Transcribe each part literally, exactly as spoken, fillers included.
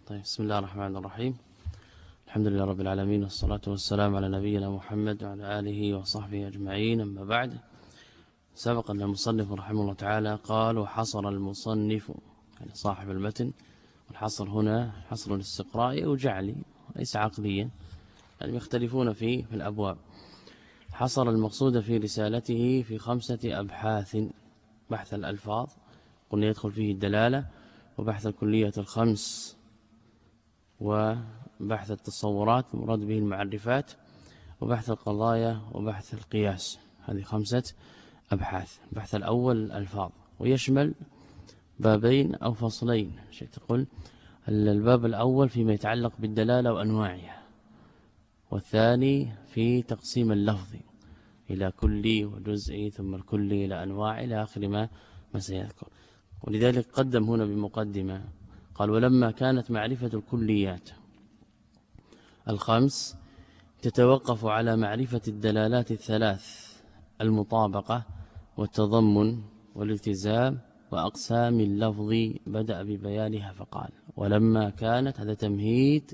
طيب بسم الله الرحمن الرحيم. الحمد لله رب العالمين، والصلاة والسلام على نبينا محمد وعلى آله وصحبه أجمعين. أما بعد، سبق أن المصنف رحمه الله تعالى قال: وحصر المصنف، يعني صاحب المتن، والحصر هنا حصر الاستقرائي أو جعلي ليس عقليا، يعني يختلفون فيه في الأبواب. حصر المقصود في رسالته في خمسة أبحاث: بحث الألفاظ، قلنا يدخل فيه الدلالة، وبحث الكلية الخمس، وبحث التصورات المراد به المعرفات، وبحث القضايا، وبحث القياس. هذه خمسة أبحاث. البحث الأول الألفاظ، ويشمل بابين أو فصلين. شيء تقول الباب الأول فيما يتعلق بالدلالة وأنواعها، والثاني في تقسيم اللفظ إلى كلي وجزئي، ثم الكلي إلى أنواع إلى آخر ما ما سيذكر. ولذلك قدم هنا بمقدمة قال: ولما كانت معرفة الكليات الخمس تتوقف على معرفة الدلالات الثلاث: المطابقة والتضمن والالتزام وأقسام اللفظ، بدأ ببيانها فقال: ولما كانت، هذا تمهيد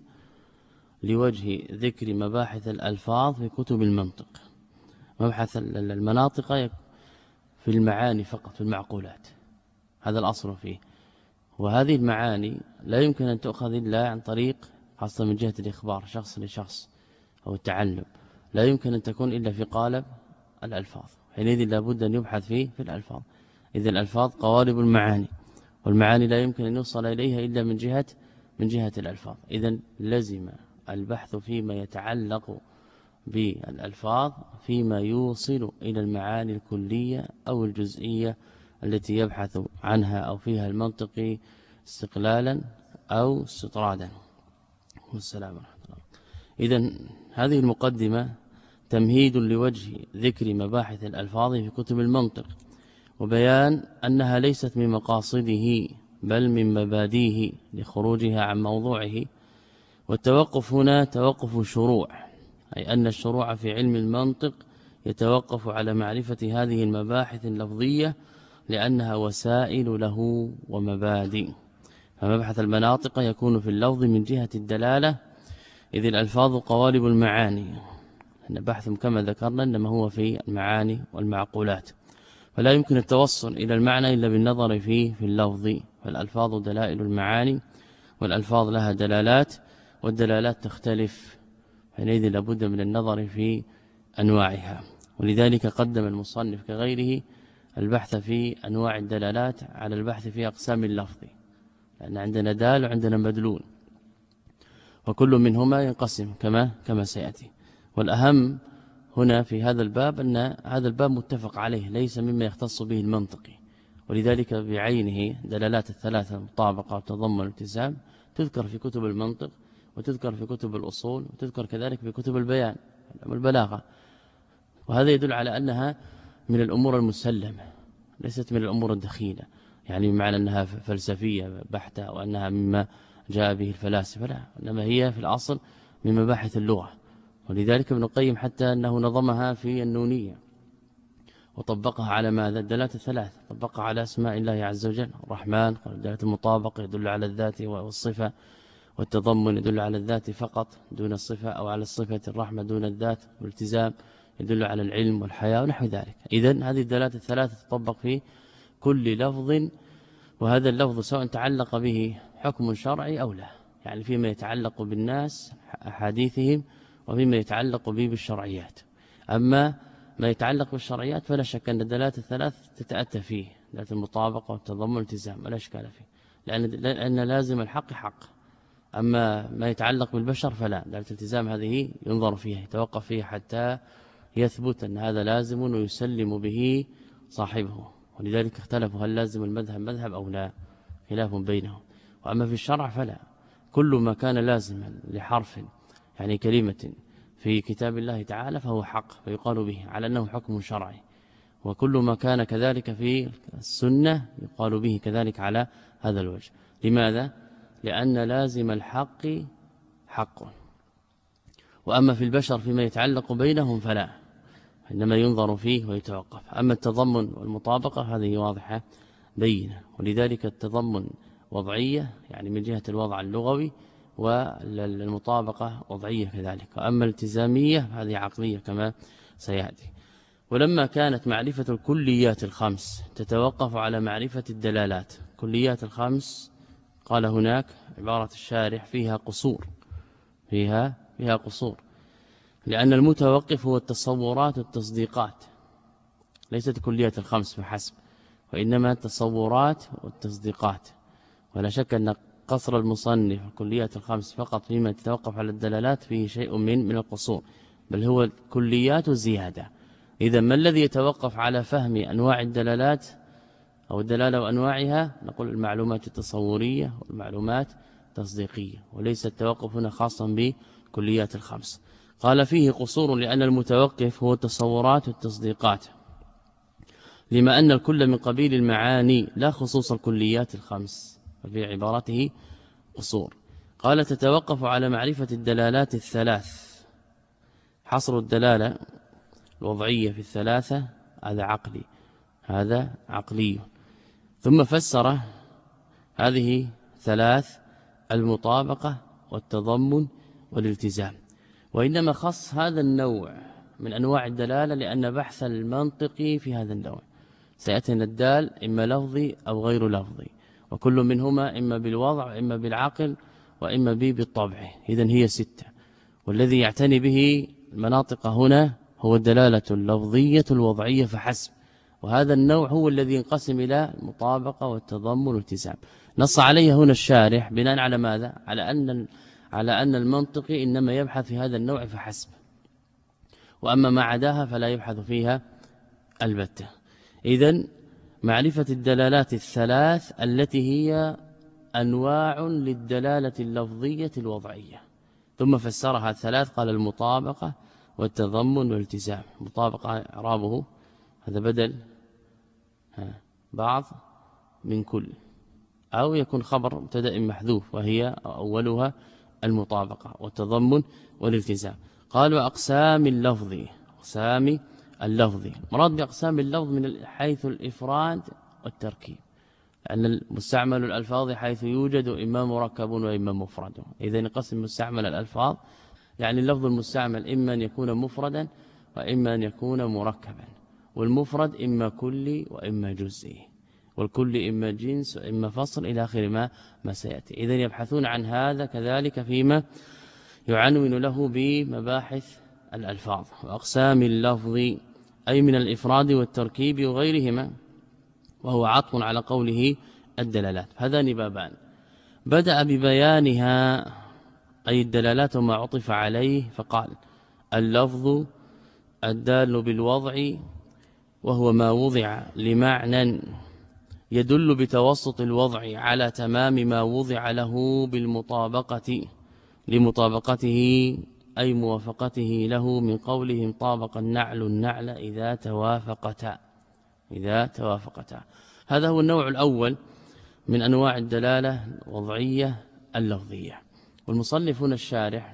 لوجه ذكر مباحث الألفاظ في كتب المنطق. مبحث المناطق في المعاني فقط، في المعقولات، هذا الأصل فيه. وهذه المعاني لا يمكن أن تؤخذ إلا عن طريق، خاصة من جهة الإخبار شخص لشخص أو التعلم، لا يمكن أن تكون إلا في قالب الألفاظ. حينئذ لابد أن يبحث فيه في الألفاظ. إذا الألفاظ قوالب المعاني، والمعاني لا يمكن أن يوصل إليها إلا من جهة من جهة الألفاظ. إذا لزم البحث فيما يتعلق بالألفاظ فيما يوصل إلى المعاني الكلية أو الجزئية التي يبحث عنها أو فيها المنطقي استقلالا أو استطرادا. والسلام ورحمة الله. إذن هذه المقدمة تمهيد لوجه ذكر مباحث الألفاظ في كتب المنطق، وبيان أنها ليست من مقاصده بل من مبادئه لخروجها عن موضوعه. والتوقف هنا توقف شروع، أي أن الشروع في علم المنطق يتوقف على معرفة هذه المباحث اللفظية، لأنها وسائل له ومبادئ. فمبحث المناطق يكون في اللفظ من جهة الدلالة، إذ الألفاظ قوالب المعاني. أن بحث كما ذكرنا إنما هو في المعاني والمعقولات، فلا يمكن التوصل إلى المعنى إلا بالنظر فيه في اللفظ. فالألفاظ دلائل المعاني، والألفاظ لها دلالات، والدلالات تختلف، حينئذ لابد من النظر في أنواعها. ولذلك قدم المصنف كغيره البحث في أنواع الدلالات على البحث في أقسام اللفظ، لأن عندنا دال وعندنا مدلول، وكل منهما ينقسم كما كما سيأتي. والأهم هنا في هذا الباب أن هذا الباب متفق عليه، ليس مما يختص به المنطقي، ولذلك بعينه دلالات الثلاثة: المطابقة والتضمن والالتزام، تذكر في كتب المنطق، وتذكر في كتب الأصول، وتذكر كذلك في كتب البيان والبلاغة. وهذا يدل على أنها من الأمور المسلمة، ليست من الأمور الدخيلة، يعني بمعنى أنها فلسفية بحتة وأنها مما جاء به الفلاسفة، لا، إنما هي في الأصل من مباحث اللغة. ولذلك ابن القيم حتى أنه نظمها في النونية وطبقها على ماذا؟ الدلالات الثلاث، طبقها على أسماء الله عز وجل. الرحمن قال دلالة المطابقة يدل على الذات والصفة، والتضمن يدل على الذات فقط دون الصفة، أو على الصفة الرحمة دون الذات، والالتزام يدل على العلم والحياة ونحو ذلك. إذن هذه الدلالات الثلاثة تطبق في كل لفظ، وهذا اللفظ سواء تعلق به حكم شرعي أو لا، يعني فيما يتعلق بالناس أحاديثهم، وفيما يتعلق به بالشرعيات. أما ما يتعلق بالشرعيات فلا شك أن الدلالات الثلاث تتأتى فيه، دلالة المطابقة والتضمن والالتزام، ولا إشكال فيه، لأن لأن لازم الحق حق. أما ما يتعلق بالبشر فلا، دلالة الالتزام هذه ينظر فيها، يتوقف فيها حتى يثبت أن هذا لازم ويسلم به صاحبه. ولذلك اختلفوا هل لازم المذهب مذهب أو لا، خلاف بينهم. وأما في الشرع فلا، كل ما كان لازما لحرف، يعني كلمة في كتاب الله تعالى، فهو حق فيقال به على أنه حكم شرعي، وكل ما كان كذلك في السنة يقال به كذلك على هذا الوجه. لماذا؟ لأن لازم الحق حق. وأما في البشر فيما يتعلق بينهم فلا، إنما ينظر فيه ويتوقف. أما التضمن والمطابقة هذه واضحة بينة، ولذلك التضمن وضعية يعني من جهة الوضع اللغوي، والمطابقة وضعية كذلك. وأما الالتزامية هذه عقلية كما سيأتي. ولما كانت معرفة الكليات الخمس تتوقف على معرفة الدلالات، كليات الخمس قال هناك عبارة الشارح فيها قصور فيها فيها قصور لأن المتوقف هو التصورات والتصديقات، ليست كليات الخمس فحسب، وإنما التصورات والتصديقات. ولا شك أن قصر المصنف كليات الخمس فقط فيما تتوقف على الدلالات فيه شيء من من القصور، بل هو كليات الزيادة. إذا ما الذي يتوقف على فهم أنواع الدلالات أو الدلالة وأنواعها؟ نقول المعلومات التصورية والمعلومات التصديقية، وليس التوقف هنا خاصا بكليات الخمس. قال فيه قصور لأن المتوقف هو التصورات والتصديقات، لما أن الكل من قبيل المعاني لا خصوص الكليات الخمس، وفي عبارته قصور. قال تتوقف على معرفة الدلالات الثلاث، حصر الدلالة الوضعية في الثلاثة هذا عقلي هذا عقلي. ثم فسر هذه ثلاث المطابقة والتضمن والالتزام، وإنما خص هذا النوع من أنواع الدلالة لأن بحث المنطق في هذا النوع سيأتينا الدال إما لفظي أو غير لفظي، وكل منهما إما بالوضع وإما بالعقل وإما به بالطبع. إذن هي ستة، والذي يعتني به المناطق هنا هو الدلالة اللفظية الوضعية فحسب، وهذا النوع هو الذي ينقسم إلى المطابقة والتضمن والالتزام. نص عليه هنا الشارح بناء على ماذا؟ على أن على أن المنطق إنما يبحث في هذا النوع فحسب، وأما ما عداها فلا يبحث فيها البتة. إذن معرفة الدلالات الثلاث التي هي أنواع للدلالة اللفظية الوضعية، ثم فسرها الثلاث قال المطابقة والتضمن والالتزام. مطابقة إعرابه هذا بدل بعض من كل، أو يكون خبر مبتدأ محذوف وهي أولها المطابقة والتضمن والالتزام. قال وأقسام اللفظ، أقسام اللفظ مراد بأقسام اللفظ من حيث الإفراد والتركيب، لأن المستعمل الألفاظ حيث يوجد إما مركب وإما مفرد. إذا نقسم مستعمل الألفاظ يعني اللفظ المستعمل إما أن يكون مفردا وإما أن يكون مركبا، والمفرد إما كلي وإما جزئي، والكل إما جنس وإما فصل إلى آخر ما ما سيأتي. إذن يبحثون عن هذا كذلك فيما يعنون له بمباحث الألفاظ. وأقسام اللفظ أي من الإفراد والتركيب وغيرهما، وهو عطف على قوله الدلالات. هذان بابان، بدأ ببيانها أي الدلالات وما عطف عليه، فقال اللفظ الدال بالوضع وهو ما وضع لمعنى يدل بتوسط الوضع على تمام ما وضع له بالمطابقة لمطابقته أي موافقته له، من قولهم طابق النعل النعل إذا توافقتا إذا توافقتا. هذا هو النوع الأول من أنواع الدلالة الوضعية اللفظية. والمصنف هنا الشارح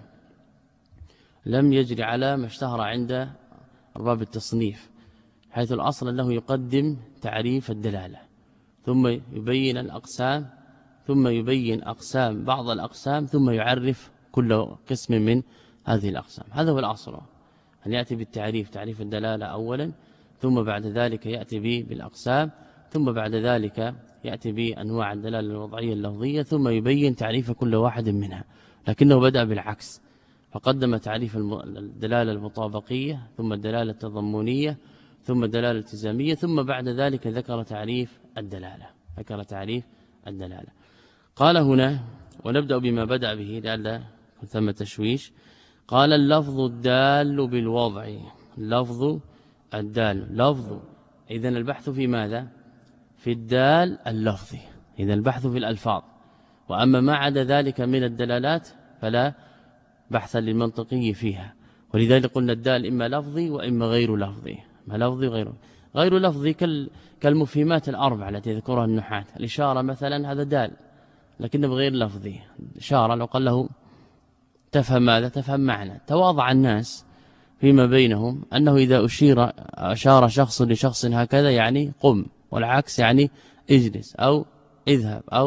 لم يجري على ما اشتهر عند أرباب التصنيف، حيث الأصل أنه يقدم تعريف الدلالة ثم يبين الأقسام ثم يبين أقسام بعض الأقسام ثم يعرف كل قسم من هذه الأقسام. هذا هو الأصل، أن يأتي بالتعريف تعريف الدلالة أولا، ثم بعد ذلك يأتي به بالأقسام، ثم بعد ذلك يأتي بأنواع الدلالة الوضعية اللفظية، ثم يبين تعريف كل واحد منها. لكنه بدأ بالعكس، فقدم تعريف الدلالة المطابقية ثم الدلالة التضمنية ثم الدلالة الالتزامية، ثم بعد ذلك ذكر تعريف الدلالة ذكر تعريف الدلالة. قال هنا ونبدأ بما بدأ به لأن ثم تشويش. قال اللفظ الدال بالوضع، اللفظ الدال لفظ، إذن البحث في ماذا؟ في الدال اللفظي، إذن البحث في الألفاظ. وأما ما عدا ذلك من الدلالات فلا بحث للمنطقي فيها، ولذلك قلنا الدال إما لفظي وإما غير لفظي، ما لفظي غير غير لفظي كالمفهمات الأربع التي ذكرها النحاة. الإشارة مثلا هذا دال لكنه بغير لفظي، إشارة لو قال له تفهم ماذا؟ تفهم معنى. تواضع الناس فيما بينهم أنه إذا أشير أشار شخص لشخص هكذا يعني قم، والعكس يعني اجلس أو اذهب أو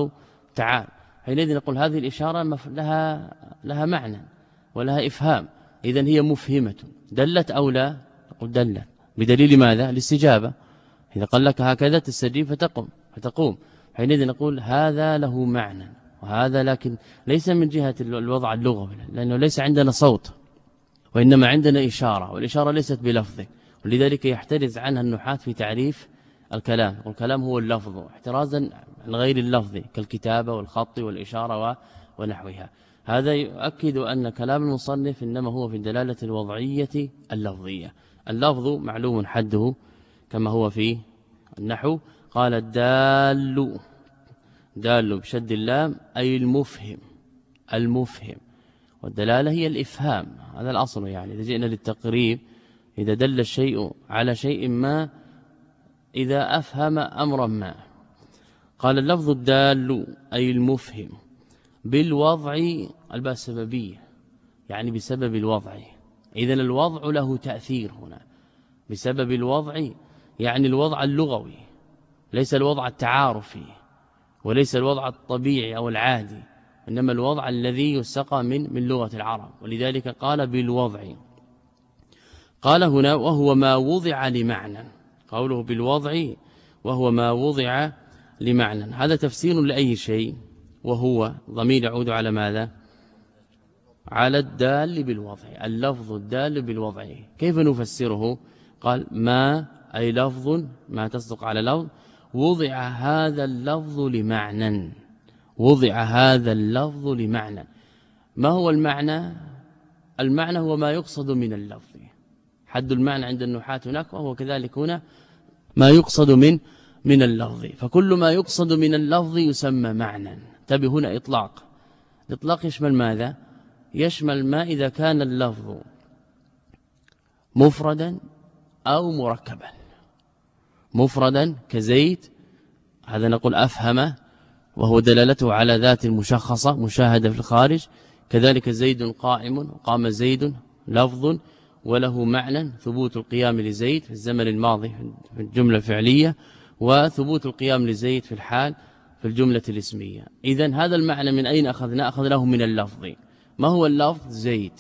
تعال. حينئذ نقول هذه الإشارة لها لها معنى ولها إفهام، إذن هي مفهمة. دلت أو لا؟ نقول دلت. بدليل ماذا؟ الاستجابة. إذا قال لك هكذا تستجيب فتقوم فتقوم حينئذ نقول هذا له معنى، وهذا لكن ليس من جهة الوضع اللغوي، لأنه ليس عندنا صوت وإنما عندنا إشارة، والإشارة ليست بلفظ، ولذلك يحترز عنها النحاة في تعريف الكلام. والكلام هو اللفظ احترازا عن غير اللفظ كالكتابة والخط والإشارة ونحوها. هذا يؤكد أن كلام المصنف إنما هو في الدلالة الوضعية اللفظية. اللفظ معلوم حده كما هو في النحو. قال الدال، دال بشد اللام أي المفهم، المفهم، والدلالة هي الإفهام، هذا الأصل. يعني إذا جئنا للتقريب، إذا دل الشيء على شيء ما، إذا أفهم أمرا ما. قال اللفظ الدال أي المفهم بالوضع، الباء السببية يعني بسبب الوضع. إذن الوضع له تأثير هنا بسبب الوضع، يعني الوضع اللغوي، ليس الوضع التعارفي وليس الوضع الطبيعي أو العادي، إنما الوضع الذي يستقى من من لغة العرب. ولذلك قال بالوضع. قال هنا وهو ما وضع لمعنى، قوله بالوضع وهو ما وضع لمعنى، هذا تفسير لأي شيء، وهو ضمير يعود على ماذا؟ على الدال بالوضع، اللفظ الدال بالوضع. كيف نفسره؟ قال ما أي لفظ، ما تصدق على لفظ، وضع هذا اللفظ لمعنى، وضع هذا اللفظ لمعنى. ما هو المعنى؟ المعنى هو ما يقصد من اللفظ، حد المعنى عند النحاة هناك، وهو كذلك هنا ما يقصد من من اللفظ. فكل ما يقصد من اللفظ يسمى معنى. تبي هنا إطلاق، الإطلاق يشمل ماذا؟ يشمل ما إذا كان اللفظ مفردا أو مركبا. مفردا كزيد، هذا نقول أفهم، وهو دلالته على ذات مشخصة مشاهدة في الخارج. كذلك زيد قائم، قام زيد لفظ وله معنى، ثبوت القيام لزيد في الزمن الماضي في الجملة الفعلية، وثبوت القيام لزيد في الحال في الجملة الاسمية. إذن هذا المعنى من أين أخذنا؟ أخذناه من اللفظ. ما هو اللفظ؟ زيد،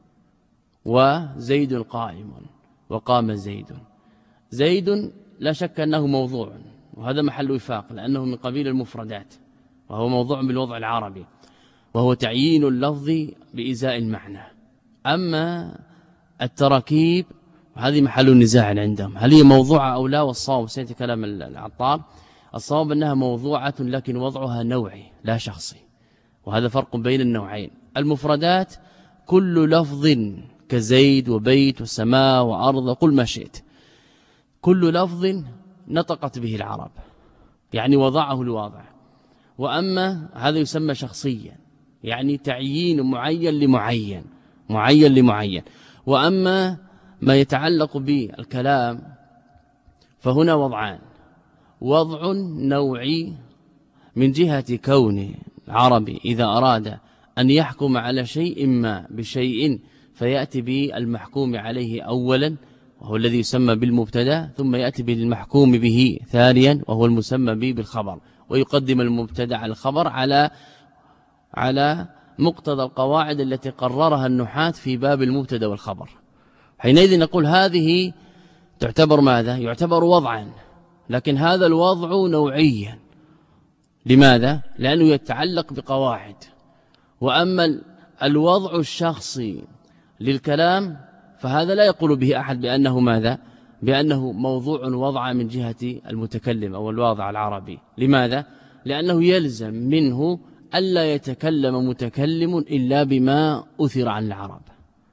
وزيد قائم، وقام زيد. زيد لا شك أنه موضوع، وهذا محل وفاق، لأنه من قبيل المفردات، وهو موضوع بالوضع العربي، وهو تعيين اللفظ بإزاء المعنى. أما التراكيب هذه محل النزاع عندهم، هل هي موضوعة أو لا؟ والصواب سيأتي كلام العطار، الصواب أنها موضوعة لكن وضعها نوعي لا شخصي، وهذا فرق بين النوعين. المفردات كل لفظ كزيد وبيت وسماء وأرض وقل ما شئت، كل لفظ نطقت به العرب، يعني وضعه الواضع. وأما هذا يسمى شخصيا، يعني تعيين معين لمعين، معين لمعين. وأما ما يتعلق بالكلام فهنا وضعان، وضع نوعي من جهة كون العربي إذا أراد أن يحكم على شيء ما بشيء فيأتي بالمحكوم عليه أولا، وهو الذي يسمى بالمبتدا، ثم يأتي بالمحكوم به ثانيا، وهو المسمى به بالخبر، ويقدم المبتدا على الخبر على على مقتضى القواعد التي قررها النحاة في باب المبتدا والخبر. حينئذ نقول هذه تعتبر ماذا؟ يعتبر وضعا، لكن هذا الوضع نوعيا. لماذا؟ لأنه يتعلق بقواعد. وأما الوضع الشخصي للكلام فهذا لا يقول به أحد بأنه ماذا؟ بأنه موضوع وضع من جهة المتكلم أو الواضع العربي. لماذا؟ لأنه يلزم منه ألا يتكلم متكلم إلا بما أثر عن العرب،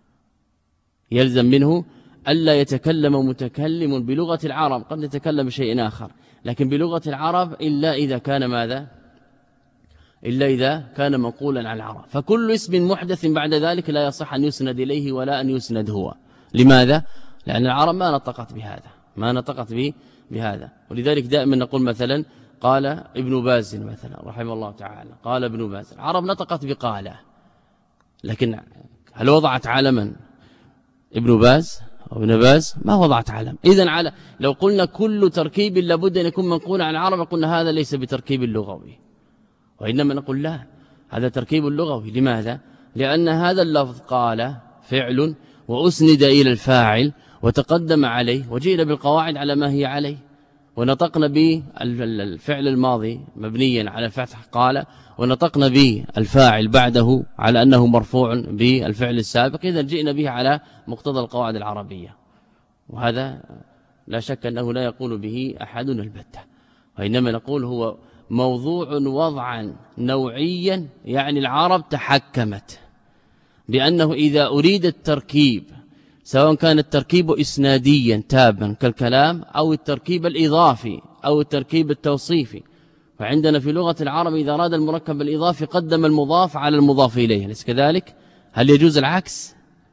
يلزم منه ألا يتكلم متكلم بلغة العرب، قد يتكلم بشيء آخر لكن بلغة العرب إلا إذا كان ماذا؟ إلا إذا كان منقولا عن العرب. فكل اسم محدث بعد ذلك لا يصح أن يسند إليه ولا أن يسند هو. لماذا؟ لأن العرب ما نطقت بهذا، ما نطقت به بهذا. ولذلك دائما نقول مثلا قال ابن باز مثلا رحمه الله تعالى، قال ابن باز، العرب نطقت بقاله، لكن هل وضعت علما ابن باز أو ابن باز؟ ما وضعت علم. إذن على لو قلنا كل تركيب لابد أن يكون منقولا عن العرب قلنا هذا ليس بتركيب لغوي، وإنما نقول لا، هذا تركيب اللغوي. لماذا؟ لأن هذا اللفظ قال فعل وأسند إلى الفاعل وتقدم عليه وجئنا بالقواعد على ما هي عليه، ونطقنا بالفعل الماضي مبنيا على الفتح قال، ونطقنا بالفاعل بعده على أنه مرفوع بالفعل السابق، إذا جئنا به على مقتضى القواعد العربية. وهذا لا شك أنه لا يقول به أحد البتة، وإنما نقول هو موضوع وضعا نوعيا، يعني العرب تحكمت بأنه إذا أريد التركيب، سواء كان التركيب إسناديا تابا كالكلام أو التركيب الإضافي أو التركيب التوصيفي، فعندنا في لغة العرب إذا أراد المركب الإضافي قدم المضاف على المضاف إليه، أليس كذلك؟ هل يجوز العكس؟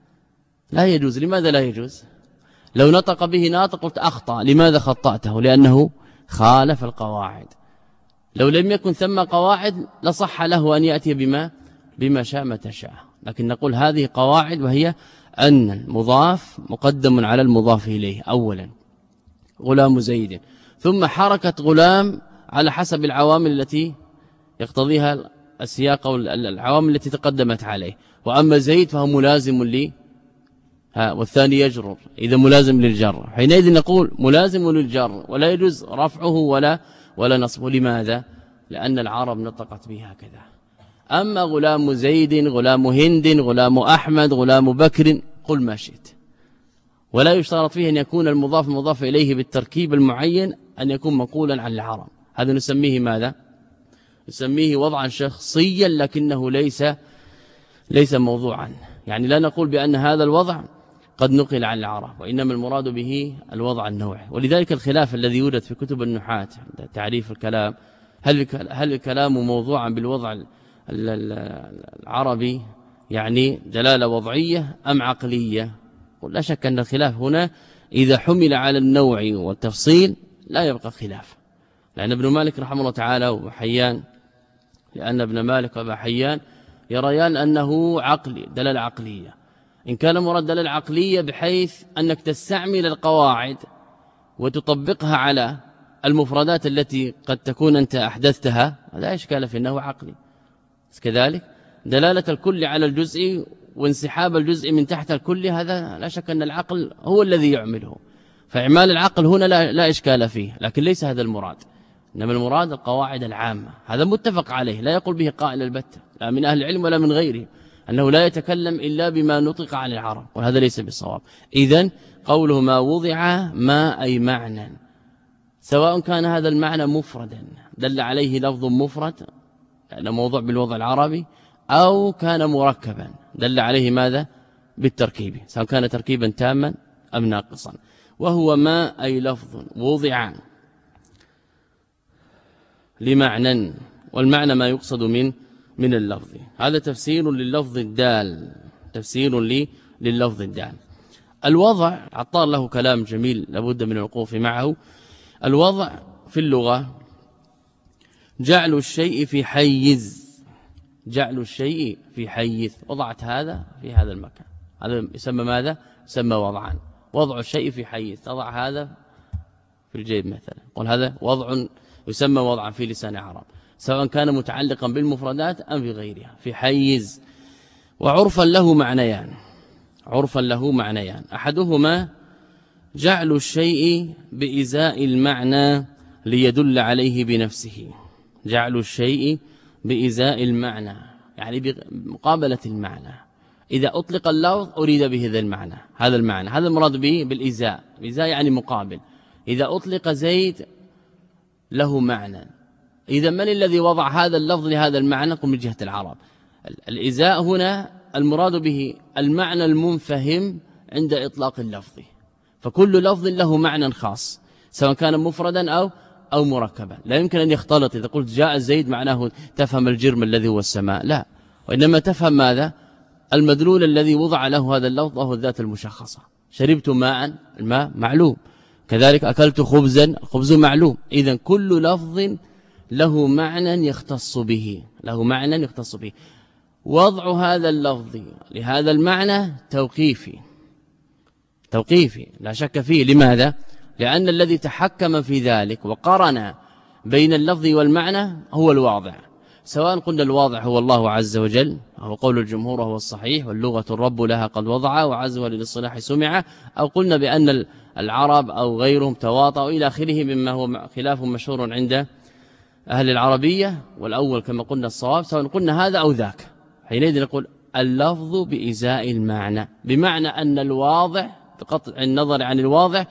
لا يجوز. لماذا لا يجوز؟ لو نطق به ناطق قلت أخطأ، لماذا خطأته؟ لأنه خالف القواعد. لو لم يكن ثم قواعد لصح له أن يأتي بما بما شاء متى شاء، لكن نقول هذه قواعد، وهي أن المضاف مقدم على المضاف إليه أولا، غلام زيد، ثم حركة غلام على حسب العوامل التي يقتضيها السياق أو العوامل التي تقدمت عليه، وأما زيد فهو ملازم لي ها، والثاني يجرر، إذا ملازم للجر، حينئذ نقول ملازم للجر ولا يجوز رفعه ولا ولا نصبه. لماذا؟ لأن العرب نطقت به هكذا. أما غلام زيد، غلام هند، غلام أحمد، غلام بكر، قل ما شئت، ولا يشترط فيه أن يكون المضاف المضاف إليه بالتركيب المعين أن يكون منقولا عن العرب. هذا نسميه ماذا؟ نسميه وضعا شخصيا، لكنه ليس ليس موضوعا، يعني لا نقول بأن هذا الوضع قد نقل عن العرب، وإنما المراد به الوضع النوعي. ولذلك الخلاف الذي يوجد في كتب النحاة تعريف الكلام، هل هل الكلام موضوعا بالوضع العربي يعني دلالة وضعية أم عقلية؟ لا شك أن الخلاف هنا إذا حمل على النوع والتفصيل لا يبقى خلاف، لأن ابن مالك رحمه الله تعالى وحيان، لأن ابن مالك وابا حيان يريان أنه عقلي، دلالة عقلية. إن كان مراد دلالة عقلية بحيث أنك تستعمل القواعد وتطبقها على المفردات التي قد تكون أنت أحدثتها، لا إشكال في أنه عقلي. كذلك دلالة الكل على الجزء وانسحاب الجزء من تحت الكل، هذا لا شك أن العقل هو الذي يعمله، فإعمال العقل هنا لا, لا إشكال فيه، لكن ليس هذا المراد، إنما المراد القواعد العامة. هذا متفق عليه، لا يقول به قائل البتة، لا من أهل العلم ولا من غيره، أنه لا يتكلم إلا بما نطق عن العرب، وهذا ليس بالصواب. إذن قوله ما وضع ما أي معنى، سواء كان هذا المعنى مفردا دل عليه لفظ مفرد لأنه موضوع بالوضع العربي، أو كان مركبا دل عليه ماذا؟ بالتركيب، سواء كان تركيبا تاما أم ناقصا. وهو ما أي لفظ وضع لمعنى، والمعنى ما يقصد من من اللفظ. هذا تفسير لللفظ الدال، تفسير لي لللفظ الدال. الوضع عطار له كلام جميل لابد من الوقوف معه. الوضع في اللغة جعل الشيء في حيز، جعل الشيء في حيز، وضعت هذا في هذا المكان، هذا يسمى ماذا؟ يسمى وضعا. وضع الشيء في حيز، تضع هذا في الجيب مثلا، قل هذا وضع يسمى وضعا في لسان العرب، سواء كان متعلقا بالمفردات أم بغيرها، في حيز. وعرفا له معنيان، عرفا له معنيان، أحدهما جعل الشيء بإزاء المعنى ليدل عليه بنفسه، جعل الشيء بإزاء المعنى يعني بمقابلة المعنى، إذا أطلق اللفظ أريد به ذا المعنى، هذا المعنى، هذا المراد به بالإزاء، الإزاء يعني مقابل. إذا أطلق زيد له معنى، إذا من الذي وضع هذا اللفظ لهذا المعنى؟ قم من جهة العرب. الإزاء هنا المراد به المعنى المنفهم عند إطلاق اللفظ، فكل لفظ له معنى خاص سواء كان مفردا أو أو مركبا، لا يمكن أن يختلط. إذا قلت جاء زيد معناه تفهم الجرم الذي هو السماء، لا، وإنما تفهم ماذا؟ المدلول الذي وضع له هذا اللفظ وهو الذات المشخصة. شربت ماء، الماء معلوم، كذلك أكلت خبزا، الخبز معلوم. إذن كل لفظ له معنى يختص به، له معنى يختص به. وضع هذا اللفظ لهذا المعنى توقيفي، توقيفي لا شك فيه. لماذا؟ لأن الذي تحكم في ذلك وقرن بين اللفظ والمعنى هو الواضع، سواء قلنا الواضح هو الله عز وجل وهو قول الجمهور وهو الصحيح واللغة الرب لها قد وضع وعزوها للاصطلاح سمع، أو قلنا بأن العرب أو غيرهم تواطؤوا إلى آخره مما هو خلاف مشهور عند أهل العربية، والأول كما قلنا الصواب، سواء قلنا هذا أو ذاك. حينئذ نقول اللفظ بإزاء المعنى، بمعنى أن الواضح بقطع النظر عن الواضح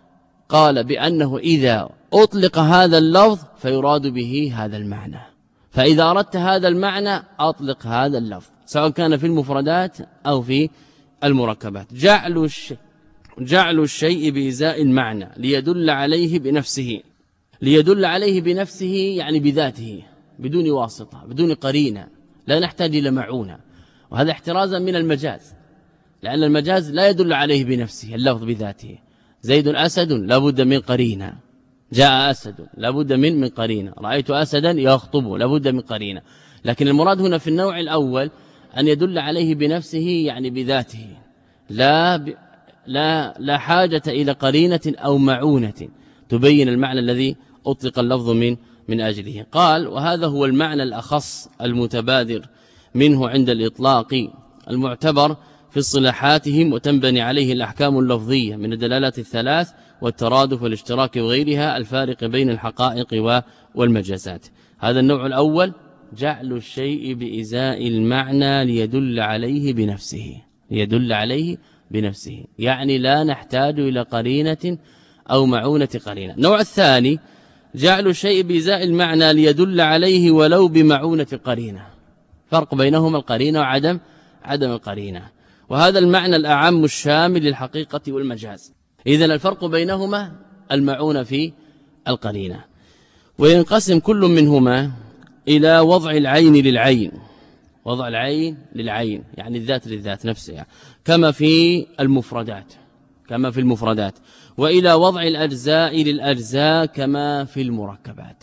قال بأنه إذا أطلق هذا اللفظ فيراد به هذا المعنى، فإذا أردت هذا المعنى أطلق هذا اللفظ، سواء كان في المفردات أو في المركبات. جعل الشيء جعل الشيء بإزاء المعنى ليدل عليه بنفسه، ليدل عليه بنفسه يعني بذاته، بدون واسطة، بدون قرينة، لا نحتاج إلى معونة، وهذا احترازا من المجاز، لأن المجاز لا يدل عليه بنفسه اللفظ بذاته. زيد أسد لا بد من قرينة، جاء أسد لا بد من من قرينة، رأيت أسدا يخطب لا بد من قرينة. لكن المراد هنا في النوع الأول أن يدل عليه بنفسه يعني بذاته، لا ب... لا لا حاجة إلى قرينة أو معونة تبين المعنى الذي أطلق اللفظ من من أجله. قال وهذا هو المعنى الأخص المتبادر منه عند الإطلاق المعتبر في اصطلاحاتهم، وتنبني عليه الأحكام اللفظية من الدلالات الثلاث والترادف والاشتراك وغيرها الفارق بين الحقائق والمجازات. هذا النوع الأول جعل الشيء بإزاء المعنى ليدل عليه بنفسه، ليدل عليه بنفسه، يعني لا نحتاج إلى قرينة أو معونة قرينة. النوع الثاني جعل الشيء بإزاء المعنى ليدل عليه ولو بمعونة قرينة، فرق بينهما القرينة وعدم عدم القرينة، وهذا المعنى الأعم الشامل للحقيقة والمجاز. إذن الفرق بينهما المعونة في القرينة. وينقسم كل منهما إلى وضع العين للعين، وضع العين للعين يعني الذات للذات نفسها كما في المفردات، كما في المفردات، وإلى وضع الأجزاء للأجزاء كما في المركبات.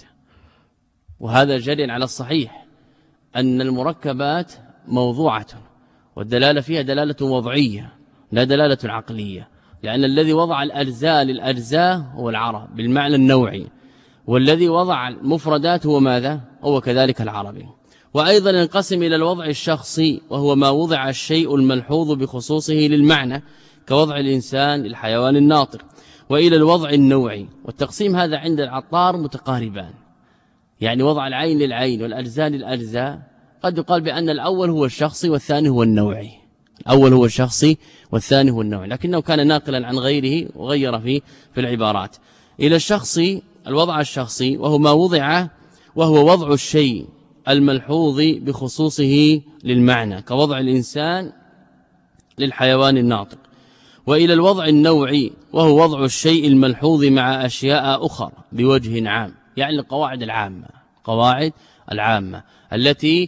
وهذا جري على الصحيح أن المركبات موضوعة والدلالة فيها دلالة وضعية لا دلالة عقلية، لأن الذي وضع الأجزاء للأجزاء هو العرب بالمعنى النوعي، والذي وضع المفردات هو ماذا؟ هو كذلك العربي. وأيضا ينقسم إلى الوضع الشخصي وهو ما وضع الشيء الملحوظ بخصوصه للمعنى كوضع الإنسان للحيوان الناطق، وإلى الوضع النوعي، والتقسيم هذا عند العطار متقاربان، يعني وضع العين للعين والأجزاء للأجزاء قد يقال بأن الأول هو الشخصي والثاني هو النوعي، الأول هو الشخصي والثاني هو النوعي، لكنه كان ناقلا عن غيره وغير فيه في العبارات. إلى الشخصي الوضع الشخصي وهو ما وضع وهو وضع الشيء الملحوظ بخصوصه للمعنى كوضع الإنسان للحيوان الناطق، وإلى الوضع النوعي وهو وضع الشيء الملحوظ مع أشياء أخرى بوجه عام، يعني القواعد العامة، قواعد العامة التي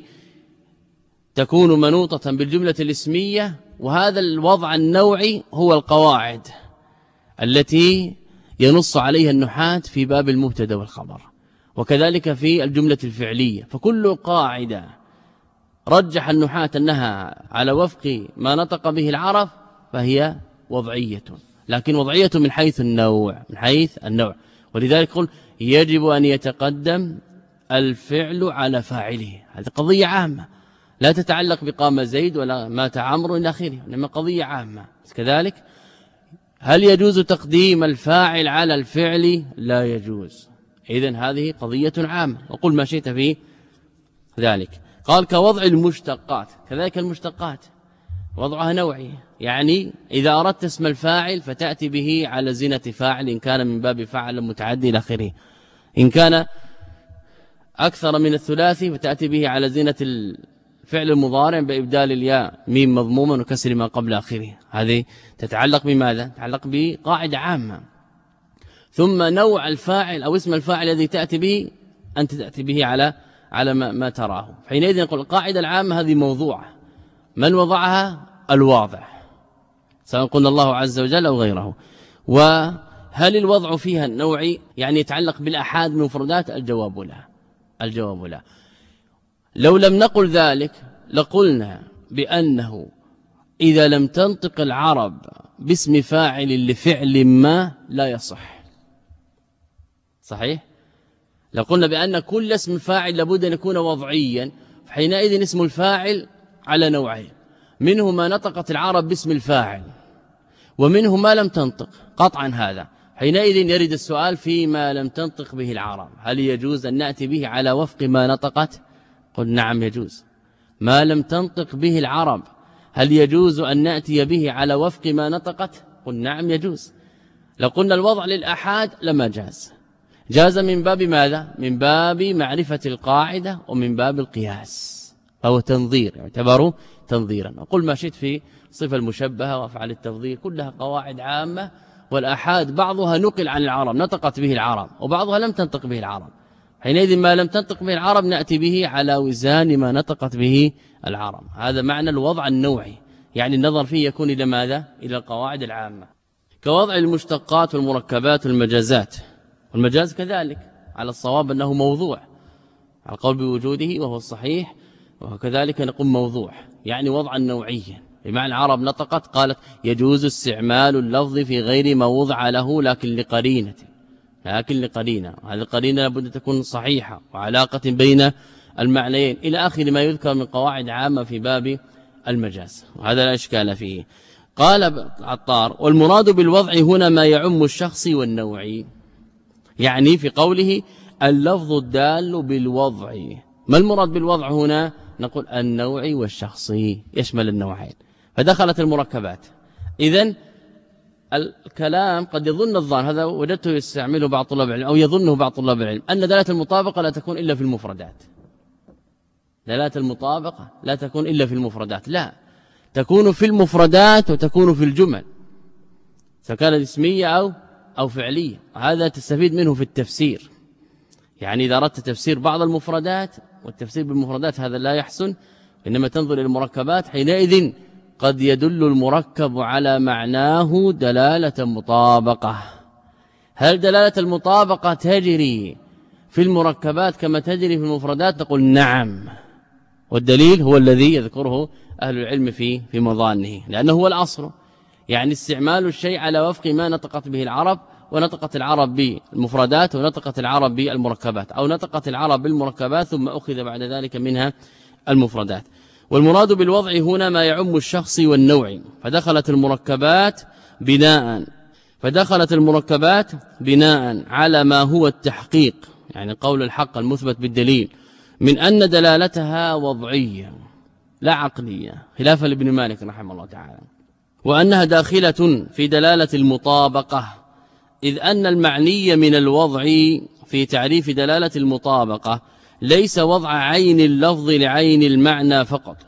تكون منوطة بالجملة الاسمية. وهذا الوضع النوعي هو القواعد التي ينص عليها النحاة في باب المبتدا والخبر، وكذلك في الجملة الفعلية. فكل قاعدة رجح النحاة أنها على وفق ما نطق به العرب فهي وضعية، لكن وضعية من حيث النوع، من حيث النوع. ولذلك قل يجب أن يتقدم الفعل على فاعله، هذه قضية عامة لا تتعلق بقام زيد ولا مات عمرو إلى آخره، إنما قضية عامة. كذلك هل يجوز تقديم الفاعل على الفعل؟ لا يجوز. إذن هذه قضية عامة، وقل ما شئت في ذلك. قال كوضع المشتقات، كذلك المشتقات وضعها نوعي، يعني إذا أردت اسم الفاعل فتأتي به على زينة فاعل إن كان من باب فعل متعدي إلى آخره، إن كان أكثر من الثلاثي فتأتي به على زينة الفعل المضارع بإبدال الياء ميم مضموما وكسر ما قبل آخره. هذه تتعلق بماذا؟ تتعلق بقاعدة عامة. ثم نوع الفاعل أو اسم الفاعل الذي تأتي به أنت تأتي به على على ما, ما تراه. حينئذ نقول القاعدة العامة هذه موضوعة، من وضعها؟ الواضح، سواء قلنا الله عز وجل أو غيره. وهل الوضع فيها النوعي يعني يتعلق بالأحاد من مفردات؟ الجواب لا، الجواب لا. لو لم نقل ذلك لقلنا بأنه إذا لم تنطق العرب باسم فاعل لفعل ما لا يصح. صحيح؟ لو قلنا بأن كل اسم فاعل لابد أن يكون وضعيا، فحينئذ اسم الفاعل على نوعين، منه ما نطقت العرب باسم الفاعل ومنه ما لم تنطق قطعا. هذا حينئذ يرد السؤال فيما لم تنطق به العرب، هل يجوز أن نأتي به على وفق ما نطقت؟ قل نعم يجوز. ما لم تنطق به العرب هل يجوز أن نأتي به على وفق ما نطقت؟ قل نعم يجوز. لو قلنا الوضع للأحاد لما جاز، جاز من باب ماذا؟ من باب معرفة القاعدة ومن باب القياس، فهو تنظير، يعتبر تنظيرا. أقول ما شئت في صفة المشبهة وأفعال التفضيل كلها قواعد عامة، والأحاد بعضها نقل عن العرب نطقت به العرب وبعضها لم تنطق به العرب، حينئذ ما لم تنطق به العرب نأتي به على وزان ما نطقت به العرب. هذا معنى الوضع النوعي، يعني النظر فيه يكون إلى ماذا؟ إلى القواعد العامة، كوضع المشتقات والمركبات والمجازات. والمجاز كذلك على الصواب أنه موضوع، على القول بوجوده وهو الصحيح، وكذلك نقول موضوع يعني وضعا نوعيا، بمعنى العرب نطقت قالت يجوز استعمال اللفظ في غير ما وضع له لكن لقرينة، لكن لقرينة، هذه القرينة لابد تكون صحيحة وعلاقة بين المعنيين إلى آخر ما يذكر من قواعد عامة في باب المجاز، وهذا لا إشكال فيه. قال عطار والمراد بالوضع هنا ما يعم الشخص والنوعي، يعني في قوله اللفظ الدال بالوضع، ما المراد بالوضع هنا؟ نقول النوعي والشخصي، يشمل النوعين، فدخلت المركبات. إذن الكلام قد يظن الظان، هذا وجدته يستعمله بعض طلاب العلم أو يظنه بعض طلاب العلم، أن دلالة المطابقة لا تكون إلا في المفردات. دلالة المطابقة لا تكون إلا في المفردات، لا، تكون في المفردات وتكون في الجمل، سواء كانت اسمية أو أو فعلية. هذا تستفيد منه في التفسير، يعني إذا أردت تفسير بعض المفردات، والتفسير بالمفردات هذا لا يحسن، إنما تنظر إلى المركبات، حينئذ قد يدل المركب على معناه دلالة مطابقة. هل دلالة المطابقة تجري في المركبات كما تجري في المفردات؟ نقول نعم، والدليل هو الذي يذكره أهل العلم في في مظانه، لأنه هو الأصل، يعني استعمال الشيء على وفق ما نطقت به العرب، ونطقت العرب بالمفردات ونطقت العرب بالمركبات، أو نطقت العرب بالمركبات ثم أخذ بعد ذلك منها المفردات. والمراد بالوضع هنا ما يعم الشخص والنوع، فدخلت المركبات بناء فدخلت المركبات بناء على ما هو التحقيق، يعني قول الحق المثبت بالدليل، من أن دلالتها وضعية لا عقلية، خلافا لابن مالك رحمه الله تعالى، وأنها داخلة في دلالة المطابقة، إذ أن المعني من الوضع في تعريف دلالة المطابقة ليس وضع عين اللفظ لعين المعنى فقط.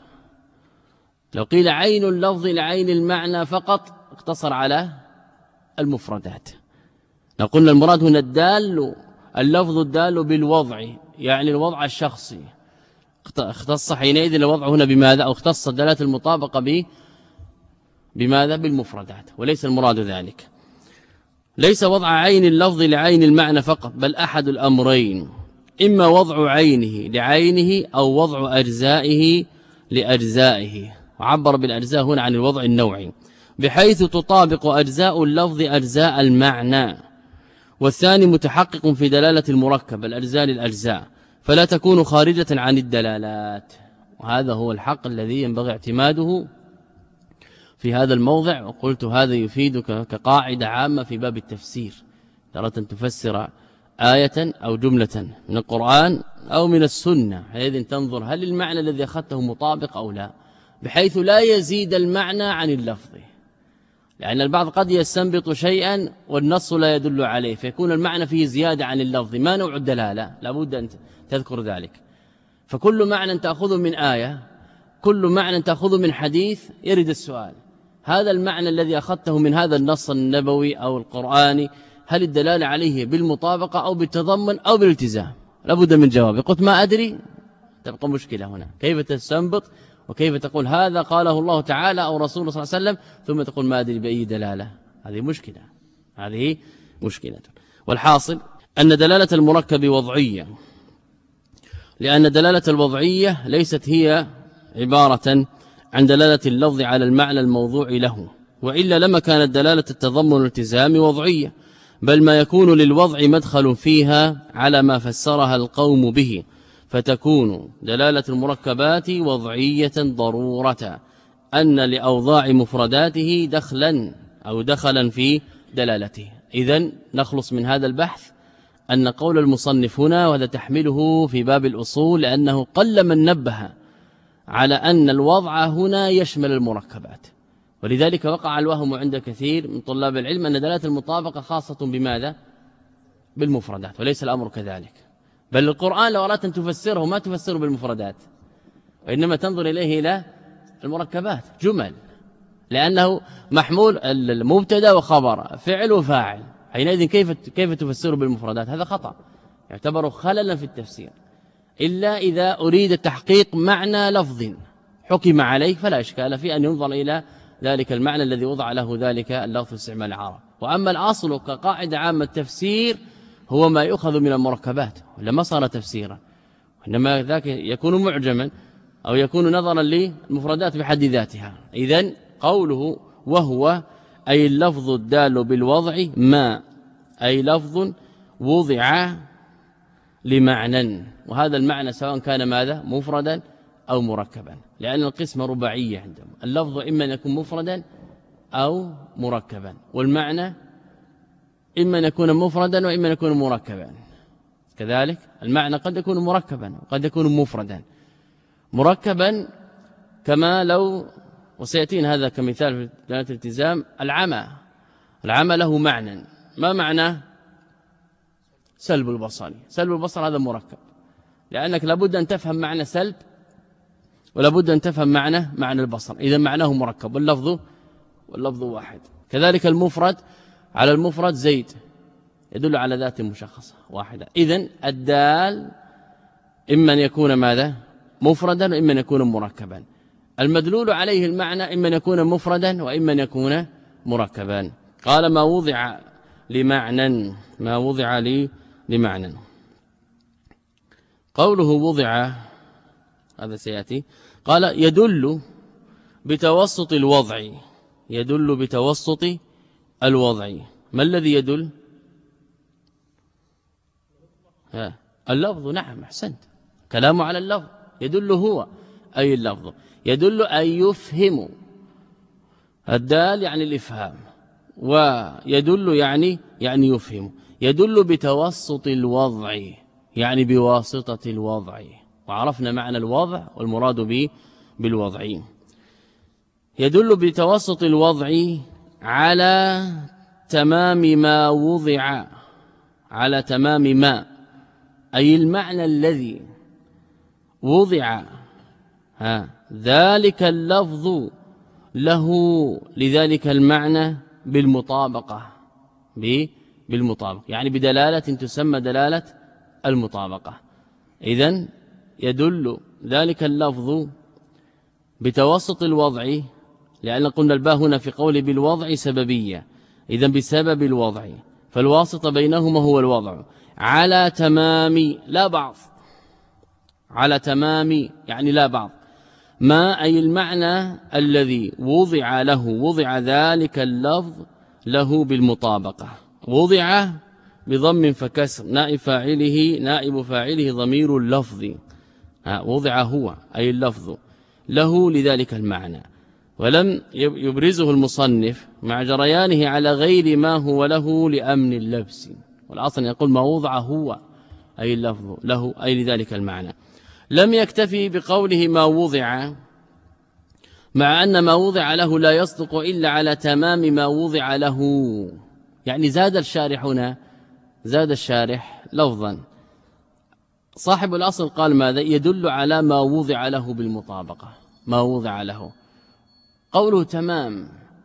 لو قيل عين اللفظ لعين المعنى فقط اقتصر على المفردات. لو قلنا المراد هنا الدال، اللفظ الدال بالوضع يعني الوضع الشخصي، اختص حينئذ الوضع هنا بماذا؟ أو اختص دلالة المطابقة ب بماذا؟ بالمفردات، وليس المراد ذلك. ليس وضع عين اللفظ لعين المعنى فقط، بل أحد الأمرين، إما وضع عينه لعينه أو وضع أجزائه لأجزائه، وعبر بالأجزاء هنا عن الوضع النوعي، بحيث تطابق أجزاء اللفظ أجزاء المعنى، والثاني متحقق في دلالة المركب الأجزاء للأجزاء، فلا تكون خارجة عن الدلالات. وهذا هو الحق الذي ينبغي اعتماده في هذا الموضع، وقلت هذا يفيدك كقاعدة عامة في باب التفسير. أردت أن تفسر آية أو جملة من القرآن أو من السنة، حينئذ تنظر هل المعنى الذي أخذته مطابق أو لا، بحيث لا يزيد المعنى عن اللفظ، لأن البعض قد يستنبط شيئا والنص لا يدل عليه، فيكون المعنى فيه زيادة عن اللفظ. ما نوع الدلالة؟ لابد أن تذكر ذلك. فكل معنى تأخذه من آية، كل معنى تأخذه من حديث، يرد السؤال هذا المعنى الذي أخذته من هذا النص النبوي أو القرآني هل الدلالة عليه بالمطابقة أو بالتضمن أو بالالتزام؟ لابد من جواب. قلت ما أدري، تبقى مشكلة هنا، كيف تستنبط وكيف تقول هذا قاله الله تعالى أو رسوله صلى الله عليه وسلم ثم تقول ما أدري بأي دلالة؟ هذه مشكلة، هذه مشكلة. والحاصل أن دلالة المركب وضعية، لأن دلالة الوضعية ليست هي عبارة عن دلالة اللفظ على المعنى الموضوع له، وإلا لما كانت دلالة التضمن والالتزام وضعية، بل ما يكون للوضع مدخل فيها على ما فسرها القوم به، فتكون دلالة المركبات وضعية ضرورة أن لأوضاع مفرداته دخلا أو دخلا في دلالته. إذن نخلص من هذا البحث أن قول المصنف هنا، وهذا تحمله في باب الأصول، لأنه قل من نبه على أن الوضع هنا يشمل المركبات، ولذلك وقع الوهم عند كثير من طلاب العلم أن دلالة المطابقة خاصة بماذا؟ بالمفردات، وليس الأمر كذلك، بل القرآن لو أردت أن تفسره ما تفسره بالمفردات، وإنما تنظر إليه إلى المركبات جمل، لأنه محمول المبتدا وخبر فعل وفاعل، حينئذ كيف كيف تفسره بالمفردات؟ هذا خطأ، يعتبر خللا في التفسير، إلا إذا أريد تحقيق معنى لفظ حكم عليه فلا إشكال في أن ينظر إلى ذلك المعنى الذي وضع له ذلك اللفظ استعمال العرب. وأما الأصل كقاعدة عامة التفسير هو ما يؤخذ من المركبات، لما صار تفسيرا، وإنما ذاك يكون معجما أو يكون نظرا للمفردات بحد ذاتها. إذن قوله وهو أي اللفظ الدال بالوضع، ما أي لفظ وضع لمعنى، وهذا المعنى سواء كان ماذا؟ مفردا أو مركبا، لأن القسمة رباعية عندهم، اللفظ إما أن يكون مفردا أو مركبا، والمعنى إما أن يكون مفردا وإما أن يكون مركبا. كذلك المعنى قد يكون مركبا وقد يكون مفردا. مركبا كما لو، وسيأتينا هذا كمثال في دلالة الالتزام، العمى، العمى له معنى، ما معنى؟ سلب البصر. سلب البصر هذا مركب، لأنك لابد أن تفهم معنى سلب ولابد أن تفهم معنى معنى البصر، إذا معناه مركب واللفظ واللفظ واحد. كذلك المفرد، على المفرد زيد يدل على ذات مشخصة واحدة، إذن الدال إما أن يكون ماذا؟ مفردا وإما أن يكون مركبا. المدلول عليه المعنى إما أن يكون مفردا وإما أن يكون مركبا. قال ما وضع لمعنى، ما وضع لي لمعنى. قوله وضع هذا سيأتي، قال يدل بتوسط الوضع، يدل بتوسط الوضع. ما الذي يدل؟ ها اللفظ. نعم أحسنت، كلامه على اللفظ. يدل هو أي اللفظ، يدل أن يفهم، الدال يعني الإفهام، ويدل يعني يعني يفهم. يدل بتوسط الوضع يعني بواسطة الوضع، وعرفنا معنى الوضع والمراد به بالوضع. يدل بتوسط الوضع على تمام ما وضع، على تمام ما أي المعنى الذي وضع ها ذلك اللفظ له لذلك المعنى بالمطابقة، بالمطابقة يعني بدلالة تسمى دلالة المطابقة. إذن يدل ذلك اللفظ بتوسط الوضع، لأن قلنا الباء هنا في قول بالوضع سببية، إذن بسبب الوضع، فالواسطة بينهما هو الوضع، على تمام لا بعض، على تمام يعني لا بعض، ما أي المعنى الذي وضع له، وضع ذلك اللفظ له بالمطابقة. وضع بضم فكسر، نائب فاعله نائب فاعله ضمير اللفظ، وضع هو أي اللفظ له لذلك المعنى، ولم يبرزه المصنف مع جريانه على غير ما هو له لأمن اللبس، والأصل يقول ما وضع هو أي اللفظ له أي لذلك المعنى. لم يكتفي بقوله ما وضع، مع أن ما وضع له لا يصدق إلا على تمام ما وضع له، يعني زاد الشارح هنا، زاد الشارح لفظا. صاحب الأصل قال ماذا؟ يدل على ما وضع له بالمطابقة، ما وضع له. قوله تمام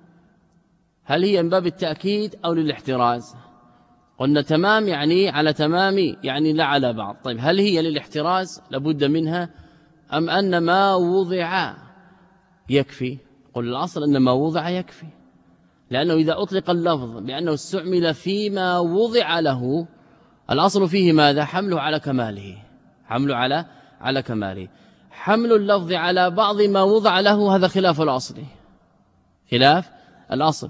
هل هي من باب التأكيد أو للاحتراز؟ قلنا تمام يعني على تمام يعني لا على بعض. طيب هل هي للاحتراز لابد منها أم أن ما وضع يكفي؟ قل الأصل أن ما وضع يكفي، لأنه إذا أطلق اللفظ بأنه استعمل فيما وضع له، الأصل فيه ماذا؟ حمله على كماله، حمله على على كماله. حمل اللفظ على بعض ما وضع له هذا خلاف الأصل، خلاف الأصل،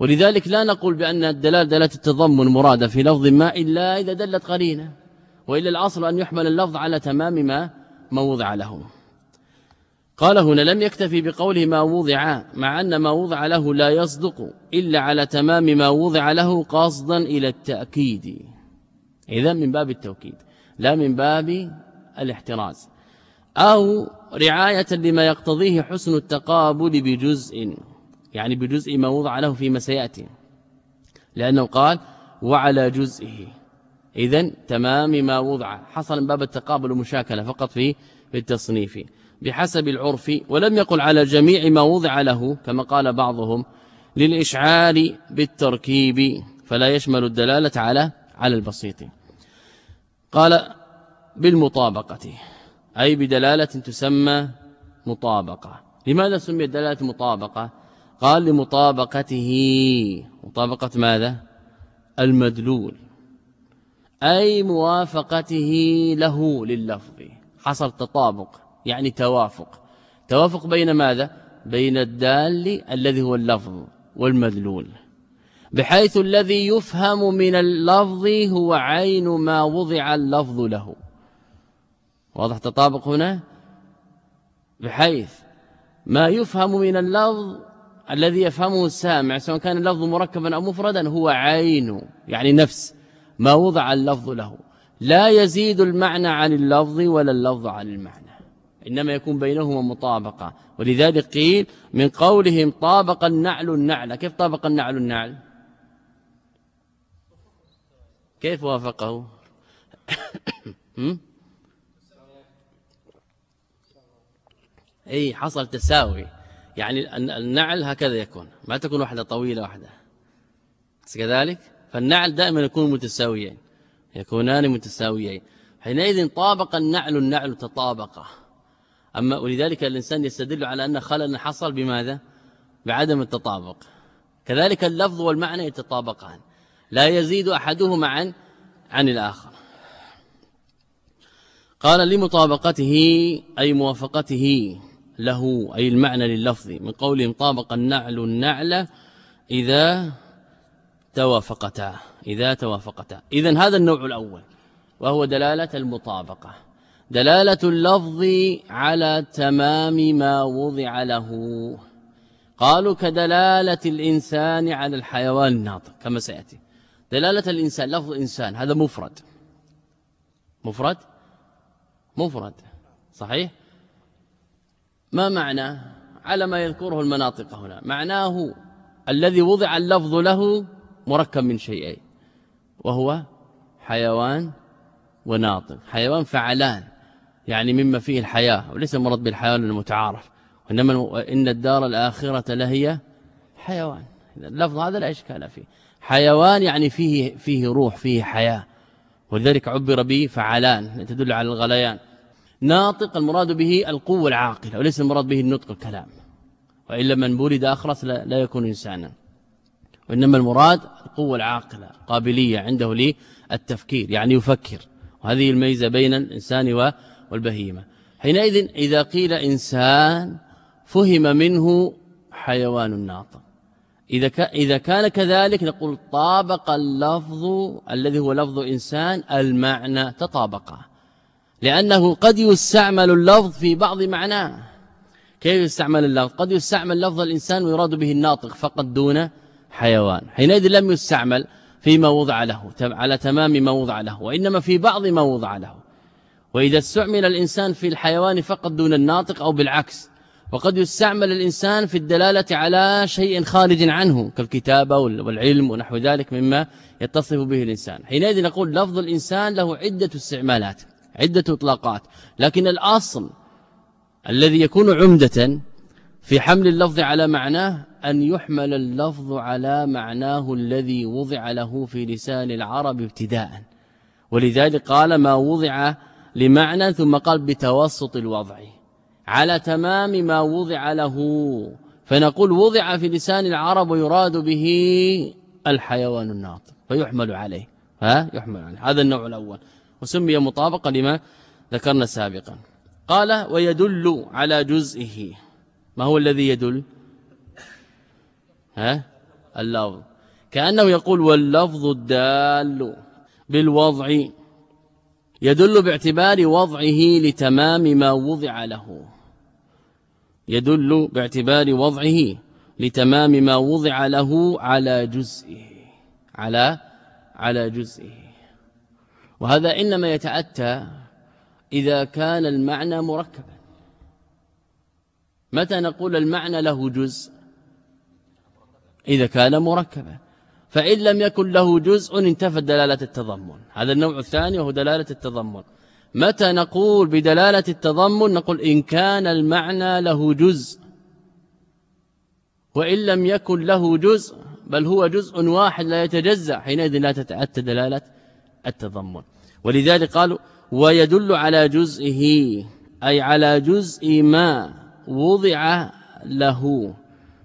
ولذلك لا نقول بأن الدلالة دلالة التضمن مرادة في لفظ ما إلا إذا دلت قرينة، وإلا الأصل أن يحمل اللفظ على تمام ما ما وضع له. قال هنا لم يكتفي بقوله ما وضع، مع أن ما وضع له لا يصدق إلا على تمام ما وضع له قاصدا إلى التأكيد، إذن من باب التوكيد لا من باب الاحتراز، أو رعاية لما يقتضيه حسن التقابل بجزء، يعني بجزء ما وضع له فيما سيأتي، لأنه قال وعلى جزئه، إذن تمام ما وضع حصل من باب التقابل والمشاكلة فقط في التصنيف بحسب العرف، ولم يقل على جميع ما وضع له كما قال بعضهم للإشعار بالتركيب، فلا يشمل الدلالة على على البسيط. قال بالمطابقة، أي بدلالة تسمى مطابقة. لماذا سميت دلالة مطابقة؟ قال لمطابقته، مطابقة ماذا؟ المدلول، أي موافقته له لللفظ، حصل تطابق يعني توافق، توافق بين ماذا؟ بين الدال الذي هو اللفظ والمدلول، بحيث الذي يفهم من اللفظ هو عين ما وضع اللفظ له. واضح تطابق هنا؟ بحيث ما يفهم من اللفظ الذي يفهمه السامع سواء كان اللفظ مركبا أو مفردا هو عين، يعني نفس ما وضع اللفظ له، لا يزيد المعنى عن اللفظ ولا اللفظ عن المعنى، إنما يكون بينهما مطابقة. ولذلك قيل من قولهم طابق النعل النعل. كيف طابق النعل النعل؟ كيف وافقه؟ أي حصل تساوي، يعني النعل هكذا يكون، ما تكون واحدة طويلة واحدة كذلك، فالنعل دائما يكون متساويين، يكونان متساويين، حينئذ طابق النعل النعل تطابقه. أما ولذلك الإنسان يستدل على أن خلل حصل بماذا؟ بعدم التطابق. كذلك اللفظ والمعنى يتطابقان، لا يزيد أحدهما عن عن الآخر. قال لمطابقته أي موافقته له، أي المعنى لللفظ، من قولهم طابق النعل النعل إذا توافقتا، إذا توافقتا. إذن هذا النوع الأول وهو دلالة المطابقة، دلالة اللفظ على تمام ما وضع له. قالوا كدلالة الإنسان على الحيوان الناطق كما سيأتي. دلالة الإنسان، لفظ إنسان هذا مفرد، مفرد مفرد صحيح. ما معنى؟ على ما يذكره المناطق هنا، معناه الذي وضع اللفظ له مركب من شيئين، وهو حيوان وناطق. حيوان فعلان، يعني مما فيه الحياة، وليس مراد بالحيوان المتعارف، وإنما إن الدار الآخرة لهي حيوان. اللفظ هذا لا إشكال فيه، حيوان يعني فيه فيه روح، فيه حياة، ولذلك عبر به فعلان تدل على الغليان. ناطق المراد به القوة العاقلة، وليس المراد به النطق الكلام، وإلا من بولد أخرس لا يكون إنسانا، وإنما المراد القوة العاقلة، قابلية عنده للتفكير، يعني يفكر، وهذه الميزة بين الإنسان والبهيمة. حينئذ إذا قيل إنسان فهم منه حيوان ناطق، إذا إذا كان كذلك نقول طابق اللفظ الذي هو لفظ إنسان المعنى، تطابقه، لأنه قد يستعمل اللفظ في بعض معناه. كيف يستعمل اللفظ؟ قد يستعمل لفظ الإنسان ويراد به الناطق فقط دون حيوان، حينئذ لم يستعمل فيما وضع له على تمام ما وضع له، وإنما في بعض ما وضع له. وإذا استعمل الإنسان في الحيوان فقط دون الناطق أو بالعكس، وقد يستعمل الإنسان في الدلالة على شيء خارج عنه كالكتابة والعلم ونحو ذلك مما يتصف به الإنسان. حينئذ نقول لفظ الإنسان له عدة استعمالات، عدة إطلاقات، لكن الأصل الذي يكون عمدة في حمل اللفظ على معناه أن يحمل اللفظ على معناه الذي وضع له في لسان العرب ابتداء. ولذلك قال ما وضع لمعنى، ثم قال بتوسط الوضع على تمام ما وضع له، فنقول وضع في لسان العرب ويراد به الحيوان الناطق فيحمل عليه، ها يحمل عليه. هذا النوع الأول، وسمي مطابقة لما ذكرنا سابقا. قال ويدل على جزئه. ما هو الذي يدل؟ ها اللفظ، كأنه يقول واللفظ الدال بالوضع يدل باعتبار وضعه لتمام ما وضع له، يدل باعتبار وضعه لتمام ما وضع له على جزئه، على على جزئه. وهذا إنما يتأتى إذا كان المعنى مركبا. متى نقول المعنى له جزء؟ إذا كان مركبا، فإن لم يكن له جزء انتفت دلالة التضمن. هذا النوع الثاني وهو دلالة التضمن. متى نقول بدلالة التضمن؟ نقول إن كان المعنى له جزء، وإن لم يكن له جزء بل هو جزء واحد لا يتجزأ، حينئذ لا تتأتى دلالة التضمن. ولذلك قالوا ويدل على جزئه، أي على جزء ما وضع له،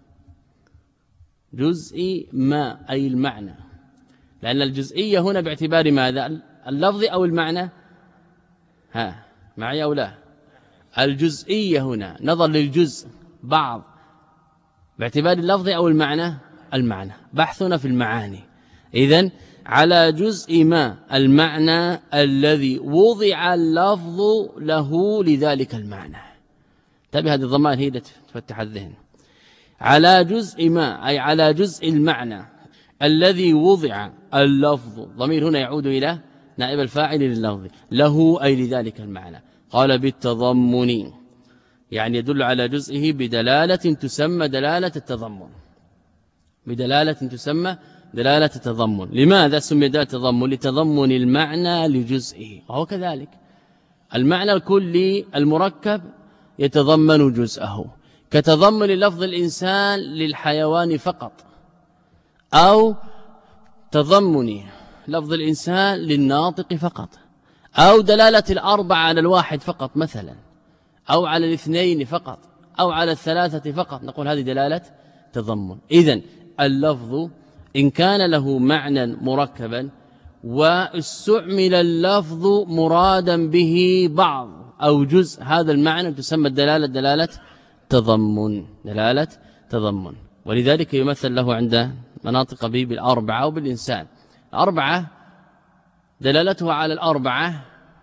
جزء ما أي المعنى، لأن الجزئية هنا باعتبار ماذا؟ اللفظ أو المعنى؟ ها معي أو لا؟ الجزئية هنا نظر للجزء بعض باعتبار اللفظ أو المعنى؟ المعنى. بحثنا في المعاني. إذن على جزء ما المعنى الذي وضع اللفظ له لذلك المعنى. تبي هذه الضمائر هي تفتح الذهن. على جزء ما أي على جزء المعنى الذي وضع اللفظ، ضمير هنا يعود إلى نائب الفاعل لللفظ، له أي لذلك المعنى. قال بالتضمن، يعني يدل على جزئه بدلالة تسمى دلالة التضمن، بدلالة تسمى دلالة التضمن. لماذا سمي دلالة التضمن؟ لتضمن المعنى لجزئه، وهو كذلك المعنى الكلي المركب يتضمن جزءه، كتضمن لفظ الإنسان للحيوان فقط، أو تضمن لفظ الإنسان للناطق فقط، أو دلالة الأربعة على الواحد فقط مثلا، أو على الاثنين فقط، أو على الثلاثة فقط، نقول هذه دلالة تضمن. إذن اللفظ إن كان له معنى مركبا واستعمل اللفظ مرادا به بعض أو جزء هذا المعنى تسمى الدلالة دلالة تضمن، دلالة تضمن. ولذلك يمثل له عند مناطق به بالأربعة أو بالإنسان. الأربعة دلالتها على الأربعة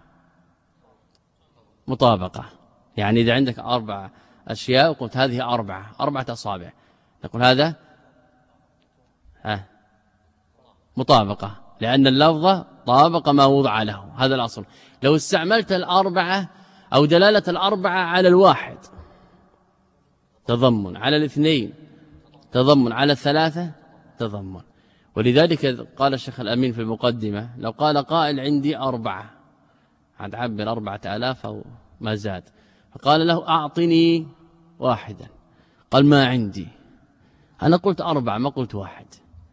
مطابقة، يعني إذا عندك أربعة أشياء وقلت هذه أربعة أربعة أصابع، نقول هذا ها مطابقة، لأن اللفظ طابق ما وضع له، هذا الأصل. لو استعملت الأربعة أو دلالة الأربعة على الواحد تضمن، على الاثنين تضمن، على الثلاثة تضمن. ولذلك قال الشيخ الأمين في المقدمة لو قال قائل عندي أربعة، هتعبر أربعة آلاف أو ما زاد، فقال له أعطني واحدا، قال ما عندي، أنا قلت أربعة ما قلت واحد،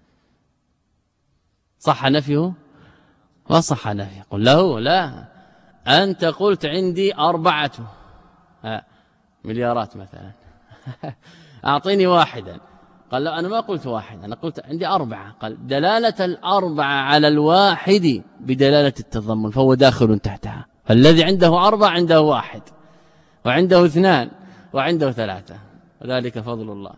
صح نفيه؟ ما صح نفيه. قل له لا، أنت قلت عندي أربعة مليارات مثلا أعطيني واحدا، قال لا أنا ما قلت واحد، أنا قلت عندي أربعة. قال دلالة الأربعة على الواحد بدلالة التضمن، فهو داخل تحتها. فالذي عنده أربعة عنده واحد، وعنده اثنان، وعنده ثلاثة، وذلك فضل الله.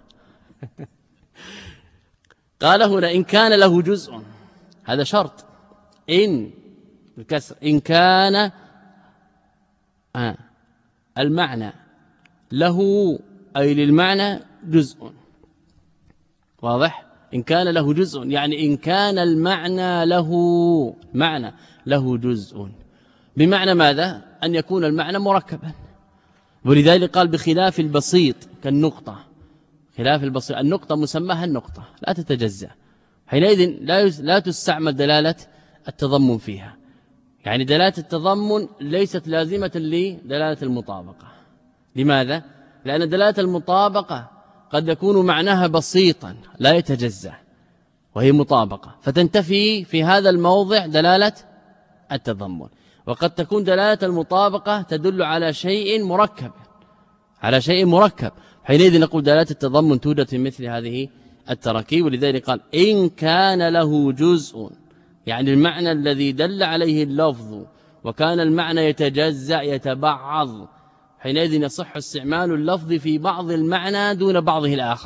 قال هنا إن كان له جزء، هذا شرط، إن بالكسر، إن كان آه المعنى له أي للمعنى جزء، واضح؟ إن كان له جزء يعني إن كان المعنى له معنى له جزء، بمعنى ماذا؟ أن يكون المعنى مركبا. ولذلك قال بخلاف البسيط كالنقطة، خلاف البسيط النقطة مسماها النقطة لا تتجزأ، حينئذ لا لا تستعمل دلالة التضمن فيها، يعني دلالة التضمن ليست لازمة لدلالة المطابقة. لماذا؟ لأن دلالة المطابقة قد يكون معناها بسيطا لا يتجزأ وهي مطابقة، فتنتفي في هذا الموضع دلالة التضمن. وقد تكون دلالة المطابقة تدل على شيء مركب، على شيء مركب، حينئذ نقول دلالة التضمن توجد في مثل هذه التراكيب. ولذلك قال إن كان له جزء، يعني المعنى الذي دل عليه اللفظ وكان المعنى يتجزأ يتبعض، حينئذ يصح استعمال اللفظ في بعض المعنى دون بعضه الآخر.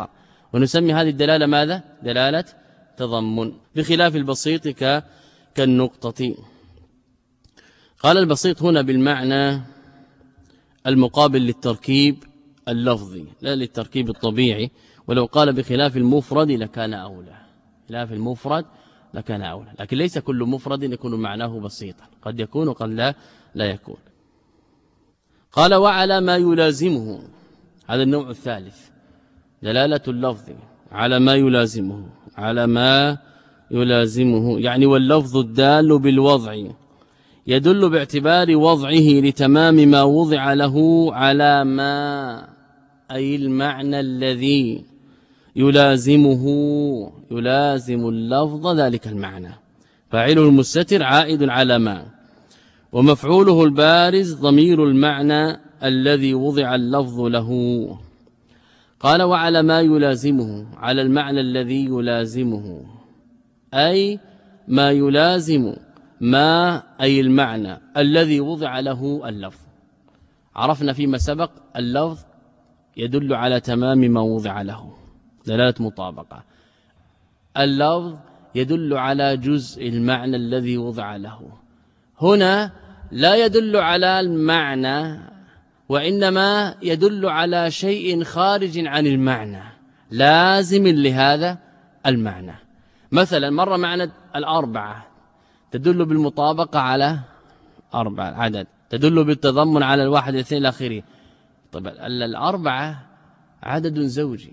ونسمي هذه الدلالة ماذا؟ دلالة تضمن، بخلاف البسيط كالنقطة. قال البسيط هنا بالمعنى المقابل للتركيب اللفظي لا للتركيب الطبيعي، ولو قال بخلاف المفرد لكان أولى، خلاف المفرد لكان أولى، لكن ليس كل مفرد يكون معناه بسيطا، قد يكون وقد لا لا يكون. قال وعلى ما يلازمه، هذا النوع الثالث، دلالة اللفظ على ما يلازمه، على ما يلازمه يعني واللفظ الدال بالوضع يدل باعتبار وضعه لتمام ما وضع له على ما، أي المعنى الذي يلازمه، يلازم اللفظ ذلك المعنى، فاعله المستتر عائد على ما، ومفعوله البارز ضمير المعنى الذي وضع اللفظ له. قال وعلى ما يلازمه، على المعنى الذي يلازمه، أي ما يلازم ما، أي المعنى الذي وضع له اللفظ. عرفنا فيما سبق اللفظ يدل على تمام ما وضع له، دلالة مطابقة. اللفظ يدل على جزء المعنى الذي وضع له، هنا لا يدل على المعنى وإنما يدل على شيء خارج عن المعنى لازم لهذا المعنى. مثلا مر معنا الأربعة تدل بالمطابقة على أربعة عدد، تدل بالتضمن على الواحد الاثنين الأخيرين. طيب الأربعة عدد زوجي،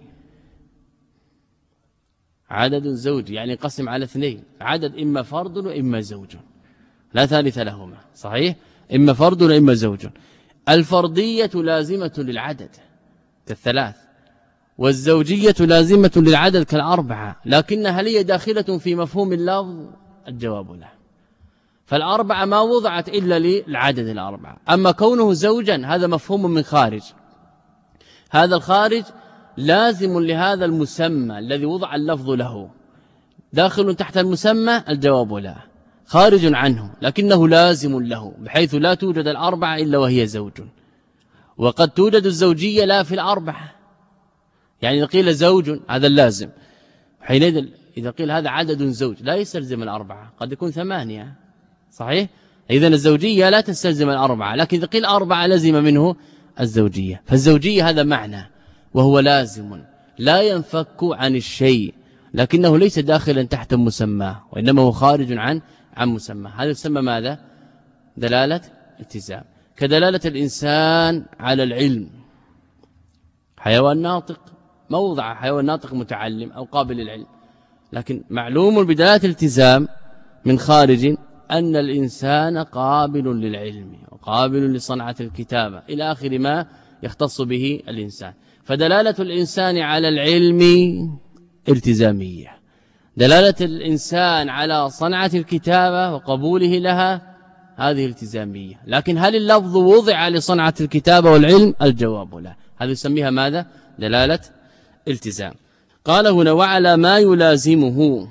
عدد زوجي يعني قسم على اثنين، عدد إما فرد وإما زوج، لا ثالث لهما، صحيح؟ إما فرد وإما زوج. الفردية لازمة للعدد كالثلاث، والزوجية لازمة للعدد كالأربعة، لكنها هي داخلة في مفهوم اللفظ؟ الجواب لا. فالأربعة ما وضعت إلا للعدد الأربعة، أما كونه زوجا هذا مفهوم من خارج، هذا الخارج لازم لهذا المسمى الذي وضع اللفظ له، داخل تحت المسمى؟ الجواب لا، خارج عنه لكنه لازم له، بحيث لا توجد الأربعة إلا وهي زوج، وقد توجد الزوجية لا في الأربعة، يعني إذا قيل زوج هذا اللازم، حينئذ إذا قيل هذا عدد زوج لا يستلزم الأربعة، قد يكون ثمانية، صحيح؟ إذن الزوجية لا تستلزم الأربعة، لكن إذا قيل أربعة لزم منه الزوجية، فالزوجية هذا معنى وهو لازم لا ينفك عن الشيء، لكنه ليس داخلا تحت مسماه وإنما هو خارج عن عن مسماه. هذا يسمى ماذا؟ دلالة التزام، كدلالة الإنسان على العلم. حيوان ناطق موضع حيوان ناطق متعلم أو قابل للعلم، لكن معلوم بدلالة الالتزام من خارج أن الإنسان قابل للعلم وقابل لصنعة الكتابة إلى آخر ما يختص به الإنسان. فدلالة الإنسان على العلم التزامية، دلالة الإنسان على صنعة الكتابة وقبوله لها هذه التزامية، لكن هل اللفظ وضع لصنعة الكتابة والعلم؟ الجواب لا، هذا يسميها ماذا؟ دلالة التزام. قال هنا وعلى ما يلازمه،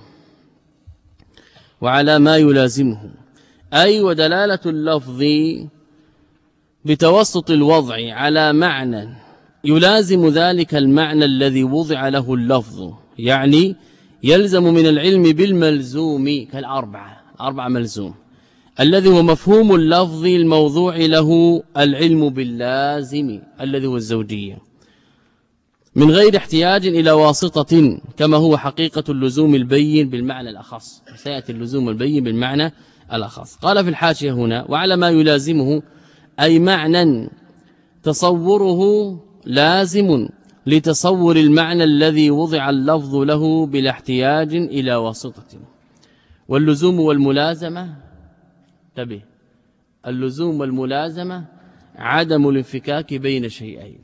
وعلى ما يلازمه أي ودلالة اللفظ بتوسط الوضع على معنى يلازم ذلك المعنى الذي وضع له اللفظ، يعني يلزم من العلم بالملزوم كالأربعة، أربع ملزوم الذي هو مفهوم اللفظ الموضوع له العلم باللازم الذي هو الزوجية، من غير احتياج إلى واسطة، كما هو حقيقة اللزوم البين بالمعنى الأخص، سيأتي اللزوم البين بالمعنى الأخص. قال في الحاشية هنا وعلى ما يلازمه أي معنى تصوره لازم لتصور المعنى الذي وضع اللفظ له بلا احتياج إلى واسطة. واللزوم والملازمة، تبه، اللزوم والملازمة عدم الانفكاك بين شيئين،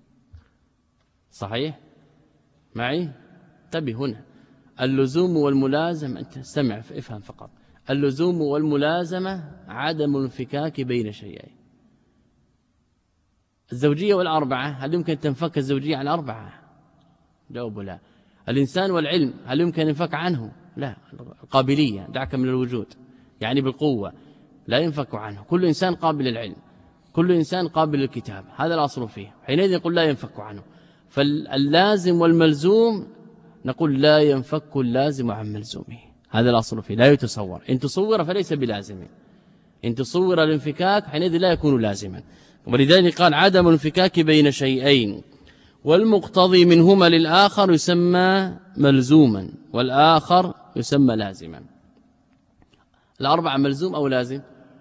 صحيح معي؟ تبه هنا اللزوم والملازمة، أنت استمع افهم فقط، اللزوم والملازمة عدم الانفكاك بين شيئين. الزوجية والأربعة هل يمكن تنفك الزوجية عن أربعة؟ جواب لا. الإنسان والعلم هل يمكن أن ينفك عنه؟ لا. القابلية دعك من الوجود، يعني بالقوة لا ينفك عنه، كل إنسان قابل للعلم، كل إنسان قابل للكتاب، هذا الأصل فيه، حينئذ يقول لا ينفك عنه. فاللازم والملزوم نقول لا ينفك اللازم عن ملزومه، هذا الأصل فيه، لا يتصور. إن تصور فليس بلازم، إن تصور الانفكاك حينئذ لا يكون لازما. ولذلك قال عدم الانفكاك بين شيئين والمقتضي منهما للآخر يسمى ملزوما والآخر يسمى لازما. الأربعة ملزوم أو لازم؟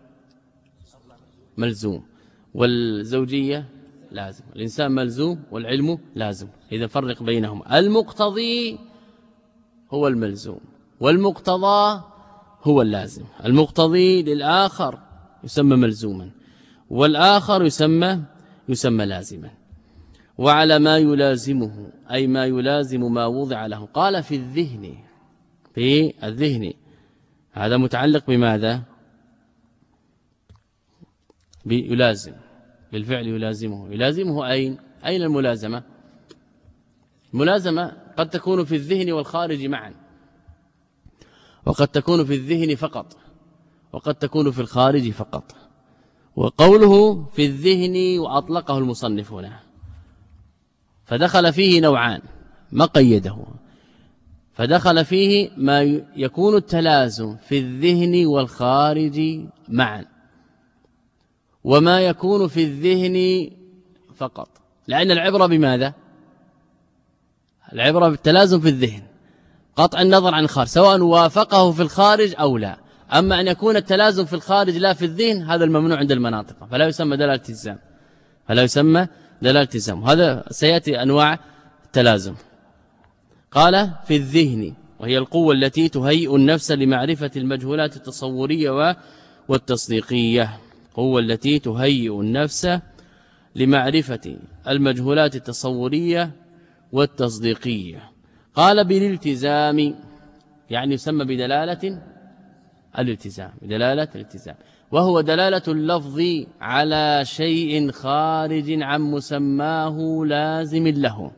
ملزوم. والزوجية لازم. الإنسان ملزوم والعلم لازم، إذا فرق بينهم. المقتضي هو الملزوم والمقتضى هو اللازم. المقتضي للآخر يسمى ملزوما والآخر يسمى يسمى لازما. وعلى ما يلازمه أي ما يلازم ما وضع له. قال في الذهن، في الذهن هذا متعلق بماذا؟ بيلازم، بالفعل يلازمه. يلازمه أين؟ أين الملازمة؟ الملازمة قد تكون في الذهن والخارج معا، وقد تكون في الذهن فقط، وقد تكون في الخارج فقط. وقوله في الذهن وأطلقه المصنف هنا، فدخل فيه نوعان ما قيده، فدخل فيه ما يكون التلازم في الذهن والخارج معا، وما يكون في الذهن فقط، لأن العبرة بماذا؟ العبرة بالتلازم في الذهن قطع النظر عن الخارج، سواء وافقه في الخارج أو لا. أما أن يكون التلازم في الخارج لا في الذهن هذا الممنوع عند المناطق، فلا يسمى دلالة التزام، فلا يسمى دلالة التزام. هذا سيأتي أنواع التلازم. قال في الذهن وهي القوة التي تهيئ النفس لمعرفة المجهولات التصورية والتصديقية، قوة التي تهيئ النفس لمعرفة المجهولات التصورية والتصديقية. قال بالالتزام يعني يسمى بدلالة الالتزام، بدلالة الالتزام، وهو دلالة اللفظ على شيء خارج عن مسماه لازم له.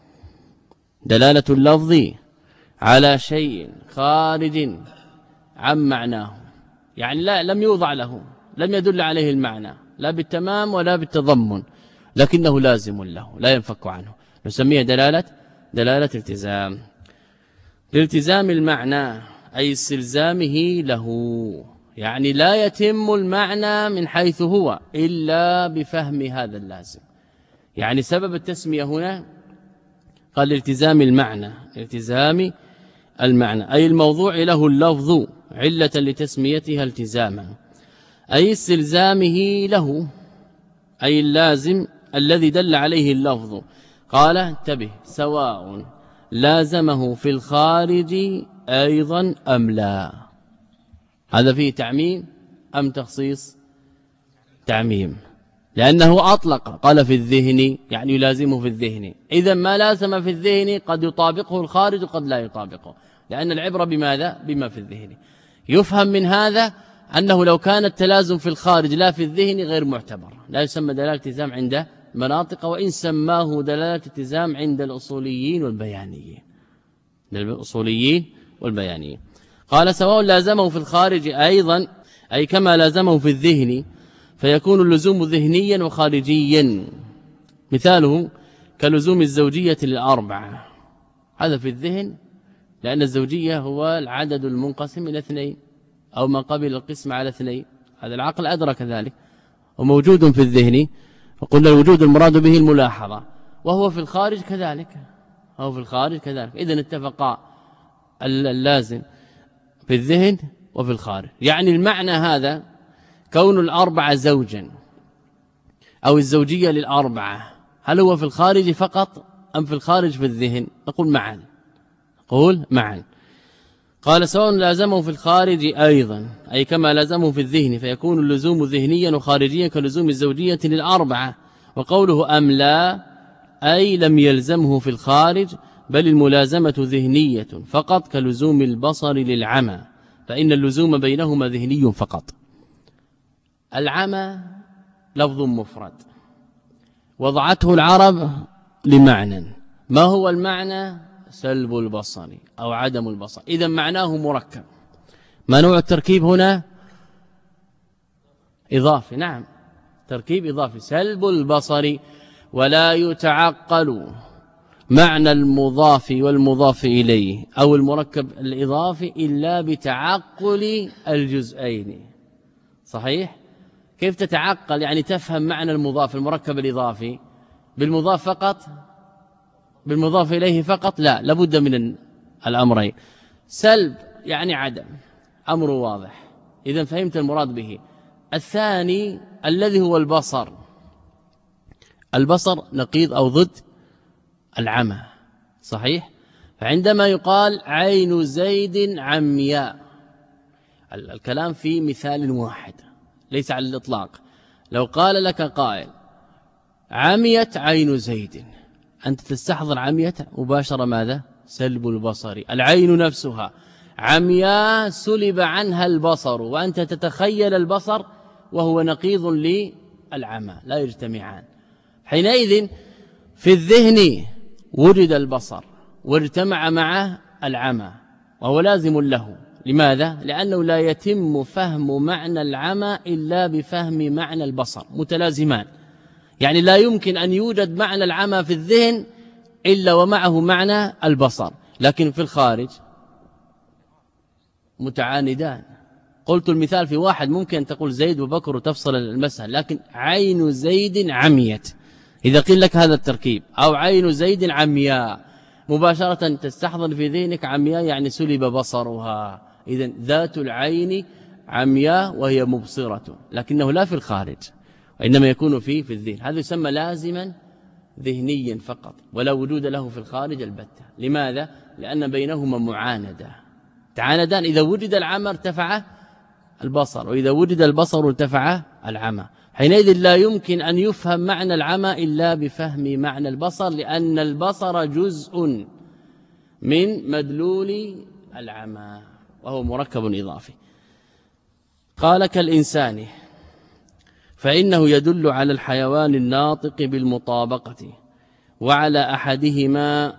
دلالة اللفظ على شيء خارج عن معناه، يعني لا لم يوضع له، لم يدل عليه المعنى لا بالتمام ولا بالتضمن، لكنه لازم له لا ينفك عنه، نسميه دلالة دلالة التزام. لالتزام المعنى أي استلزامه له، يعني لا يتم المعنى من حيث هو إلا بفهم هذا اللازم. يعني سبب التسمية هنا قال التزام المعنى، التزام المعنى أي الموضوع له اللفظ علة لتسميتها التزاما، أي استلزامه له، أي اللازم الذي دل عليه اللفظ. قال انتبه سواء لازمه في الخارج أيضا أم لا. هذا فيه تعميم أم تخصيص؟ تعميم، لأنه أطلق قال في الذهن يعني يلازمه في الذهن، إذا ما لازم في الذهن قد يطابقه الخارج وقد لا يطابقه، لأن العبرة بماذا؟ بما في الذهن. يفهم من هذا أنه لو كان التلازم في الخارج لا في الذهن غير معتبر، لا يسمى دلالة التزام عند مناطق، وإن سماه دلالة التزام عند الأصوليين والبيانيين، الأصوليين والبيانيين. قال سواء لازمه في الخارج أيضا أي كما لازمه في الذهن، فيكون اللزوم ذهنيا وخارجيا. مثاله كلزوم الزوجية للأربعة، هذا في الذهن لأن الزوجية هو العدد المنقسم إلى اثنين أو ما قبل القسم على اثنين، هذا العقل أدرك ذلك وموجود في الذهن، وقلنا الوجود المراد به الملاحظة، وهو في الخارج كذلك، هو في الخارج كذلك. إذن اتفقا اللازم في الذهن وفي الخارج. يعني المعنى هذا كون الأربعة زوجا أو الزوجية للأربعة، هل هو في الخارج فقط أم في الخارج في الذهن؟ نقول معا، نقول معا. قال سواء لازمه في الخارج أيضا أي كما لازمه في الذهن، فيكون اللزوم ذهنيا وخارجيا كلزوم الزوجية للأربعة. وقوله أم لا أي لم يلزمه في الخارج، بل الملازمة ذهنية فقط كلزوم البصر للعمى، فإن اللزوم بينهما ذهني فقط. العمى لفظ مفرد وضعته العرب لمعنى، ما هو المعنى؟ سلب البصر أو عدم البصر، إذا معناه مركب. ما نوع التركيب هنا؟ إضافي، نعم تركيب إضافي، سلب البصر. ولا يتعقل معنى المضاف والمضاف إليه أو المركب الإضافي إلا بتعقل الجزئين. صحيح؟ كيف تتعقل؟ يعني تفهم معنى المضاف المركب الإضافي بالمضاف فقط، بالمضاف إليه فقط؟ لا، لابد من الأمرين. سلب يعني عدم، أمر واضح، إذا فهمت المراد به. الثاني الذي هو البصر، البصر نقيض أو ضد العمى. صحيح؟ فعندما يقال عين زيد عمياء، الكلام في مثال واحد ليس على الإطلاق. لو قال لك قائل عميت عين زيد، أنت تستحضر عميت مباشرة ماذا؟ سلب البصر. العين نفسها عمياء سلب عنها البصر، وأنت تتخيل البصر وهو نقيض للعمى، لا يجتمعان. حينئذ في الذهن وجد البصر واجتمع مع العمى وهو لازم له. لماذا؟ لأنه لا يتم فهم معنى العمى إلا بفهم معنى البصر، متلازمان. يعني لا يمكن أن يوجد معنى العمى في الذهن إلا ومعه معنى البصر، لكن في الخارج متعاندان. قلت المثال في واحد، ممكن تقول زيد وبكر وتفصل المسألة، لكن عين زيد عميت، إذا قيل لك هذا التركيب، أو عين زيد عمياء، مباشرة تستحضر في ذهنك عمياء يعني سلب بصرها. إذن ذات العين عمياء وهي مبصرة، لكنه لا في الخارج، وإنما يكون فيه في الذهن. هذا يسمى لازما ذهنيا فقط، ولا وجود له في الخارج البتة. لماذا؟ لأن بينهما معاندة، تعاندان. إذا وجد العمى ارتفع البصر، وإذا وجد البصر ارتفع العمى. حينئذ لا يمكن أن يفهم معنى العمى إلا بفهم معنى البصر، لأن البصر جزء من مدلول العمى وهو مركب إضافي. قال كالإنسان، فإنه يدل على الحيوان الناطق بالمطابقة وعلى أحدهما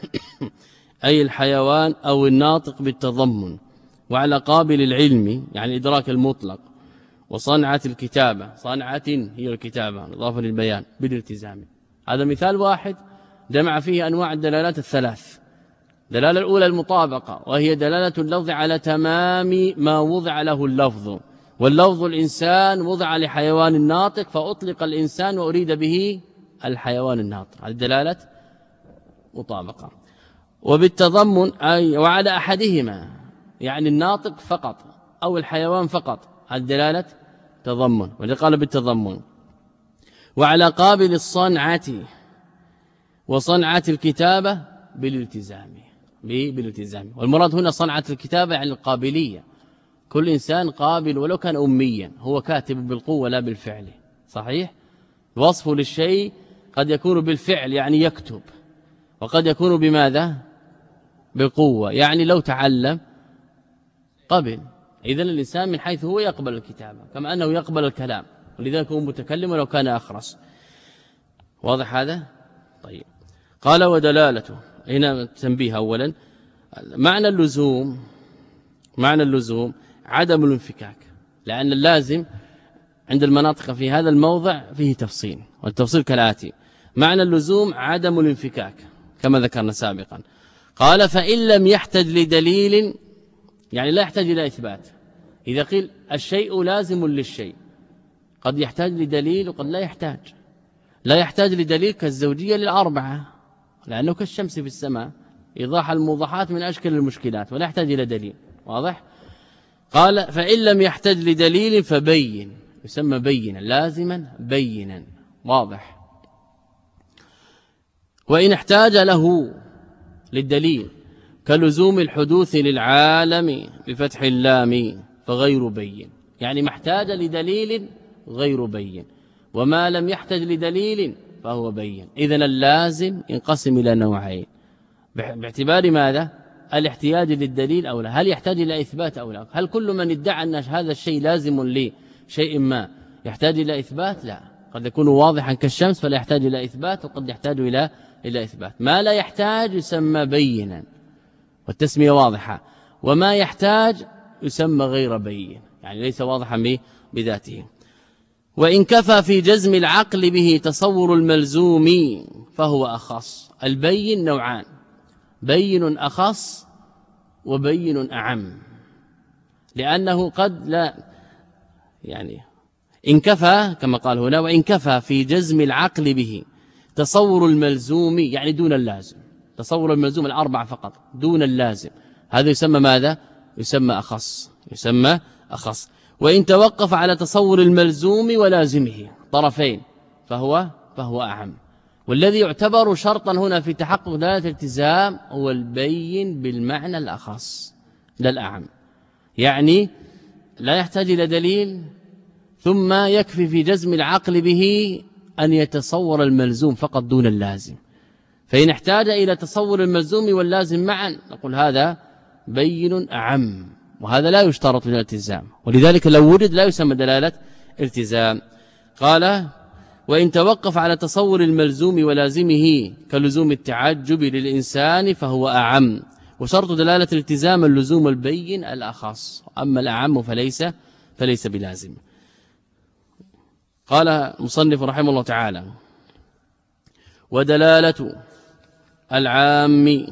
أي الحيوان أو الناطق بالتضمن، وعلى قابل العلم يعني إدراك المطلق، وصنعة الكتابة، صنعة هي الكتابة إضافة للبيان بالالتزام. هذا مثال واحد جمع فيه أنواع الدلالات الثلاث. دلالة الأولى المطابقة، وهي دلالة اللفظ على تمام ما وضع له اللفظ، واللفظ الإنسان وضع لحيوان الناطق فأطلق الإنسان وأريد به الحيوان الناطق، هذه دلالة مطابقة. وبالتضمن أي وعلى أحدهما يعني الناطق فقط أو الحيوان فقط، هذه دلالة تضمن، وقال بالتضمن. وعلى قابل الصنعة وصنعة الكتابة بالالتزام، بالالتزام. والمراد هنا صنعة الكتابة يعني القابلية، كل إنسان قابل ولو كان أميا، هو كاتب بالقوة لا بالفعل. صحيح؟ وصفه للشيء قد يكون بالفعل يعني يكتب، وقد يكون بماذا؟ بالقوة يعني لو تعلم قبل. إذن الإنسان من حيث هو يقبل الكتابة كما أنه يقبل الكلام، ولذلك هو متكلم ولو كان أخرس. واضح هذا؟ طيب. قال ودلالته، هنا تنبيه أولا، معنى اللزوم، معنى اللزوم عدم الانفكاك، لأن اللازم عند المناطق في هذا الموضع فيه تفصيل، والتفصيل كالآتي: معنى اللزوم عدم الانفكاك كما ذكرنا سابقا. قال فإن لم يحتج لدليل، يعني لا يحتاج إلى إثبات. إذا قيل الشيء لازم للشيء قد يحتاج لدليل وقد لا يحتاج. لا يحتاج لدليل كالزوجية للأربعة، لأنه كالشمس في السماء، إيضاح الموضحات من أشكال المشكلات، ولا يحتاج إلى دليل. واضح؟ قال فإن لم يحتاج لدليل فبين، يسمى بينا، لازما بينا. واضح؟ وإن احتاج له للدليل كلزوم الحدوث للعالم بفتح اللام فغير بين، يعني محتاج لدليل غير بين، وما لم يحتاج لدليل فهو بين. إذن اللازم ينقسم إلى نوعين باعتبار ماذا؟ الاحتياج للدليل أو لا، هل يحتاج إلى إثبات أو لا. هل كل من ادعى أن هذا الشيء لازم لشيء ما يحتاج إلى إثبات؟ لا، قد يكون واضحا كالشمس فلا يحتاج إلى إثبات، وقد يحتاج إلى إلى إثبات. ما لا يحتاج يسمى بينا والتسمية واضحة، وما يحتاج يسمى غير بين، يعني ليس واضحا بذاته. وإن كفى في جزم العقل به تصور الملزوم فهو أخص. البين نوعان، بين أخص وبين أعم، لأنه قد لا يعني إن كفى كما قال هنا، وإن كفى في جزم العقل به تصور الملزوم يعني دون اللازم، تصور الملزوم الأربع فقط دون اللازم، هذا يسمى ماذا؟ يسمى أخص، يسمى أخص. وإن توقف على تصور الملزوم ولازمه طرفين فهو فهو أعم. والذي يعتبر شرطا هنا في تحقق دلالة الالتزام هو البين بالمعنى الأخص لا الأعم، يعني لا يحتاج إلى دليل، ثم يكفي في جزم العقل به أن يتصور الملزوم فقط دون اللازم. فإن احتاج إلى تصور الملزوم واللازم معا نقول هذا بين أعم، وهذا لا يشترط في الالتزام، ولذلك لو وجد لا يسمى دلالة التزام. قال وإن توقف على تصور الملزوم ولازمه كلزوم التعجب للإنسان فهو أعم، وشرط دلالة الالتزام اللزوم البين الأخص، أما الأعم فليس فليس بلازم. قال مصنف رحمه الله تعالى ودلالة العام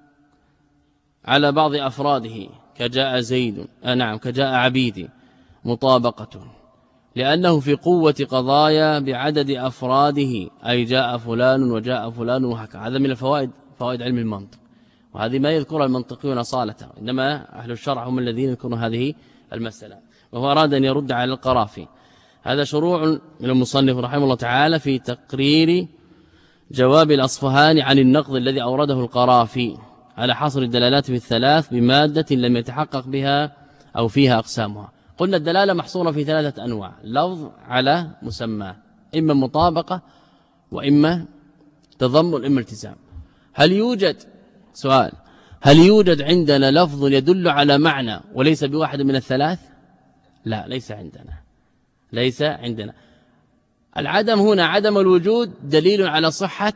على بعض أفراده كجاء زيد آه نعم كجاء عبيدي مطابقة، لأنه في قوة قضايا بعدد أفراده، أي جاء فلان وجاء فلان وهكذا. هذا من الفوائد فوائد علم المنطق، وهذه ما يذكرها المنطقيون صالة، إنما أهل الشرع هم الذين يذكرون هذه المسألة. وهو أراد أن يرد على القرافي. هذا شروع من المصنف رحمه الله تعالى في تقرير جواب الأصفهاني عن النقض الذي أورده القرافي على حصر الدلالات في الثلاث بمادة لم يتحقق بها أو فيها أقسامها. قلنا الدلالة محصورة في ثلاثة أنواع، لفظ على مسمى، إما مطابقة وإما تضمن إما التزام. هل يوجد سؤال هل يوجد عندنا لفظ يدل على معنى وليس بواحد من الثلاث؟ لا، ليس عندنا ليس عندنا العدم هنا عدم الوجود دليل على صحة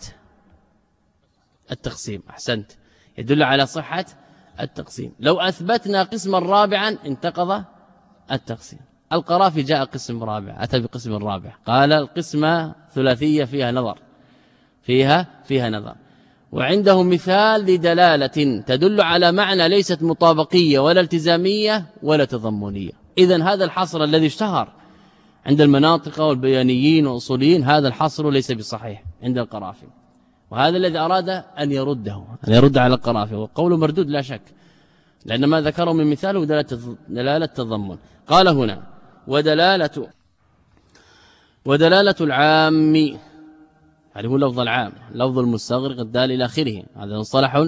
التقسيم. أحسنت، يدل على صحة التقسيم. لو أثبتنا قسما رابعا انتقض التقسيم. القرافي جاء قسم رابع، أتى بقسم رابع، قال القسمة ثلاثية فيها نظر فيها فيها نظر وعنده مثال لدلالة تدل على معنى ليست مطابقية ولا التزامية ولا تضمنية. إذن هذا الحصر الذي اشتهر عند المناطق والبيانيين والأصوليين هذا الحصر ليس بصحيح عند القرافي، وهذا الذي أراد أن يرده أن يرد على القرافي، وقوله مردود لا شك، لأن ما ذكره من مثاله دلالة دلالة تضمن. قال هنا ودلالة ودلالة العام، هذا هو لفظ العام، لفظ المستغرق الدال إلى آخره، هذا مصطلح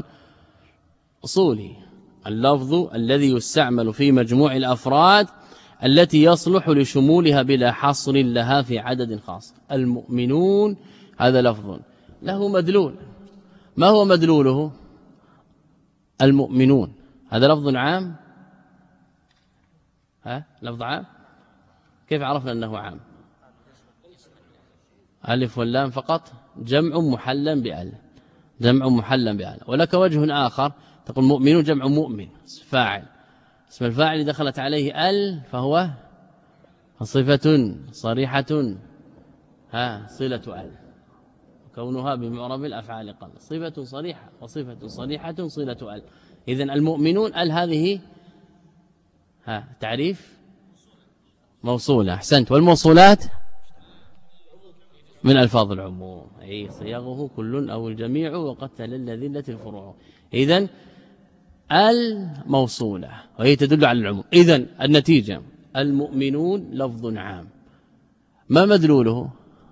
أصولي، اللفظ الذي يستعمل في مجموع الأفراد التي يصلح لشمولها بلا حصر لها في عدد خاص. المؤمنون هذا لفظ له مدلول، ما هو مدلوله؟ المؤمنون هذا لفظ عام، ها لفظ عام، كيف عرفنا أنه عام؟ ألف واللام فقط، جمع محلا بأل، جمع محلا بأل. ولك وجه آخر تقول مؤمنون جمع مؤمن فاعل، اسم الفاعل دخلت عليه ال فهو صفة صريحة ها صلة ال، كونها بمعرب الأفعال قل، صفة صريحة وصفة صريحة صلة ال. إذن المؤمنون ال هذه ها تعريف موصولة. أحسنت. والموصولات من ألفاظ العموم، أي صيغه كل أو الجميع وقد تلل ذلة الفروع. إذن الموصولة وهي تدل على العموم. إذن النتيجة المؤمنون لفظ عام، ما مدلوله؟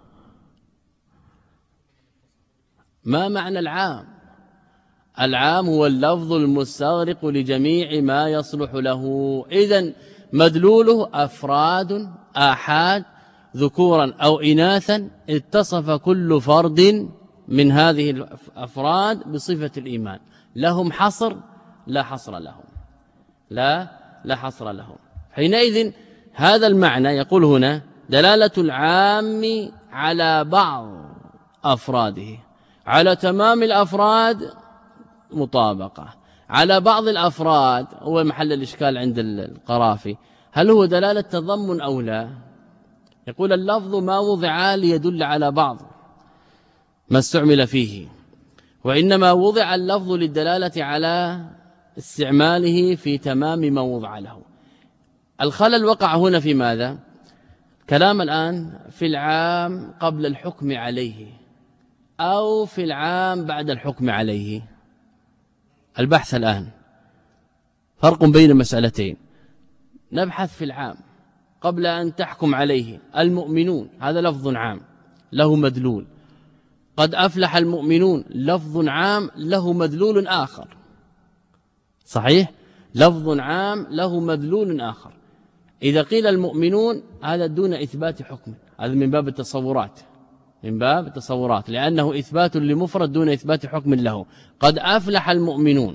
ما معنى العام؟ العام هو اللفظ المستغرق لجميع ما يصلح له. إذن مدلوله أفراد آحاد ذكورا أو إناثا اتصف كل فرد من هذه الأفراد بصفة الإيمان، لهم حصر؟ لا حصر لهم، لا لا حصر لهم. حينئذ هذا المعنى يقول هنا دلالة العام على بعض أفراده، على تمام الأفراد مطابقة، على بعض الأفراد هو محل الإشكال عند القرافي، هل هو دلالة تضمن أو لا؟ يقول اللفظ ما وضع ليدل على بعض ما استعمل فيه، وإنما وضع اللفظ للدلالة على استعماله في تمام ما وضع له. الخلل وقع هنا في ماذا؟ كلام الآن في العام قبل الحكم عليه أو في العام بعد الحكم عليه. البحث الآن فرق بين المسألتين. نبحث في العام قبل أن تحكم عليه. المؤمنون هذا لفظ عام له مدلول، قد أفلح المؤمنون لفظ عام له مدلول آخر، صحيح؟ لفظ عام له مدلول آخر. إذا قيل المؤمنون هذا دون إثبات حكم، هذا من باب التصورات، من باب التصورات، لأنه إثبات لمفرد دون إثبات حكم له. قد أفلح المؤمنون،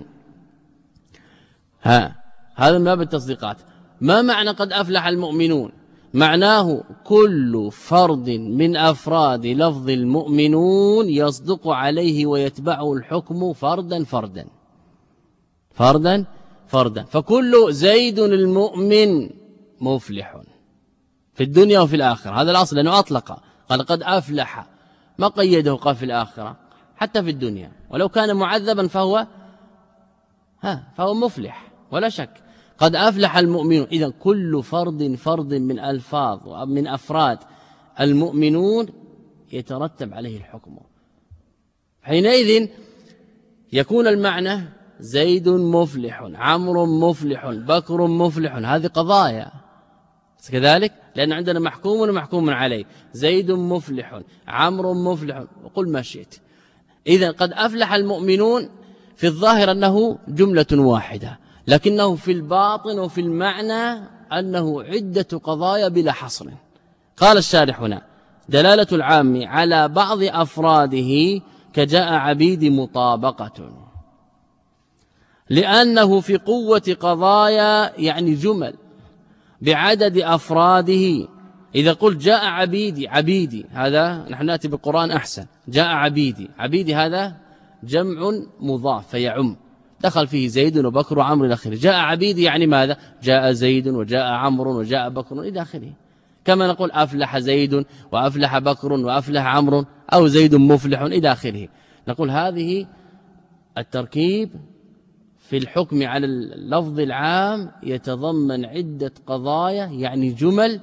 ها هذا من باب التصديقات. ما معنى قد أفلح المؤمنون؟ معناه كل فرد من أفراد لفظ المؤمنون يصدق عليه ويتبعه الحكم فردا فردا فردا فردا. فكل زيد المؤمن مفلح في الدنيا وفي الآخرة، هذا الأصل، لأنه أطلق قال قد أفلح، ما قيده قال في الآخرة، حتى في الدنيا ولو كان معذبا فهو ها فهو مفلح ولا شك. قد أفلح المؤمنون، إذا كل فرد فرد من ألفاظ ومن أفراد المؤمنون يترتب عليه الحكم. حينئذ يكون المعنى زيد مفلح، عمرو مفلح، بكر مفلح، هذه قضايا كذلك، لأن عندنا محكوم ومحكوم عليه. زيد مفلح، عمرو مفلح، وقل ما شئت. إذا قد أفلح المؤمنون في الظاهر أنه جملة واحدة، لكنه في الباطن وفي المعنى أنه عدة قضايا بلا حصر. قال الشارح هنا دلالة العام على بعض أفراده كجاء عبيد مطابقة، لأنه في قوة قضايا يعني جمل بعدد أفراده. إذا قلت جاء عبيدي، عبيدي هذا نحن نأتي بالقرآن أحسن، جاء عبيدي، عبيدي هذا جمع مضاف فيعم، دخل فيه زيد وبكر وعمر إلى آخره. جاء عبيدي يعني ماذا؟ جاء زيد وجاء عمرو وجاء بكر إلى آخره. كما نقول أفلح زيد وأفلح بكر وأفلح عمرو، أو زيد مفلح إلى آخره. نقول هذه التركيب في الحكم على اللفظ العام يتضمن عدة قضايا يعني جمل،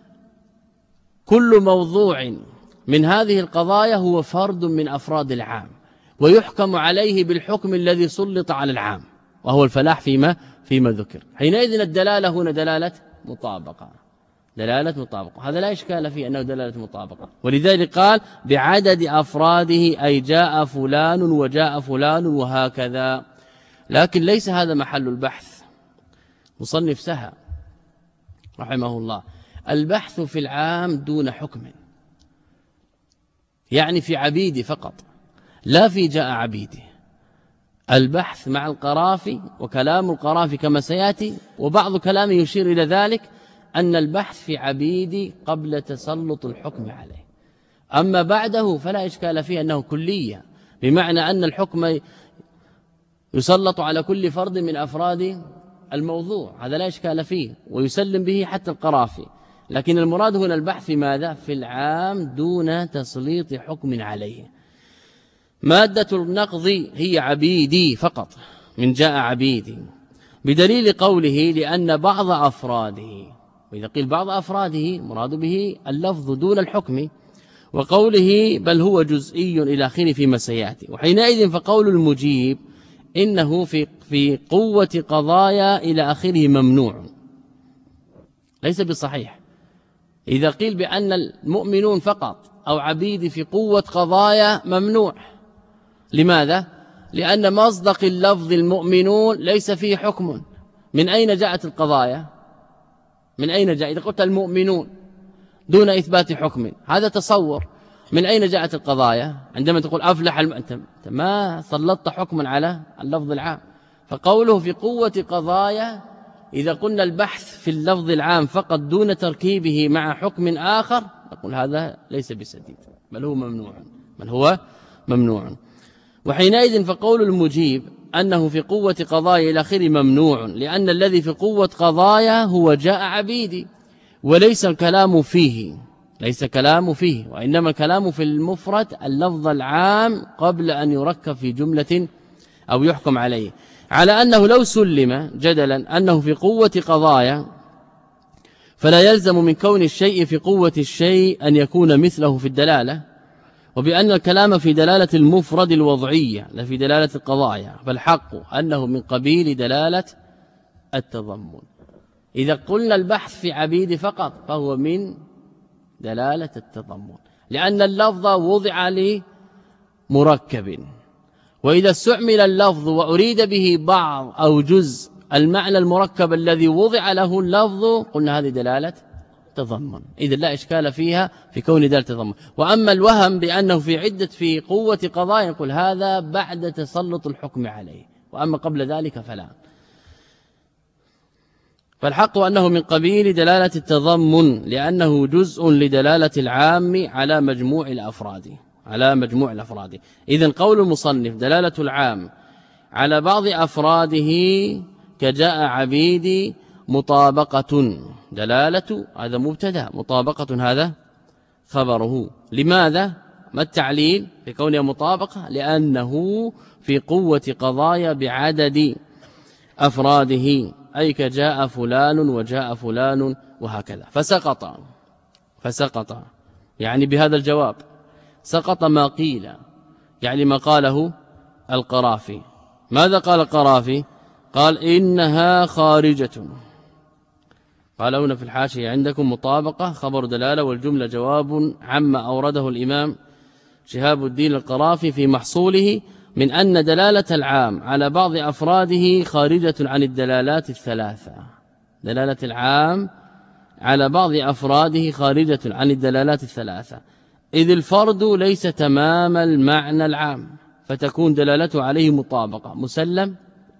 كل موضوع من هذه القضايا هو فرد من أفراد العام، ويحكم عليه بالحكم الذي سلط على العام وهو الفلاح فيما فيما ذكر. حينئذ الدلالة هنا دلالة مطابقة، دلالة مطابقة، هذا لا إشكال فيه أنه دلالة مطابقة. ولذلك قال بعدد أفراده، أي جاء فلان وجاء فلان وهكذا. لكن ليس هذا محل البحث. مصنف سهى رحمه الله البحث في العام دون حكم، يعني في عبيدي فقط، لا في جاء عبيدي. البحث مع القرافي، وكلام القرافي كما سيأتي، وبعض كلامه يشير إلى ذلك، أن البحث في عبيدي قبل تسلط الحكم عليه. أما بعده فلا إشكال فيه أنه كلية، بمعنى أن الحكم يسلط على كل فرد من أفراد الموضوع، هذا لا إشكال فيه ويسلم به حتى القرافي. لكن المراد هنا البحث في ماذا؟ في العام دون تسليط حكم عليه. مادة النقض هي عبيدي فقط، من جاء عبيدي، بدليل قوله لأن بعض أفراده، وإذا قيل بعض أفراده مراد به اللفظ دون الحكم، وقوله بل هو جزئي إلى آخره فيما سيأتي. وحينئذ فقول المجيب إنه في في قوة قضايا إلى آخره ممنوع، ليس بصحيح. إذا قيل بأن المؤمنون فقط أو عبيد في قوة قضايا ممنوع. لماذا؟ لأن مصدق اللفظ المؤمنون ليس فيه حكم. من أين جاءت القضايا؟ من أين جاء؟ إذا قلت المؤمنون دون إثبات حكم، هذا تصور. من أين جاءت القضايا؟ عندما تقول أفلح الم... أنت ما سلطت حكما على اللفظ العام. فقوله في قوة قضايا، إذا قلنا البحث في اللفظ العام فقط دون تركيبه مع حكم آخر، نقول هذا ليس بسديد، بل هو ممنوع، بل هو ممنوع. وحينئذ فقول المجيب أنه في قوة قضايا إلى آخره ممنوع، لأن الذي في قوة قضايا هو جاء عبيدي، وليس الكلام فيه ليس كلام فيه، وإنما كلام في المفرد اللفظ العام قبل أن يركب في جملة أو يحكم عليه، على أنه لو سلم جدلا أنه في قوة قضايا فلا يلزم من كون الشيء في قوة الشيء أن يكون مثله في الدلالة، وبأن الكلام في دلالة المفرد الوضعية لا في دلالة القضايا، فالحق أنه من قبيل دلالة التضمن. إذا قلنا البحث في عبيد فقط فهو من دلالة التضمن، لأن اللفظ وضع لمركب، وإذا استعمل اللفظ وأريد به بعض أو جزء المعنى المركب الذي وضع له اللفظ قلنا هذه دلالة تضمن، إذا لا إشكال فيها في كون دلالة تضمن. وأما الوهم بأنه في عدة في قوة قضاء يقول هذا بعد تسلط الحكم عليه، وأما قبل ذلك فلا. فالحق أنه من قبيل دلالة التضمن لأنه جزء لدلالة العام على مجموع الأفراد على مجموع الأفراد. إذن قول المصنف دلالة العام على بعض أفراده كجاء عبيدي مطابقة، دلالة هذا مبتدا، مطابقة هذا خبره. لماذا؟ ما التعليل في كونها مطابقة؟ لأنه في قوة قضايا بعدد أفراده، أي كجاء فلان وجاء فلان وهكذا. فسقط فسقط يعني بهذا الجواب سقط ما قيل، يعني ما قاله القرافي. ماذا قال القرافي؟ قال إنها خارجة. قال هنا في الحاشية عندكم مطابقة خبر دلالة والجملة جواب عما أورده الإمام شهاب الدين القرافي في محصوله من أن دلالة العام على بعض أفراده خارجة عن الدلالات الثلاثة. دلالة العام على بعض أفراده خارجة عن الدلالات الثلاثة، إذ الفرد ليس تمام المعنى العام، فتكون دلالته عليه مطابقة. مسلم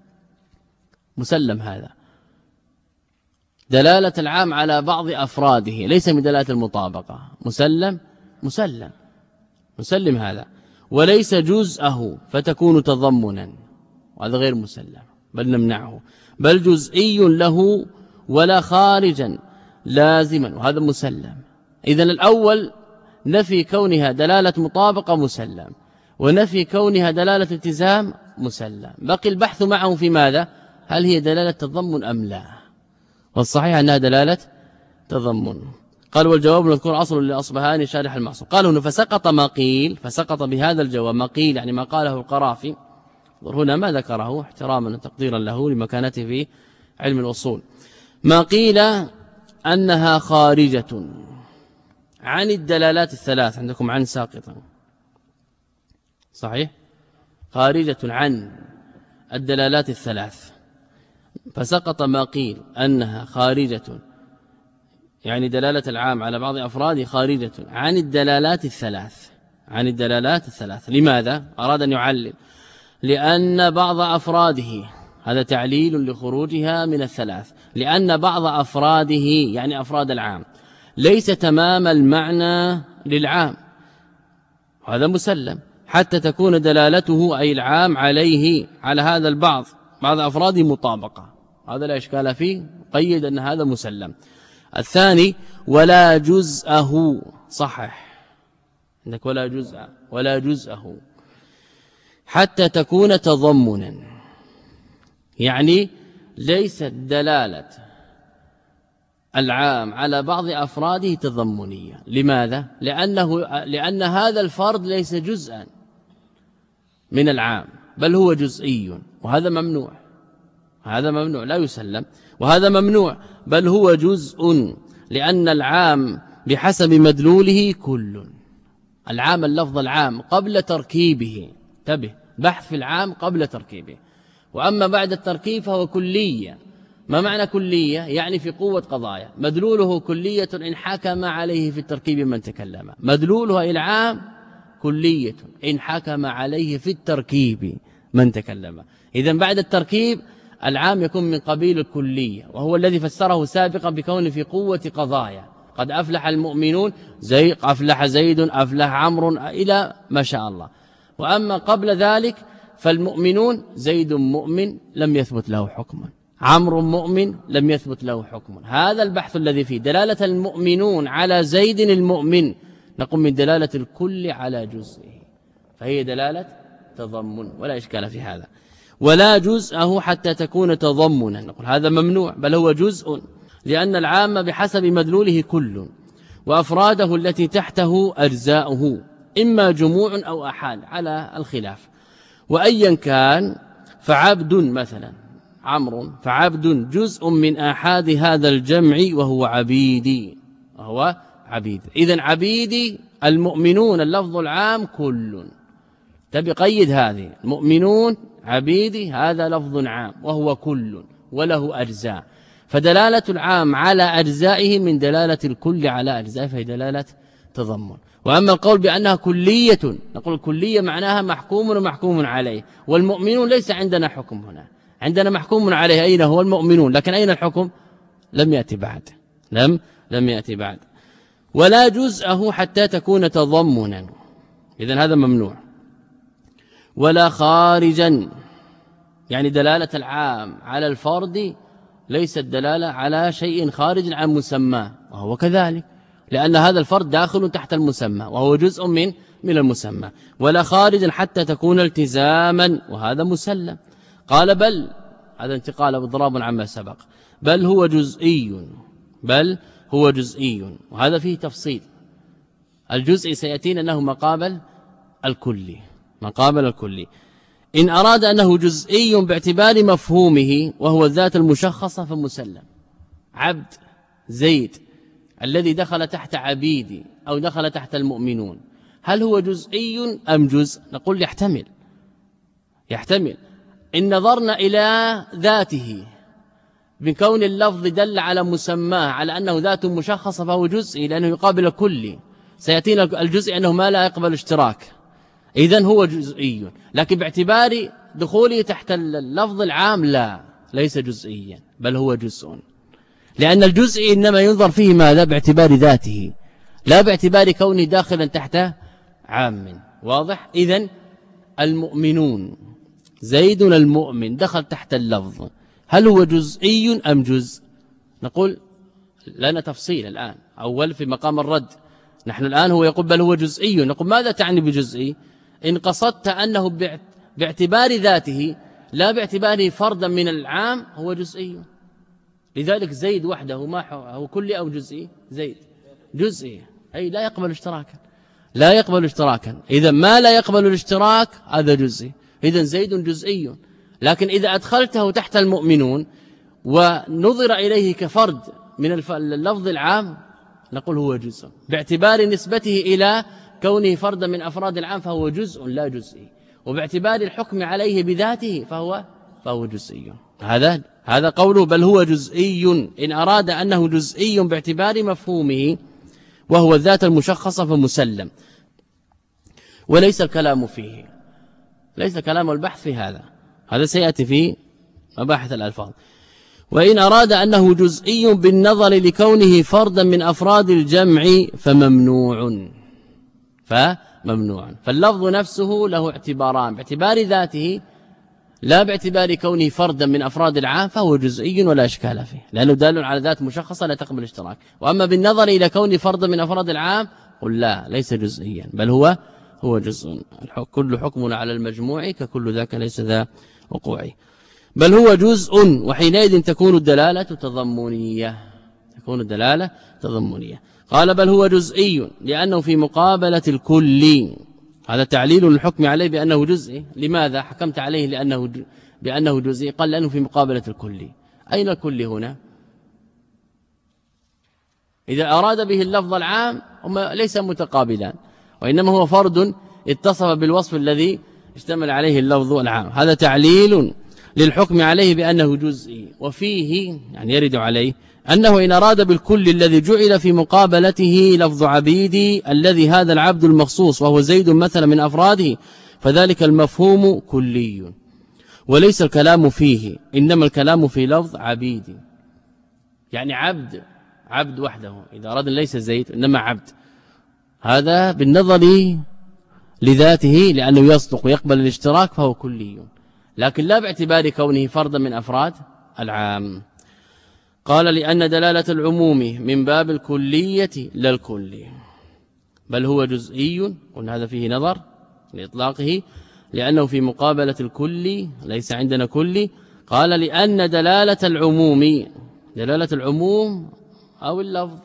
مسلم هذا دلالة العام على بعض أفراده ليس من دلالة المطابقة، مسلم مسلم مسلم هذا، وليس جزءه فتكون تضمنا، وهذا غير مسلم بل نمنعه، بل جزئي له ولا خارجا لازما، وهذا مسلم. إذن الأول نفي كونها دلالة مطابقة مسلم، ونفي كونها دلالة التزام مسلم. بقي البحث معه في ماذا؟ هل هي دلالة تضمن أم لا؟ والصحيح أنها دلالة تضمن. قال والجواب نذكر أصل لأصبهاني شارح المعصوم. قالوا إنه فسقط ما قيل، فسقط بهذا الجواب ما قيل يعني ما قاله القرافي. هنا ما ذكره احتراما وتقديرا له لمكانته في علم الأصول. ما قيل أنها خارجة عن الدلالات الثلاث، عندكم عن ساقطة صحيح، خارجة عن الدلالات الثلاث. فسقط ما قيل أنها خارجة يعني دلالة العام على بعض أفراده خارجة عن الدلالات الثلاث عن الدلالات الثلاث. لماذا؟ أراد أن يعلل لأن بعض أفراده، هذا تعليل لخروجها من الثلاث، لأن بعض أفراده يعني أفراد العام ليس تمام المعنى للعام، هذا مسلم، حتى تكون دلالته أي العام عليه على هذا البعض بعض أفراده مطابقة، هذا لا إشكال فيه، قيد أن هذا مسلم. الثاني ولا جزءه، صحح عندك ولا جزء ولا جزءه، حتى تكون تضمنا، يعني ليست دلالة العام على بعض أفراده تضمنية. لماذا؟ لأنه لأن هذا الفرد ليس جزءا من العام بل هو جزئي، وهذا ممنوع، هذا ممنوع لا يسلم، وهذا ممنوع بل هو جزء، لأن العام بحسب مدلوله كل. العام اللفظ العام قبل تركيبه، انتبه، بحث في العام قبل تركيبه، وأما بعد التركيب فهو كلية. ما معنى كلية؟ يعني في قوة قضايا مدلوله كلية إن حكم عليه في التركيب من تكلم، مدلولها العام كلية إن حكم عليه في التركيب من تكلم. إذن بعد التركيب العام يكون من قبيل الكلية، وهو الذي فسره سابقا بكون في قوة قضايا، قد أفلح المؤمنون، زي أفلح زيد، أفلح عمرو، إلى ما شاء الله. وأما قبل ذلك فالمؤمنون زيد مؤمن لم يثبت له حكما، عمرو مؤمن لم يثبت له حكم. هذا البحث الذي فيه دلالة المؤمنون على زيد المؤمن، نقوم من دلالة الكل على جزئه، فهي دلالة تضمن ولا إشكال في هذا. ولا جزءه حتى تكون تضمنا، نقول هذا ممنوع، بل هو جزء، لأن العام بحسب مدلوله كل، وأفراده التي تحته أجزاؤه، إما جموع أو أحاد على الخلاف. وأيا كان فعبد مثلا عمرو فعبد جزء من آحاد هذا الجمع وهو عبيدي، وهو عبيد. إذن عبيدي المؤمنون اللفظ العام كل، تبي قيد هذه المؤمنون عبيدي هذا لفظ عام وهو كل وله أجزاء، فدلالة العام على أجزائه من دلالة الكل على أجزائه، فهي دلالة تضمن. وأما القول بأنها كلية، نقول الكلية معناها محكوم ومحكوم عليه، والمؤمنون ليس عندنا حكم هنا، عندنا محكوم عليه أين هو المؤمنون، لكن أين الحكم؟ لم يأتي بعد، لم لم يأتي بعد. ولا جزءه حتى تكون تضمنا، إذن هذا ممنوع. ولا خارجا، يعني دلالة العام على الفرد ليست دلالة على شيء خارج عن مسماه، وهو كذلك، لأن هذا الفرد داخل تحت المسمى وهو جزء من من المسمى. ولا خارجا حتى تكون التزاما، وهذا مسلم. قال بل، هذا انتقال بضراب عما سبق، بل هو جزئي، بل هو جزئي، وهذا فيه تفصيل. الجزء سيأتينا أنه مقابل الكلي، مقابل الكلي. إن أراد أنه جزئي باعتبار مفهومه وهو الذات المشخصة فمسلم. عبد زيد الذي دخل تحت عبيدي أو دخل تحت المؤمنون، هل هو جزئي أم جزء؟ نقول يحتمل، يحتمل. إن نظرنا إلى ذاته بكون اللفظ دل على مسماه على أنه ذات مشخصة فهو جزئي، لأنه يقابل كلي. سيأتينا الجزء أنه ما لا يقبل اشتراك، إذن هو جزئي، لكن باعتبار دخوله تحت اللفظ العام لا، ليس جزئيا بل هو جزء، لأن الجزء إنما ينظر فيه ماذا؟ باعتبار ذاته، لا باعتبار كونه داخلا تحت عام. واضح؟ إذن المؤمنون زيد المؤمن دخل تحت اللفظ، هل هو جزئي أم جزء؟ نقول لنا تفصيل الآن، أول في مقام الرد. نحن الآن هو يقول بل هو جزئي، نقول ماذا تعني بجزئي؟ إن قصدت أنه باعتبار ذاته لا باعتباره فردا من العام هو جزئي. لذلك زيد وحده ما هو كلي أو جزئي؟ زيد جزئي، أي لا يقبل اشتراكا، لا يقبل اشتراكا. إذا ما لا يقبل الاشتراك هذا جزئي، إذا زيد جزئي. لكن إذا أدخلته تحت المؤمنون ونظر إليه كفرد من اللفظ العام نقول هو جزء، باعتبار نسبته إلى كونه فردا من أفراد العام فهو جزء لا جزئي، وباعتبار الحكم عليه بذاته فهو فهو جزئي. هذا هذا قوله بل هو جزئي، إن أراد أنه جزئي باعتبار مفهومه وهو الذات المشخصة فمسلم، وليس الكلام فيه، ليس كلام البحث في هذا، هذا سيأتي في مباحث الألفاظ. وإن أراد أنه جزئي بالنظر لكونه فردا من أفراد الجمع فممنوع، فممنوع. فاللفظ نفسه له اعتباران، باعتبار ذاته لا باعتبار كونه فردا من أفراد العام فهو جزئي ولا إشكال فيه، لأنه دال على ذات مشخصة لا تقبل اشتراك. وأما بالنظر إلى كونه فردا من أفراد العام قل لا، ليس جزئيا بل هو هو جزء. كل حكم على المجموع ككل ذاك ليس ذا وقوعي، بل هو جزء، وحينئذ تكون الدلالة تضمنية، تكون الدلالة تضمنية. قال بل هو جزئي لأنه في مقابلة الكل، هذا تعليل الحكم عليه بأنه جزئي. لماذا حكمت عليه لأنه بأنه جزئي؟ قال لأنه في مقابلة الكل. أين الكل هنا؟ إذا أراد به اللفظ العام هما ليس متقابلان، وإنما هو فرد اتصف بالوصف الذي اشتمل عليه اللفظ العام، هذا تعليل للحكم عليه بأنه جزئي. وفيه يعني يرد عليه أنه إن أراد بالكل الذي جعل في مقابلته لفظ عبيدي الذي هذا العبد المخصوص وهو زيد مثلا من أفراده فذلك المفهوم كلي، وليس الكلام فيه، إنما الكلام في لفظ عبيدي، يعني عبد عبد وحده، إذا أراد ليس زيد إنما عبد، هذا بالنظر لذاته لأنه يصدق ويقبل الاشتراك فهو كلي، لكن لا باعتبار كونه فردا من أفراد العام. قال لأن دلالة العموم من باب الكلية لا الكلي، بل هو جزئي، قلنا هذا فيه نظر لإطلاقه لأنه في مقابلة الكلي، ليس عندنا كلي. قال لأن دلالة العموم، دلالة العموم أو اللفظ،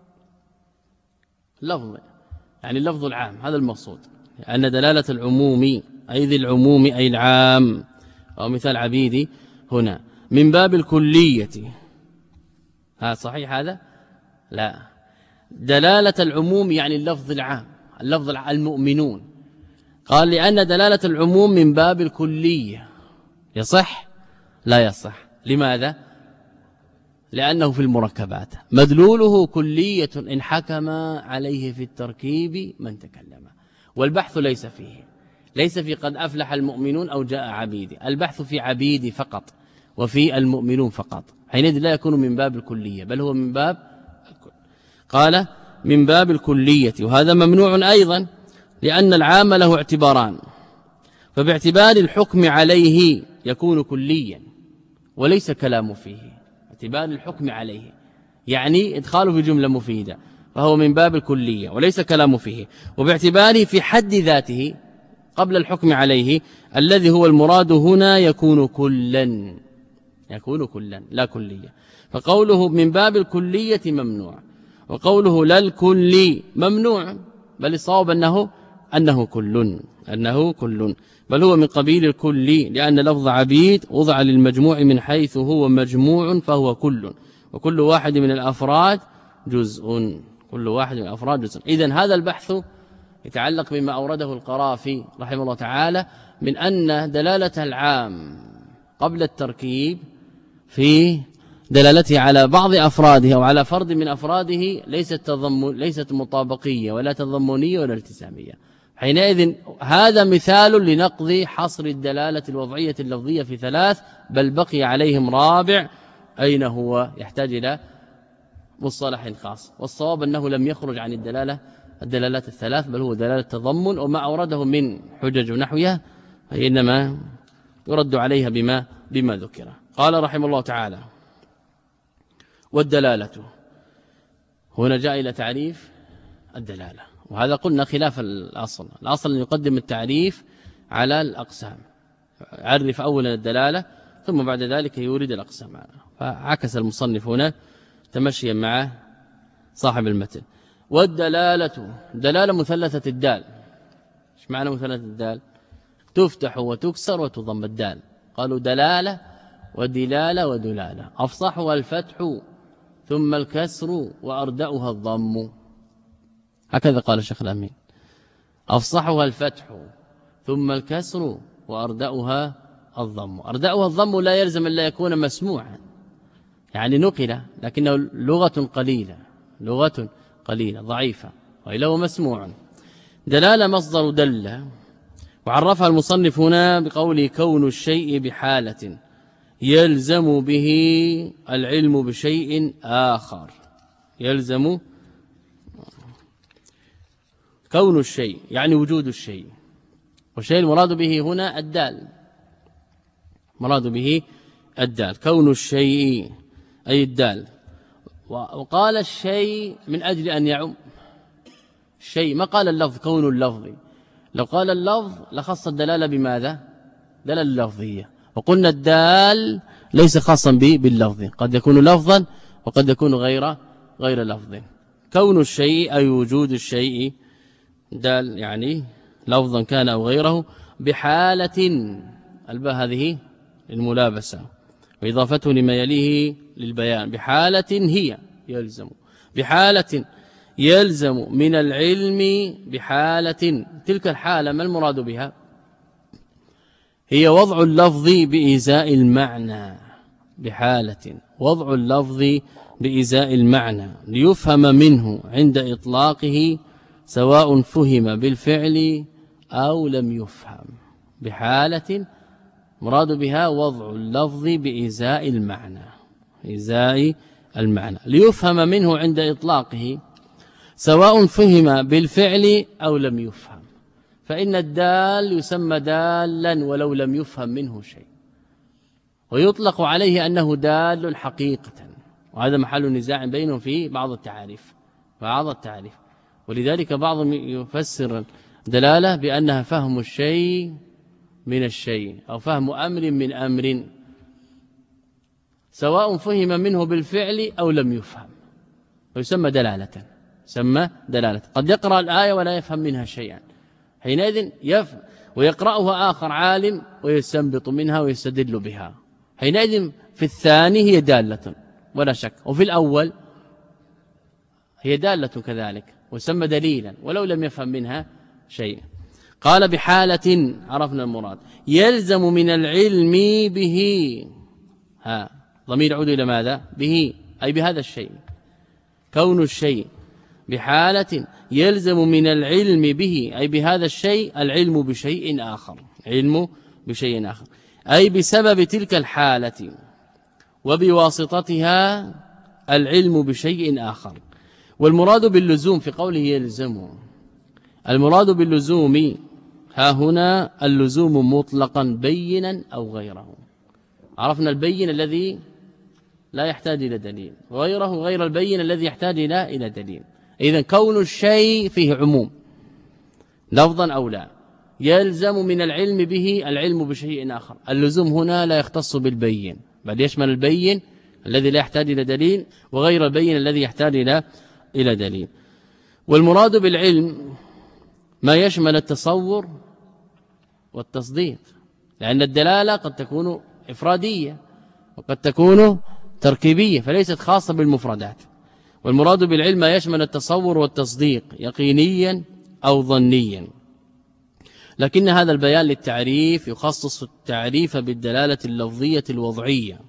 لفظ يعني اللفظ العام، هذا المقصود، أن دلالة العموم أي ذي العموم أي العام، أو مثال عبيدي هنا من باب الكلية. ها صحيح هذا؟ لا، دلالة العموم يعني اللفظ العام، اللفظ العام المؤمنون. قال لأن دلالة العموم من باب الكلية، يصح؟ لا يصح. لماذا؟ لأنه في المركبات مدلوله كلية إن حكم عليه في التركيب من تكلم، والبحث ليس فيه، ليس في قد أفلح المؤمنون أو جاء عبيدي، البحث في عبيدي فقط وفي المؤمنون فقط، حينئذ لا يكون من باب الكلية بل هو من باب الكل. قال من باب الكلية، وهذا ممنوع أيضا لأن العام له اعتباران، فباعتبار الحكم عليه يكون كليا وليس كلام فيه، اعتبار الحكم عليه يعني إدخاله في جملة مفيدة، فهو من باب الكلية وليس كلام فيه. وباعتباره في حد ذاته قبل الحكم عليه الذي هو المراد هنا يكون كلا، يكون كلا لا كلية. فقوله من باب الكلية ممنوع، وقوله لا الكلي ممنوع، بل الصواب أنه أنه كل، أنه كل، بل هو من قبيل الكلي، لأن لفظ عبيد وضع للمجموع من حيث هو مجموع فهو كل، وكل واحد من الأفراد جزء، كل واحد من الأفراد جزء. إذن هذا البحث يتعلق بما أورده القرافي رحمه الله تعالى من أن دلالة العام قبل التركيب في دلالته على بعض أفراده أو على فرد من أفراده ليست تضمن، ليست مطابقية ولا تضمنية ولا التزامية. حينئذ هذا مثال لنقض حصر الدلالة الوضعية اللفظية في ثلاث، بل بقي عليهم رابع أين هو يحتاج إلى مصطلح خاص، والصواب أنه لم يخرج عن الدلالة الدلالات الثلاث، بل هو دلالة تضمن، وما أورده من حجج ونحوها فإنما يرد عليها بما بما ذكر. قال رحمه الله تعالى والدلالة، هنا جاء إلى تعريف الدلالة، وهذا قلنا خلاف الأصل، الأصل أن يقدم التعريف على الأقسام، عرف أولا الدلالة ثم بعد ذلك يورد الأقسام، فعكس المصنف هنا تمشيا مع صاحب المتن. والدلالة، دلالة مثلثة الدال. ايش معنى مثلثة الدال؟ تفتح وتكسر وتضم الدال، قالوا دلالة ودلالة ودلالة، أفصحها الفتح ثم الكسر وأردأها الضم، هكذا قال الشيخ الأمين، أفصحها الفتح ثم الكسر وأردأها الضم. أردأها الضم لا يلزم ألا يكون مسموعا، يعني نقل لكنه لغة قليلة، لغة قليلة ضعيفة، وإلا هو مسموع. دلالة مصدر دل، وعرفها المصنف هنا بقوله كون الشيء بحالة يلزم به العلم بشيء آخر، يلزم كون الشيء يعني وجود الشيء، والشيء المراد به هنا الدال، مراد به الدال، كون الشيء أي الدال. وقال الشيء من أجل أن يعم الشيء، ما قال اللفظ كون اللفظ، لو قال اللفظ لخص الدلالة بماذا؟ دلالة لفظية، وقلنا الدال ليس خاصا به باللفظ، قد يكون لفظا وقد يكون غير غير لفظ. كون الشيء أي وجود الشيء، دال يعني لفظا كان أو غيره، بحالة، الباء هذه الملابسة وإضافته لما يليه للبيان، بحالة هي يلزم، بحالة يلزم من العلم، بحالة تلك الحالة ما المراد بها؟ هي وضع اللفظ بإزاء المعنى، بحالة وضع اللفظ بإزاء المعنى ليفهم منه عند إطلاقه سواء فهم بالفعل أو لم يفهم، بحالة مراد بها وضع اللفظ بإزاء المعنى، إزاء المعنى ليفهم منه عند إطلاقه سواء فهم بالفعل أو لم يفهم، فإن الدال يسمى دالا ولو لم يفهم منه شيء، ويطلق عليه أنه دال حقيقة، وهذا محل نزاع بينهم في بعض التعاريف بعض التعاريف ولذلك بعضهم يفسر دلالة بأنها فهم الشيء من الشيء أو فهم أمر من أمر، سواء فهم منه بالفعل أو لم يفهم، ويسمى دلالة يسمى دلالة. قد يقرأ الآية ولا يفهم منها شيئا، حينئذ يفهم، ويقرأها آخر عالم ويستنبط منها ويستدل بها، حينئذ في الثاني هي دالة ولا شك، وفي الأول هي دالة كذلك ويسمى دليلا ولو لم يفهم منها شيء. قال بحالة عرفنا المراد، يلزم من العلم به، ها ضمير يعود إلى ماذا؟ به، أي بهذا الشيء، كون الشيء بحالة يلزم من العلم به، أي بهذا الشيء العلم بشيء آخر، علم بشيء آخر، أي بسبب تلك الحالة وبواسطتها العلم بشيء آخر. والمراد باللزوم في قوله يلزم، المراد باللزوم ها هنا اللزوم مطلقا بينا أو غيره. عرفنا البين الذي لا يحتاج إلى دليل، وغيره غير البين الذي يحتاج إلى إلى دليل. إذن كون الشيء فيه عموم لفظا أو لا، يلزم من العلم به العلم بشيء آخر. اللزوم هنا لا يختص بالبين، بل يشمل البين الذي لا يحتاج إلى دليل وغير البين الذي يحتاج إلى إلى دليل. والمراد بالعلم ما يشمل التصور والتصديق، لأن الدلالة قد تكون إفرادية وقد تكون تركيبية فليست خاصة بالمفردات. والمراد بالعلم ما يشمل التصور والتصديق يقينيا أو ظنيا، لكن هذا البيان للتعريف يخصص التعريف بالدلالة اللفظية الوضعية،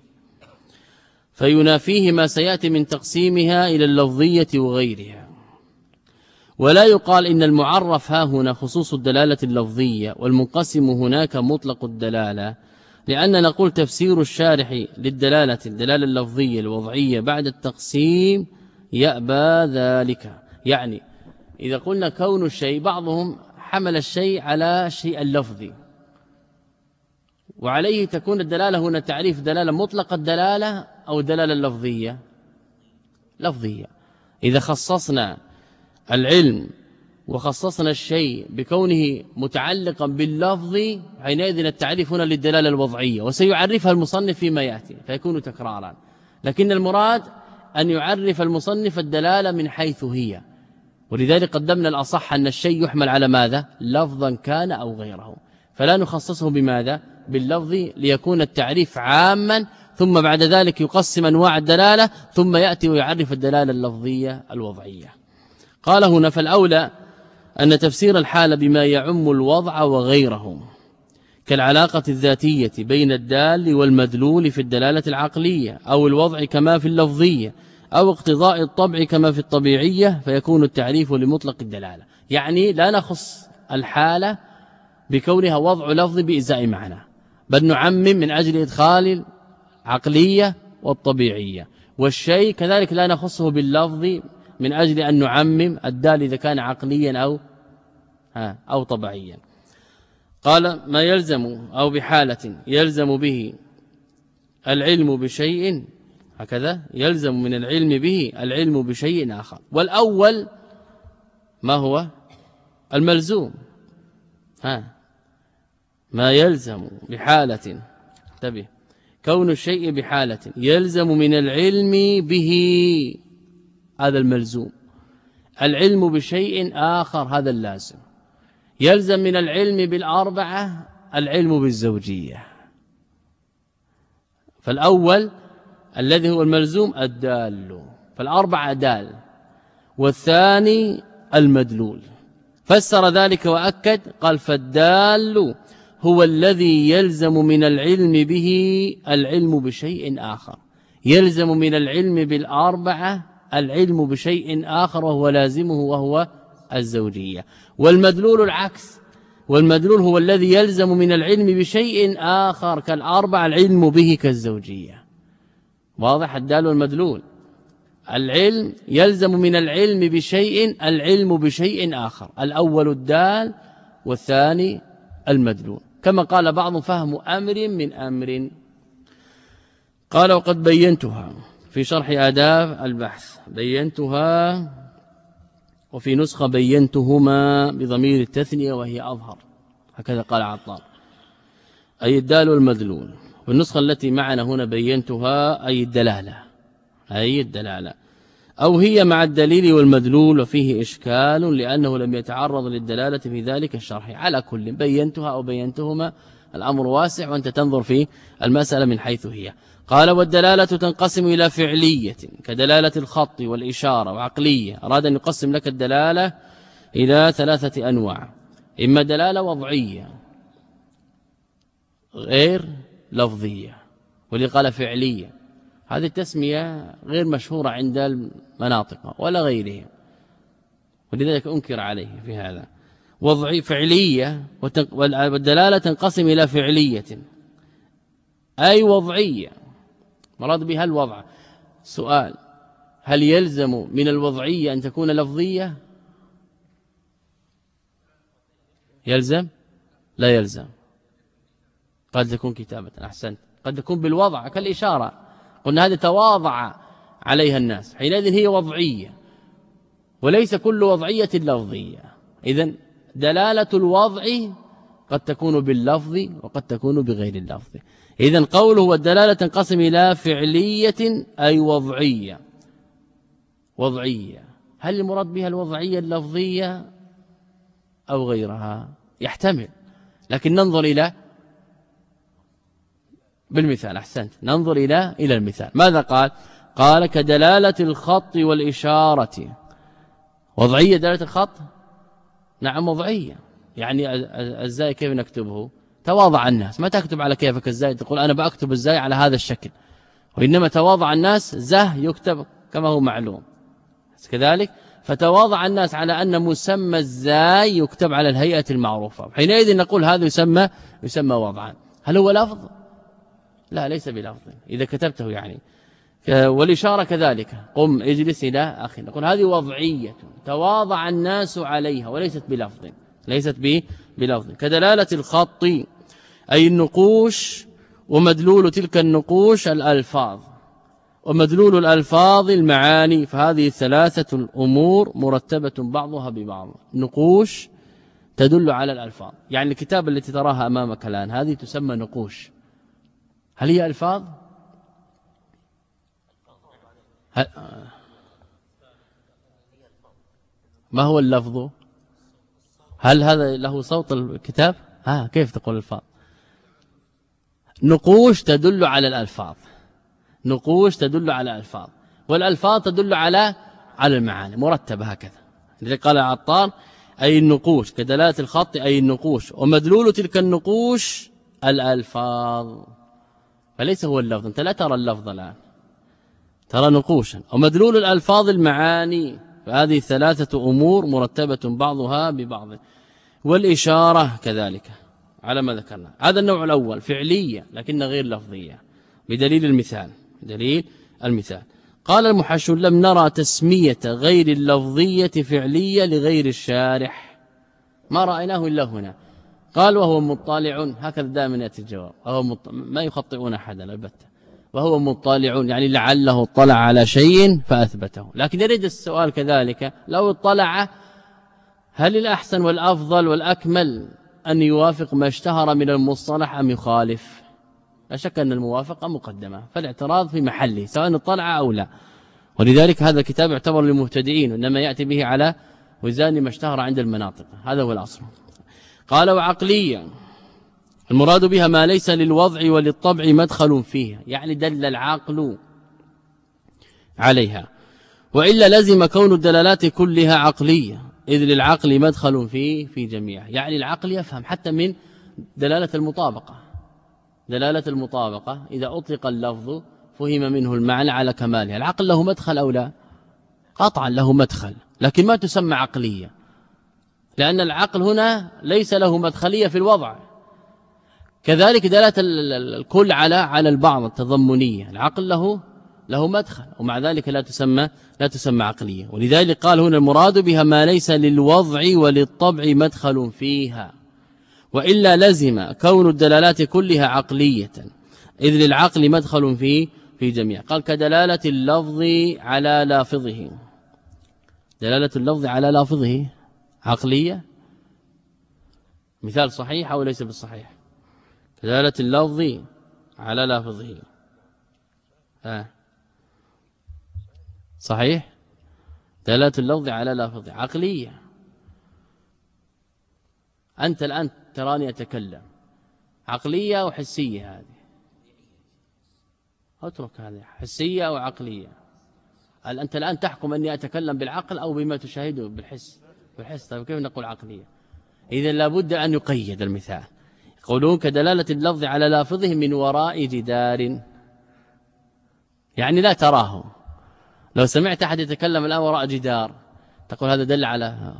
فينافيه ما سيأتي من تقسيمها إلى اللفظية وغيرها. ولا يقال إن المعرف ها هنا خصوص الدلالة اللفظية والمنقسم هناك مطلق الدلالة، لأن نقول تفسير الشارح للدلالة الدلالة اللفظية الوضعية بعد التقسيم يأبى ذلك. يعني إذا قلنا كون الشيء، بعضهم حمل الشيء على الشيء اللفظي، وعليه تكون الدلالة هنا تعريف دلالة مطلق الدلالة أو دلالة اللفظية لفظية. إذا خصصنا العلم وخصصنا الشيء بكونه متعلقا باللفظ، حينئذ التعريف هنا للدلالة الوضعية، وسيعرفها المصنف فيما يأتي فيكون تكرارا. لكن المراد أن يعرف المصنف الدلالة من حيث هي، ولذلك قدمنا الأصح أن الشيء يحمل على ماذا؟ لفظا كان أو غيره، فلا نخصصه بماذا؟ باللفظ، ليكون التعريف عاما، ثم بعد ذلك يقسم أنواع الدلالة، ثم يأتي ويعرف الدلالة اللفظية الوضعية. قال هنا فالأولى أن تفسير الحال بما يعم الوضع وغيره، كالعلاقة الذاتية بين الدال والمدلول في الدلالة العقلية، أو الوضع كما في اللفظية، أو اقتضاء الطبع كما في الطبيعية، فيكون التعريف لمطلق الدلالة. يعني لا نخص الحالة بكونها وضع لفظ بإزاء معنى، بل نعمم من أجل إدخال العقلية والطبيعية. والشيء كذلك لا نخصه باللفظ من أجل أن نعمم الدال إذا كان عقليا أو أو طبيعيا. قال ما يلزم أو بحالة يلزم به العلم بشيء، هكذا يلزم من العلم به العلم بشيء آخر. والأول ما هو الملزوم، ها ما يلزم بحالة، انتبه، كون الشيء بحالة يلزم من العلم به، هذا الملزوم. العلم بشيء آخر هذا اللازم. يلزم من العلم بالأربعة العلم بالزوجية. فالأول الذي هو الملزوم الدال، فالأربعة دال، والثاني المدلول. فسر ذلك وأكد قال فالدال هو الذي يلزم من العلم به العلم بشيء آخر، يلزم من العلم بالأربعة العلم بشيء آخر وهو لازمه وهو الزوجية. والمدلول العكس، والمدلول هو الذي يلزم من العلم بشيء آخر كالأربع العلم به كالزوجية. واضح الدال والمدلول؟ العلم يلزم من العلم بشيء العلم بشيء آخر، الأول الدال والثاني المدلول، كما قال بعض فهم أمر من أمر. قال وقد بينتها في شرح آداب البحث، بينتها وفي نسخة بينتهما بضمير التثنية وهي أظهر، هكذا قال عطار، أي الدال والمدلول. والنسخة التي معنا هنا بينتها أي الدلالة، أي الدلالة، أو هي مع الدليل والمدلول، وفيه إشكال لأنه لم يتعرض للدلالة في ذلك الشرح. على كل بينتها أو بينتهما الأمر واسع، وأنت تنظر في المسألة من حيث هي. قال والدلالة تنقسم إلى فعلية كدلالة الخط والإشارة، وعقلية. أراد أن يقسم لك الدلالة إلى ثلاثة أنواع: إما دلالة وضعية غير لفظية، واللي قال فعلية، هذه التسمية غير مشهورة عند المناطق ولا غيرها، ولذلك أنكر عليه في هذا. وضعي فعلية، والدلالة تنقسم إلى فعلية أي وضعية، مراد بها الوضع. سؤال: هل يلزم من الوضعية أن تكون لفظية؟ يلزم؟ لا يلزم. قد تكون كتابة، أحسنت، قد تكون بالوضع كالإشارة، قلنا هذا تواضع عليها الناس، حينئذ هي وضعية، وليس كل وضعية لفظية. إذن دلالة الوضع قد تكون باللفظ وقد تكون بغير اللفظ. إذن قوله والدلالة تنقسم إلى فعلية أي وضعية. وضعية، هل المراد بها الوضعية اللفظية أو غيرها؟ يحتمل، لكن ننظر إلى بالمثال. أحسنت، ننظر إلى إلى المثال. ماذا قال؟ قال كدلالة الخط والإشارة. وضعية دلالة الخط؟ نعم وضعية، يعني الزاي كيف نكتبه؟ تواضع الناس، ما تكتب على كيفك الزاي تقول أنا بأكتب الزاي على هذا الشكل، وإنما تواضع الناس زه يكتب كما هو معلوم كذلك. فتواضع الناس على أن مسمى الزاي يكتب على الهيئة المعروفة، حينئذ نقول هذا يسمى يسمى وضعا. هل هو لفظ؟ لا، ليس بلفظ إذا كتبته يعني. والإشارة كذلك، قم اجلس إلى آخره، نقول هذه وضعية تواضع الناس عليها وليست بلفظ، ليست بلفظ. كدلالة الخط أي النقوش، ومدلول تلك النقوش الألفاظ، ومدلول الألفاظ المعاني. فهذه الثلاثة الأمور مرتبة بعضها ببعض. نقوش تدل على الألفاظ، يعني الكتاب التي تراها أمامك الآن هذه تسمى نقوش. هل هي ألفاظ؟ هل ما هو اللفظ؟ هل هذا له صوت الكتاب؟ ها كيف تقول الفاظ؟ نقوش تدل على الألفاظ، نقوش تدل على الألفاظ، والألفاظ تدل على على المعاني، مرتبة هكذا. لذلك قال عطار أي النقوش كدلالة الخط أي النقوش، ومدلول تلك النقوش الألفاظ، فليس هو اللفظ. أنت لا ترى اللفظ الآن، ترى نقوشا. ومدلول الألفاظ المعاني، فهذه ثلاثة أمور مرتبة بعضها ببعض. والإشارة كذلك على ما ذكرنا. هذا النوع الأول فعلية لكن غير لفظية، بدليل المثال، دليل المثال. قال المحشو لم نرى تسمية غير اللفظية فعلية لغير الشارح، ما رأيناه إلا هنا. قال وهو مطالع، هكذا دائما يأتي الجواب، وهو مط... ما يخطئون أحدا البتة، وهو مطالع يعني لعله اطلع على شيء فأثبته. لكن يريد السؤال كذلك، لو اطلع هل الأحسن والأفضل والأكمل أن يوافق ما اشتهر من المصطلح أم يخالف؟ لا شك أن الموافقة مقدمة، فالاعتراض في محله سواء اطلع أو لا. ولذلك هذا الكتاب يعتبر للمهتدئين، إنما يأتي به على وزان ما اشتهر عند المناطق، هذا هو الأصل. قال وعقليا المراد بها ما ليس للوضع وللطبع مدخل فيها، يعني دل العقل عليها، وإلا لزم كون الدلالات كلها عقلية، إذ للعقل مدخل فيه في جميعها. يعني العقل يفهم حتى من دلالة المطابقة، دلالة المطابقة إذا أطلق اللفظ فهم منه المعنى على كمالها. العقل له مدخل أو لا؟ قطعا له مدخل، لكن ما تسمى عقلية، لأن العقل هنا ليس له مدخلية في الوضع. كذلك دلالة الكل على على البعض التضمنية، العقل له له مدخل، ومع ذلك لا تسمى لا تسمى عقلية. ولذلك قال هنا المراد بها ما ليس للوضع وللطبع مدخل فيها، وإلا لزم كون الدلالات كلها عقلية، إذ للعقل مدخل في في جميع. قال كدلالة اللفظ على لافظه. دلالة اللفظ على لافظه عقلية، مثال صحيح أو ليس بالصحيح؟ دلالة اللفظ على لافظه آه. صحيح؟ دلالة اللفظ على لافظه عقلية. أنت الآن تراني أتكلم، عقلية وحسية هذه، اترك هذه حسية أو عقلية. أنت الآن تحكم أني أتكلم بالعقل أو بما تشاهده بالحس. بالحس طيب كيف نقول عقلية؟ إذن لابد أن يقيد المثال. يقولون كدلالة اللفظ على لافظه من وراء جدار، يعني لا تراه. لو سمعت أحد يتكلم الآن وراء جدار تقول هذا دل على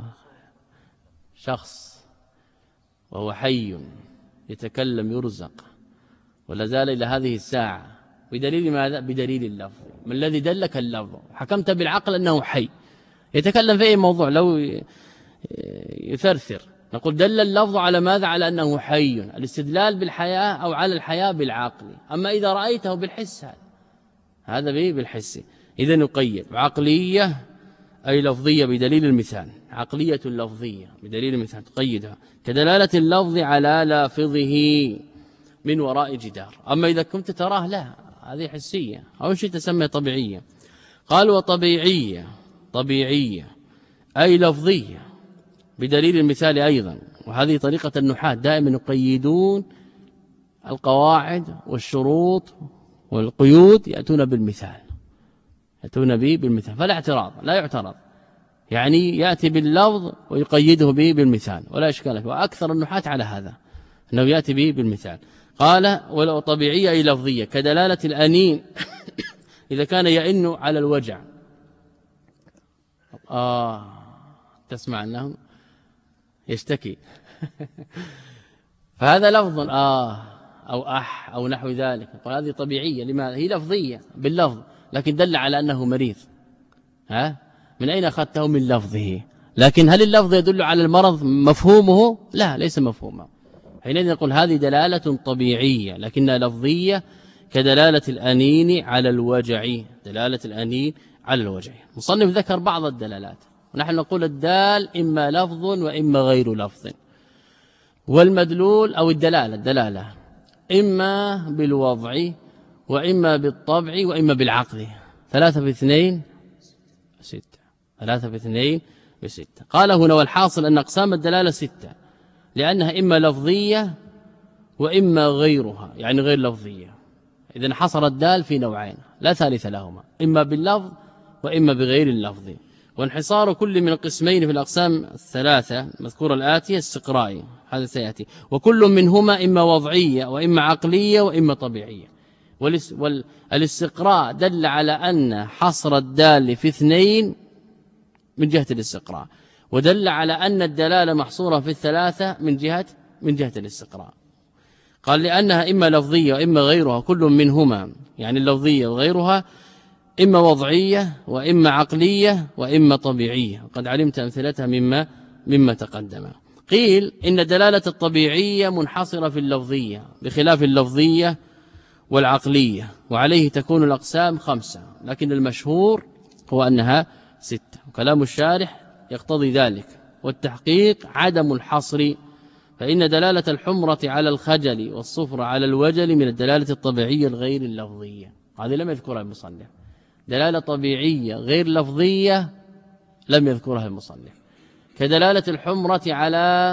شخص وهو حي يتكلم يرزق ولا زال إلى هذه الساعة. بدليل ماذا؟ بدليل اللفظ. ما الذي دلك؟ اللفظ. حكمت بالعقل أنه حي يتكلم في أي موضوع لو يثرثر، نقول دل اللفظ على ماذا؟ على أنه حي. الاستدلال بالحياة أو على الحياة بالعقل. أما إذا رأيته بالحس هذا هذا به بالحس. إذن يقيد عقلية أي لفظية بدليل المثال، عقلية لفظية بدليل المثال تقيدها كدلالة اللفظ على لافظه من وراء جدار. أما إذا كنت تراه لا، هذه حسية أو شيء تسمى طبيعية. قال وطبيعية، طبيعية أي لفظية بدليل المثال أيضا. وهذه طريقة النحاة دائما يقيدون القواعد والشروط والقيود يأتون بالمثال، يأتون به بالمثال فلا اعتراض، لا يعترض، يعني يأتي باللفظ ويقيده به بالمثال ولا إشكال فيه. وأكثر النحاة على هذا أنه يأتي به بالمثال. قال ولو طبيعية أي لفظية كدلالة الأنين إذا كان يئن على الوجع. آه تسمع أنه يشتكي فهذا لفظ آه أو أح أو نحو ذلك. قال هذه طبيعية. لماذا؟ هي لفظية باللفظ لكن دل على أنه مريض. ها من أين أخذته؟ من لفظه. لكن هل اللفظ يدل على المرض مفهومه؟ لا، ليس مفهوما. حينئذ نقول هذه دلالة طبيعية لكنها لفظية كدلالة الأنين على الوجع. دلالة الأنين على الوجع. مصنف ذكر بعض الدلالات ونحن نقول الدال إما لفظ وإما غير لفظ. والمدلول أو الدلالة الدلالة إما بالوضع وإما بالطبع وإما بالعقل. ثلاثة باثنين ستة. ثلاثة باثنين بستة. قال هنا والحاصل أن أقسام الدلالة ستة لأنها إما لفظية وإما غيرها يعني غير لفظية. إذن حصر الدال في نوعين لا ثالث لهما، إما باللفظ وإما بغير اللفظ. وانحصار كل من القسمين في الأقسام الثلاثة المذكورة الآتية استقرائي هذا سيأتي. وكل منهما إما وضعية وإما عقلية وإما طبيعية. والاستقراء دل على أن حصر الدال في اثنين من جهة الاستقراء، ودل على أن الدلالة محصورة في الثلاثة من جهة من جهة الاستقراء. قال لأنها إما لفظية وإما غيرها كل منهما يعني اللفظية وغيرها إما وضعية وإما عقلية وإما طبيعية. وقد علمت أمثلتها مما مما تقدم. قيل إن دلالة الطبيعية منحصرة في اللفظية بخلاف اللفظية والعقلية، وعليه تكون الأقسام خمسة لكن المشهور هو أنها ستة. وكلام الشارح يقتضي ذلك. والتحقيق عدم الحصر، فإن دلالة الحمرة على الخجل والصفر على الوجل من الدلالة الطبيعية الغير اللفظية. هذه لم يذكرها المصنف. دلالة طبيعية غير لفظية لم يذكرها المصنف. كدلالة الحمرة على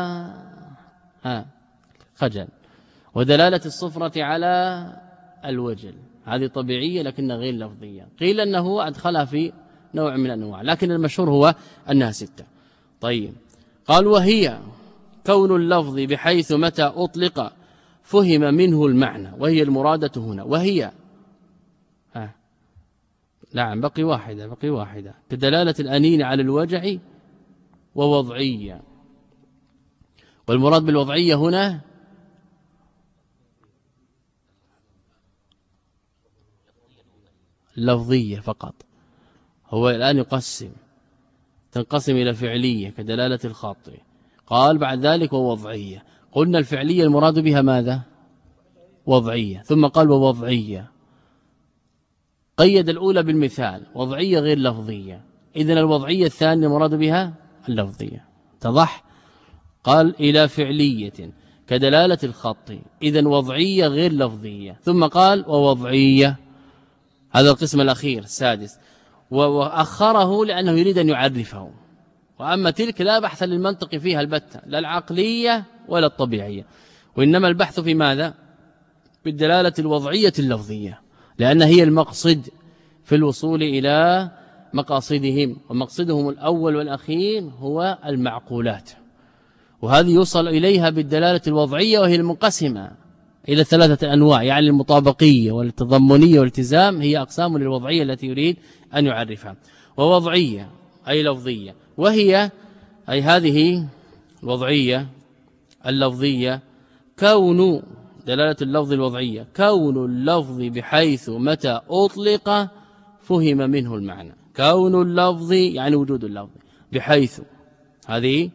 ها خجل، ودلالة الصفرة على الوجل هذه طبيعية لكنها غير لفظية. قيل أنه أدخلها في نوع من الأنواع لكن المشهور هو أنها ستة. طيب قال وهي كون اللفظ بحيث متى أطلق فهم منه المعنى وهي المرادة هنا. وهي ها نعم بقي واحدة بقي واحدة كدلالة الأنين على الوجع ووضعية. والمراد بالوضعية هنا لفظية فقط. هو الآن يقسم تنقسم إلى فعلية كدلالة الخط. قال بعد ذلك ووضعية. قلنا الفعلية المراد بها ماذا؟ وضعية. ثم قال ووضعية قيد الأولى بالمثال وضعية غير لفظية، إذن الوضعية الثانية مراد بها اللفظية. اتضح؟ قال إلى فعلية كدلالة الخط، إذن وضعية غير لفظية. ثم قال ووضعية، هذا القسم الأخير السادس، وأخره لأنه يريد أن يعرفه. وأما تلك لا بحث للمنطق فيها البتة، لا العقلية ولا الطبيعية، وإنما البحث في ماذا؟ بالدلالة الوضعية اللفظية، لأن هي المقصد في الوصول إلى مقاصدهم، ومقصدهم الأول والأخير هو المعقولات، وهذه يوصل إليها بالدلالة الوضعية، وهي المنقسمة إلى ثلاثة أنواع، يعني المطابقية والتضمنية والالتزام، هي أقسام للوضعية التي يريد أن يعرفها. ووضعية أي لفظية، وهي أي هذه الوضعية اللفظية كون دلالة اللفظ الوضعية كون اللفظ بحيث متى أطلق فهم منه المعنى. كون اللفظ يعني وجود اللفظ، بحيث هذه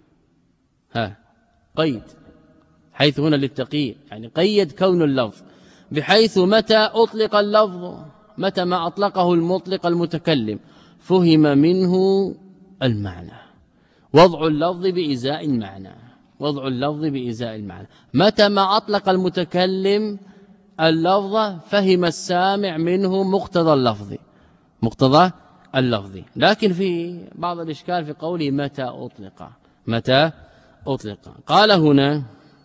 ها قيد، حيث هنا للتقييد، يعني قيد كون اللفظ بحيث متى أطلق اللفظ، متى ما أطلقه المطلق المتكلم فهم منه المعنى. وضع اللفظ بإزاء المعنى، وضع اللفظ بإزاء المعنى، متى ما أطلق المتكلم اللفظ فهم السامع منه مقتضى اللفظ، مقتضى اللفظ. لكن في بعض الإشكال في قوله متى أطلق، متى أطلق. قال هنا،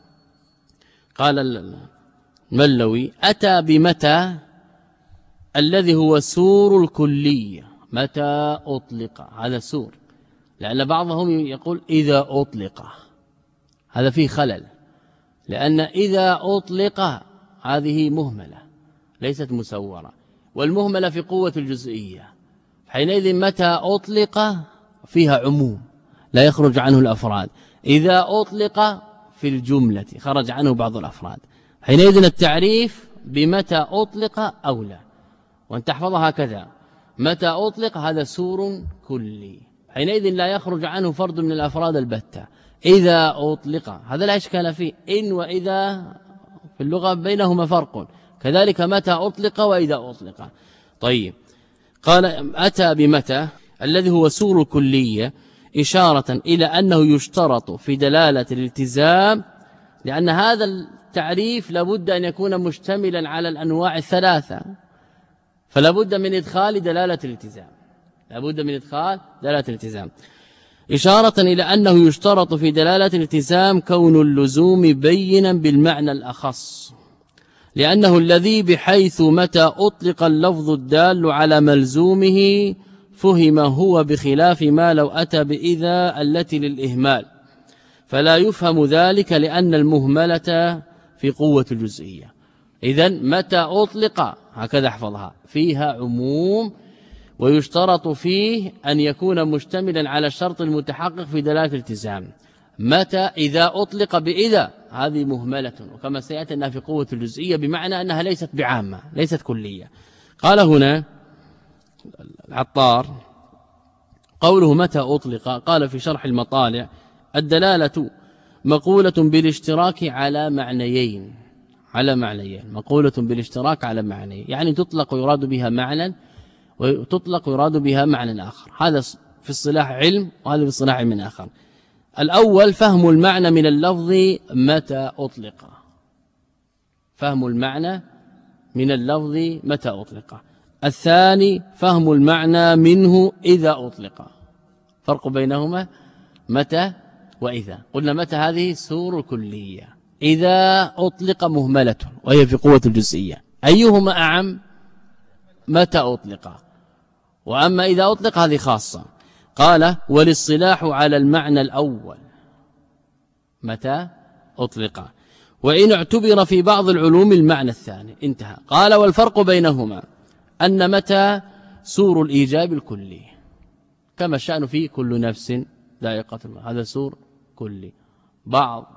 قال الملوي أتى بمتى الذي هو سور الكلية، متى أطلق، هذا سور، لأن بعضهم يقول إذا أطلق، هذا فيه خلل، لأن إذا أطلق هذه مهملة ليست مسورة، والمهملة في قوة الجزئية، حينئذ متى أطلق فيها عموم لا يخرج عنه الأفراد، إذا أطلق في الجملة خرج عنه بعض الأفراد، حينئذ التعريف بمتى أطلق أولى، وأن تحفظها هكذا، متى أطلق هذا سور كلي، حينئذ لا يخرج عنه فرد من الأفراد البتة. إذا أطلق هذا لا إشكال فيه، إن وإذا في اللغة بينهما فرق، كذلك متى أطلق وإذا أطلق. طيب، قال أتى بمتى الذي هو سور الكلية إشارة إلى أنه يشترط في دلالة الالتزام، لأن هذا التعريف لابد أن يكون مشتملا على الأنواع الثلاثة، فلا بد من إدخال دلالة الالتزام، لا بد من إدخال دلالة الالتزام، إشارة إلى أنه يشترط في دلالة الالتزام كون اللزوم بينا بالمعنى الأخص، لأنه الذي بحيث متى أطلق اللفظ الدال على ملزومه فهم هو، بخلاف ما لو أتى بإذا التي للإهمال، فلا يفهم ذلك لأن المهملة في قوة الجزئية. إذن متى أطلق هكذا احفظها، فيها عموم، ويشترط فيه أن يكون مشتملا على الشرط المتحقق في دلالة الالتزام. متى إذا أطلق بإذا هذه مهملة، وكما سيأتي أنها في قوة الجزئية، بمعنى أنها ليست بعامة، ليست كلية. قال هنا العطار قوله متى أطلق، قال في شرح المطالع الدلالة مقولة بالاشتراك على معنيين، على معنيين، مقولة بالاشتراك على معنيين، يعني تطلق ويراد بها معنى، وتطلق ويراد بها معنى آخر. هذا في الصلاح علم، وهذا في الصلاح علم آخر. الأول فهم المعنى من اللفظ متى أطلق، فهم المعنى من اللفظ متى أطلق. الثاني فهم المعنى منه إذا أطلق، فرق بينهما متى وإذا. قلنا متى هذه سور كلية، إذا أطلق مهملة وهي في قوة الجزئية، أيهما أعم؟ متى أطلق، وأما إذا أطلق هذه خاصة. قال والاصطلاح على المعنى الأول متى أطلق، وإن اعتبر في بعض العلوم المعنى الثاني، انتهى. قال والفرق بينهما أن متى سور الإيجاب الكلي، كما الشأن في كل نفس ذائقة الموت، هذا سور كلي. بعض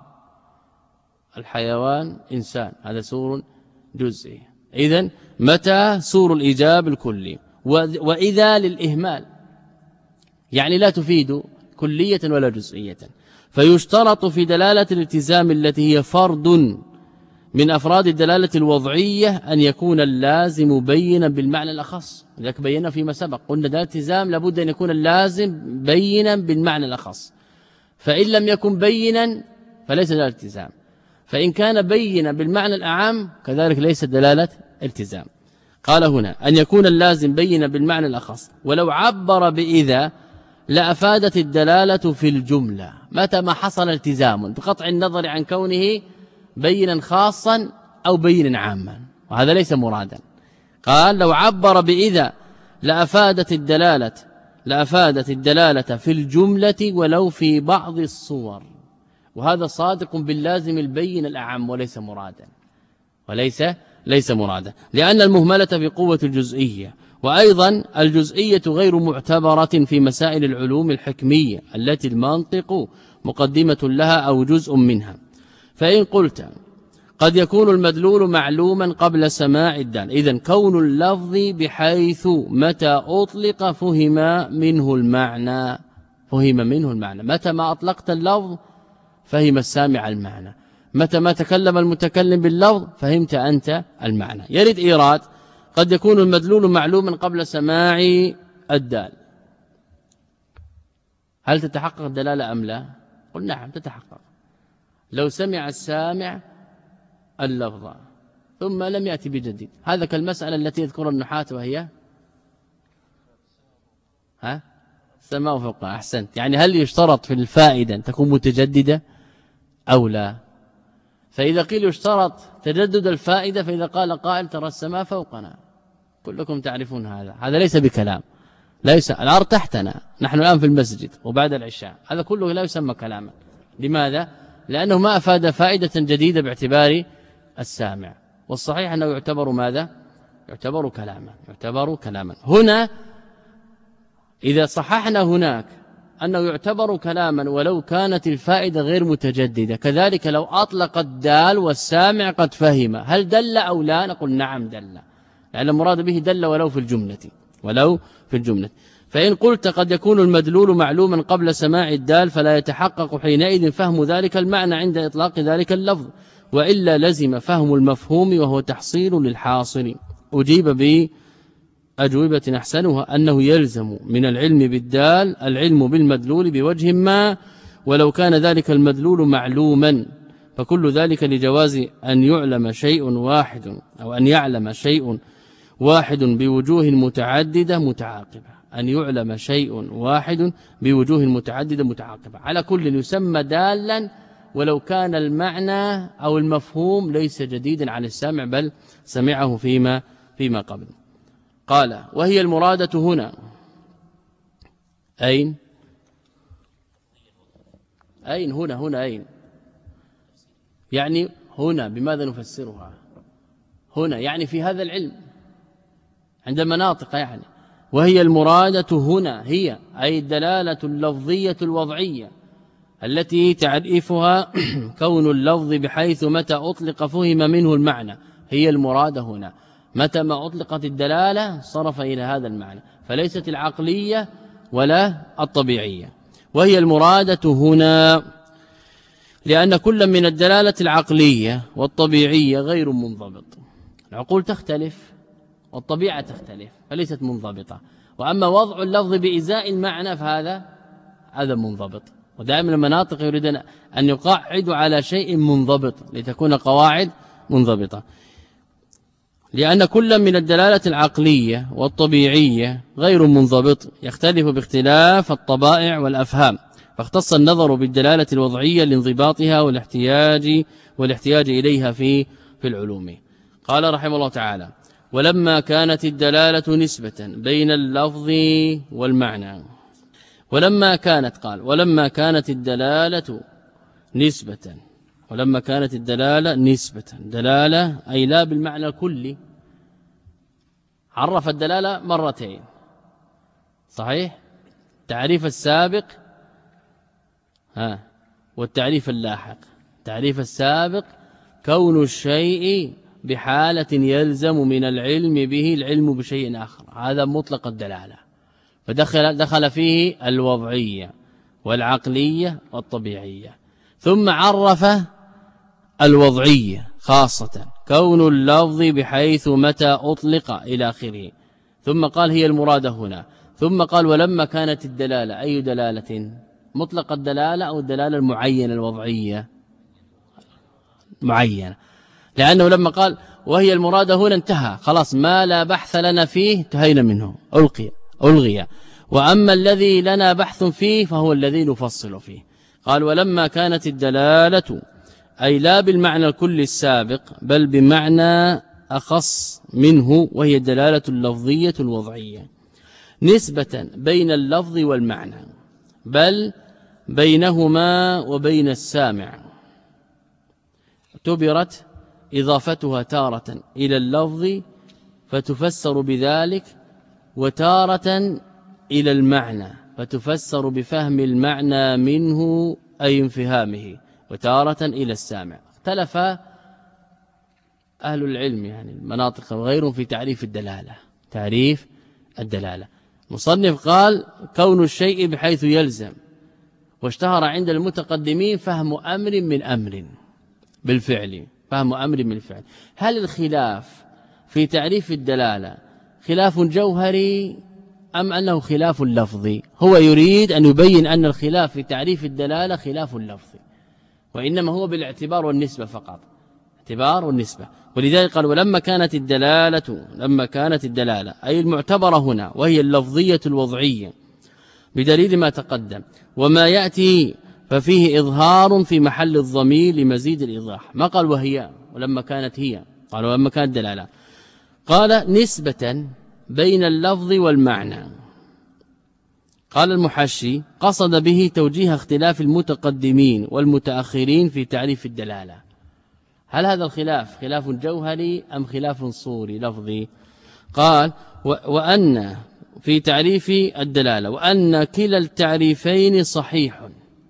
الحيوان إنسان، هذا سور جزئي. إذن متى سور الإيجاب الكلي، وإذا للإهمال، يعني لا تفيد كلية ولا جزئية. فيشترط في دلالة الالتزام التي هي فرد من أفراد الدلالة الوضعية أن يكون اللازم بينا بالمعنى الأخص. لذلك بينا فيما سبق قلنا ده التزام لابد أن يكون اللازم بينا بالمعنى الأخص، فإن لم يكن بينا فليس دلالة التزام، فإن كان بينا بالمعنى الأعم كذلك ليس دلالة التزام. قال هنا أن يكون اللازم بينا بالمعنى الأخص، ولو عبر بإذا لأفادت الدلالة في الجملة متى ما حصل التزام بقطع النظر عن كونه بينا خاصا أو بينا عاما، وهذا ليس مرادا. قال لو عبر بإذا لأفادت الدلالة لأفادت الدلالة في الجملة ولو في بعض الصور، وهذا صادق باللازم البين الأعم وليس مرادا وليس ليس مرادا، لأن المهملة بقوة الجزئية، وأيضا الجزئية غير معتبرة في مسائل العلوم الحكمية التي المنطق مقدمة لها أو جزء منها. فإن قلت قد يكون المدلول معلوما قبل سماع الدال، إذن كون اللفظ بحيث متى أطلق فهم منه المعنى فهم منه المعنى متى ما أطلقت اللفظ فهم السامع المعنى، متى ما تكلم المتكلم باللفظ فهمت أنت المعنى. يرد إيراد قد يكون المدلول معلوما قبل سماع الدال، هل تتحقق الدلالة أم لا؟ قل نعم تتحقق. لو سمع السامع اللفظ ثم لم يأتي بجديد، هذا كالمسألة التي يذكر النحاة وهي ها السماء فوق. أحسنت، يعني هل يشترط في الفائدة أن تكون متجددة أو لا؟ فإذا قيل يشترط تجدد الفائدة، فإذا قال قائل ترى السماء فوقنا، كلكم تعرفون هذا، هذا ليس بكلام، ليس الأرض تحتنا، نحن الآن في المسجد وبعد العشاء، هذا كله لا يسمى كلاما. لماذا؟ لأنه ما أفاد فائدة جديدة باعتبار السامع، والصحيح أنه يعتبر ماذا؟ يعتبر كلاما يعتبر كلاما هنا إذا صححنا هناك أنه يعتبر كلاما ولو كانت الفائدة غير متجددة، كذلك لو أطلق الدال والسامع قد فهم هل دل أو لا؟ نقول نعم دل، لأن المراد به دل ولو في الجملة ولو في الجملة. فإن قلت قد يكون المدلول معلوما قبل سماع الدال فلا يتحقق حينئذ فهم ذلك المعنى عند إطلاق ذلك اللفظ، وإلا لزم فهم المفهوم وهو تحصيل للحاصل. أجيب بأجوبة أحسنها أنه يلزم من العلم بالدال العلم بالمدلول بوجه ما، ولو كان ذلك المدلول معلوما فكل ذلك لجواز أن يعلم شيء واحد أو أن يعلم شيء واحد بوجوه متعددة متعاقبة، أن يعلم شيء واحد بوجوه متعددة متعاقبة، على كل يسمى دالا ولو كان المعنى أو المفهوم ليس جديدا على السامع بل سمعه فيما فيما قبل. قال وهي المرادة هنا أين أين هنا هنا أين يعني هنا بماذا نفسرها؟ هنا يعني في هذا العلم عند المناطق، يعني وهي المرادة هنا هي أي الدلالة اللفظية الوضعية التي تعريفها كون اللفظ بحيث متى أطلق فهم منه المعنى، هي المرادة هنا متى ما أطلقت الدلالة صرف إلى هذا المعنى، فليست العقلية ولا الطبيعية. وهي المرادة هنا لأن كل من الدلالة العقلية والطبيعية غير منضبط، العقول تختلف والطبيعة تختلف فليست منضبطة، وأما وضع اللفظ بإزاء المعنى فهذا هذا منضبط. ودائما المناطق يريدون أن يقعدوا على شيء منضبط لتكون قواعد منضبطة، لأن كل من الدلالة العقلية والطبيعية غير منضبط يختلف باختلاف الطبائع والأفهام، فاختص النظر بالدلالة الوضعية لانضباطها والاحتياج والاحتياج إليها في في العلوم. قال رحمه الله تعالى ولما كانت الدلالة نسبة بين اللفظ والمعنى ولما كانت قال ولما كانت الدلالة نسبة ولما كانت الدلالة نسبة دلالة أي لا بالمعنى الكلي، عرف الدلالة مرتين صحيح، تعريف السابق ها والتعريف اللاحق. تعريف السابق كون الشيء بحالة يلزم من العلم به العلم بشيء آخر، هذا مطلق الدلالة، فدخل دخل فيه الوضعية والعقلية والطبيعية. ثم عرف الوضعية خاصة كون اللفظ بحيث متى أطلق إلى آخره. ثم قال هي المرادة هنا. ثم قال ولما كانت الدلالة أي دلالة؟ مطلق الدلالة أو الدلالة المعينة الوضعية؟ معينة، لأنه لما قال وهي المرادة هنا انتهى خلاص، ما لا بحث لنا فيه انتهينا منه، ألقي ألغي. وأما الذي لنا بحث فيه فهو الذي نفصل فيه. قال ولما كانت الدلالة أي لا بالمعنى الكلي السابق بل بمعنى أخص منه، وهي الدلالة اللفظية الوضعية نسبة بين اللفظ والمعنى بل بينهما وبين السامع، اعتبرت إضافتها تارة إلى اللفظ فتفسر بذلك، وتارة إلى المعنى فتفسر بفهم المعنى منه أي انفهامه، وتارة إلى السامع. اختلف أهل العلم يعني المناطق وغيرهم في تعريف الدلالة. تعريف الدلالة مصنف قال كون الشيء بحيث يلزم، واشتهر عند المتقدمين فهم أمر من أمر بالفعل، فهم أمر من الفعل. هل الخلاف في تعريف الدلالة خلاف جوهري أم أنه خلاف لفظي؟ هو يريد أن يبين أن الخلاف في تعريف الدلالة خلاف لفظي، وإنما هو بالاعتبار والنسبة فقط، اعتبار والنسبة. ولذلك قال ولما كانت الدلالة لما كانت الدلالة أي المعتبرة هنا وهي اللفظية الوضعية بدليل ما تقدم، وما يأتي ففيه إظهار في محل الضمير لمزيد الإيضاح. ما قال وهي ولما كانت هي، قال ولما كانت دلالة، قال نسبة بين اللفظ والمعنى. قال المحشي قصد به توجيه اختلاف المتقدمين والمتأخرين في تعريف الدلالة. هل هذا الخلاف خلاف جوهري أم خلاف صوري لفظي؟ قال وأن في تعريف الدلالة وأن كلا التعريفين صحيح،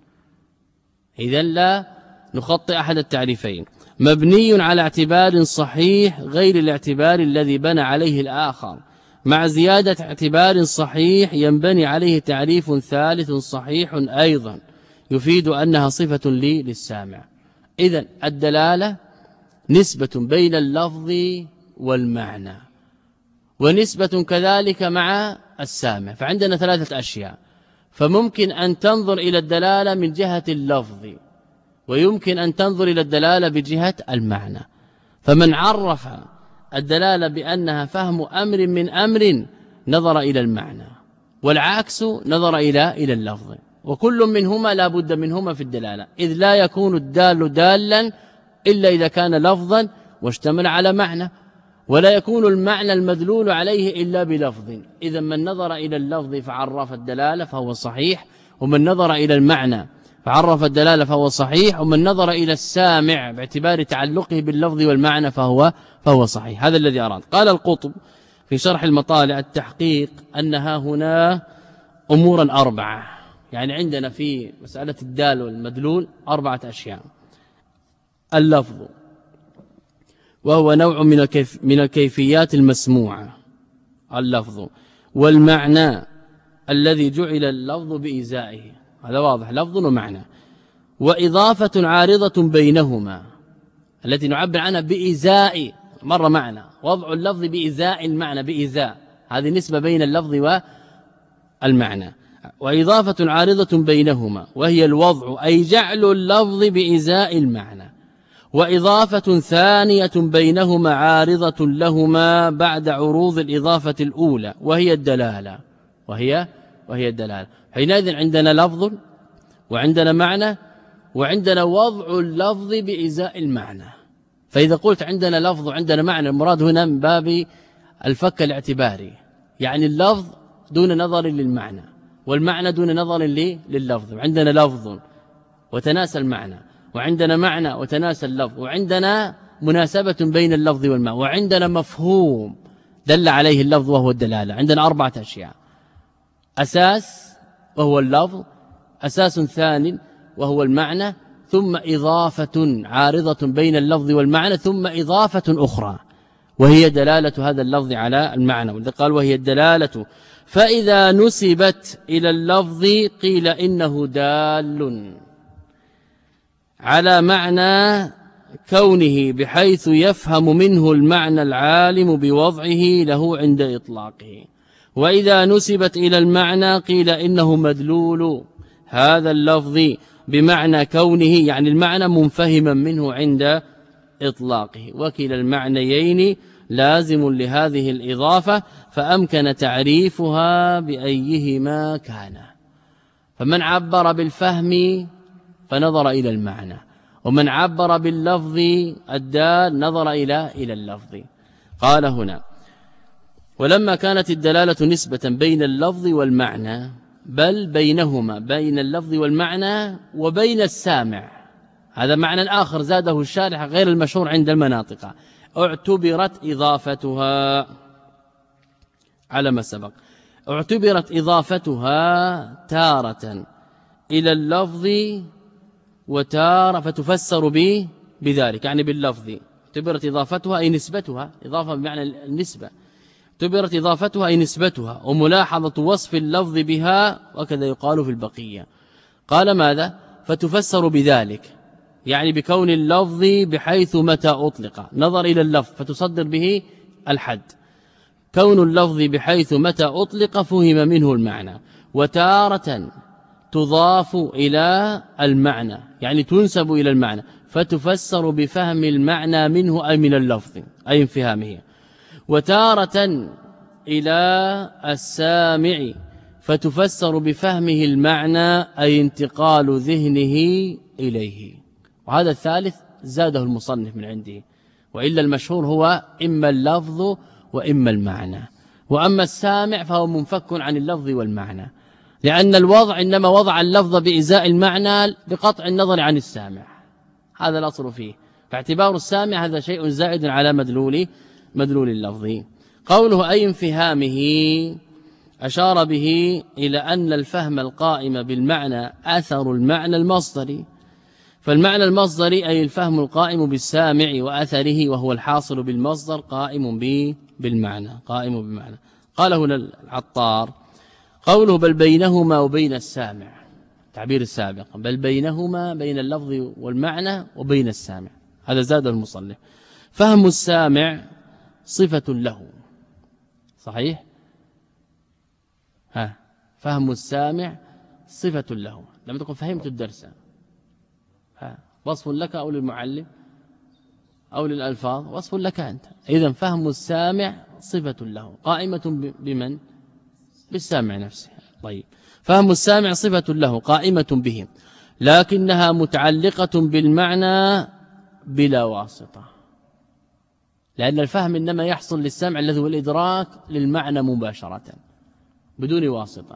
إذن لا نخطئ أحد التعريفين، مبني على اعتبار صحيح غير الاعتبار الذي بنى عليه الآخر، مع زيادة اعتبار صحيح ينبني عليه تعريف ثالث صحيح أيضا يفيد أنها صفة لي للسامع. إذن الدلالة نسبة بين اللفظ والمعنى، ونسبة كذلك مع السامع. فعندنا ثلاثة أشياء، فممكن أن تنظر إلى الدلالة من جهة اللفظ، ويمكن أن تنظر إلى الدلالة بجهة المعنى. فمن عرف الدلالة بأنها فهم أمر من أمر نظر إلى المعنى، والعكس نظر إلى إلى اللفظ، وكل منهما لا بد منهما في الدلالة، إذ لا يكون الدال دالا إلا إذا كان لفظا واشتمل على معنى، ولا يكون المعنى المدلول عليه إلا بلفظ. إذا من نظر إلى اللفظ فعرف الدلالة فهو صحيح، ومن نظر إلى المعنى فعرف الدلالة فهو صحيح، ومن نظر إلى السامع باعتبار تعلقه باللفظ والمعنى فهو فهو صحيح. هذا الذي أراد. قال القطب في شرح المطالع التحقيق أنها هنا أمورا أربعة، يعني عندنا في مسألة الدال والمدلول أربعة أشياء: اللفظ وهو نوع من الكيف من الكيفيات المسموعة، اللفظ، والمعنى الذي جعل اللفظ بإزائه، هذا واضح، لفظ ومعنى، وإضافة عارضة بينهما التي نعبر عنها بإزاء، مرة معنى، وضع اللفظ بإزاء المعنى، بإزاء، هذه نسبة بين اللفظ والمعنى، وإضافة عارضة بينهما وهي الوضع أي جعل اللفظ بإزاء المعنى، وإضافة ثانية بينهما عارضة لهما بعد عروض الإضافة الأولى وهي الدلالة، وهي وهي الدلالة. حينئذ عندنا لفظ وعندنا معنى وعندنا وضع اللفظ بإزاء المعنى. فإذا قلت عندنا لفظ وعندنا معنى، المراد هنا من باب الفك الاعتباري، يعني اللفظ دون نظر للمعنى والمعنى دون نظر لللفظ. عندنا لفظ وتناسى المعنى، وعندنا معنى وتناسى اللفظ، وعندنا مناسبة بين اللفظ والمعنى، وعندنا مفهوم دل عليه اللفظ وهو الدلالة. عندنا أربعة أشياء: أساس وهو اللفظ، أساس ثاني وهو المعنى، ثم إضافة عارضة بين اللفظ والمعنى، ثم إضافة أخرى وهي دلالة هذا اللفظ على المعنى. وإذا قال وهي الدلالة فإذا نسبت إلى اللفظ قيل إنه دال على معنى كونه بحيث يفهم منه المعنى العالم بوضعه له عند إطلاقه. وإذا نسبت إلى المعنى قيل إنه مدلول هذا اللفظ بمعنى كونه، يعني المعنى منفهما منه عند إطلاقه. وكلا المعنيين لازم لهذه الإضافة، فأمكن تعريفها بأيهما كان. فمن عبر بالفهم فنظر إلى المعنى، ومن عبر باللفظ الدال نظر إلى إلى اللفظ. قال هنا: ولما كانت الدلالة نسبة بين اللفظ والمعنى، بل بينهما، بين اللفظ والمعنى وبين السامع، هذا معنى آخر زاده الشارح غير المشهور عند المناطق، اعتبرت إضافتها على ما سبق، اعتبرت إضافتها تارة إلى اللفظ وتارة فتفسر به بذلك، يعني باللفظ. اعتبرت إضافتها أي نسبتها، إضافة بمعنى النسبة، اعتبرت إضافتها أي نسبتها، وملاحظة وصف اللفظ بها، وكذا يقال في البقية. قال ماذا؟ فتفسر بذلك، يعني بكون اللفظ بحيث متى أطلق، نظر إلى اللفظ فتصدر به الحد. كون اللفظ بحيث متى أطلق فهم منه المعنى، وتارة تضاف إلى المعنى، يعني تنسب إلى المعنى فتفسر بفهم المعنى منه أي من اللفظ أي انفهامه، وتارة إلى السامع فتفسر بفهمه المعنى أي انتقال ذهنه إليه. وهذا الثالث زاده المصنف من عنده، وإلا المشهور هو إما اللفظ وإما المعنى. وأما السامع فهو منفك عن اللفظ والمعنى، لأن الوضع إنما وضع اللفظ بإزاء المعنى بقطع النظر عن السامع، هذا الأصل فيه، فاعتبار السامع هذا شيء زائد على مدلول مدلول اللفظ. قوله أي انفهامه أشار به إلى أن الفهم القائم بالمعنى أثر المعنى المصدري، فالمعنى المصدري أي الفهم القائم بالسامع وأثره، وهو الحاصل بالمصدر قائم به بالمعنى، قائم بالمعنى. قال هنا العطار: قوله بل بينهما وبين السامع، تعبير السابق، بل بينهما بين اللفظ والمعنى وبين السامع، هذا زاد المصنف. فهم السامع صفة له، صحيح؟ ها، فهم السامع صفة له. لما تقول فهمت الدرس، ها، وصف لك أو للمعلم أو للألفاظ؟ وصف لك أنت. إذن فهم السامع صفة له قائمة بمن؟ بالسامع نفسه. طيب، فهم السامع صفة له قائمة به، لكنها متعلقة بالمعنى بلا واسطة، لأن الفهم إنما يحصل للسمع الذي هو الإدراك للمعنى مباشرة بدون واسطة.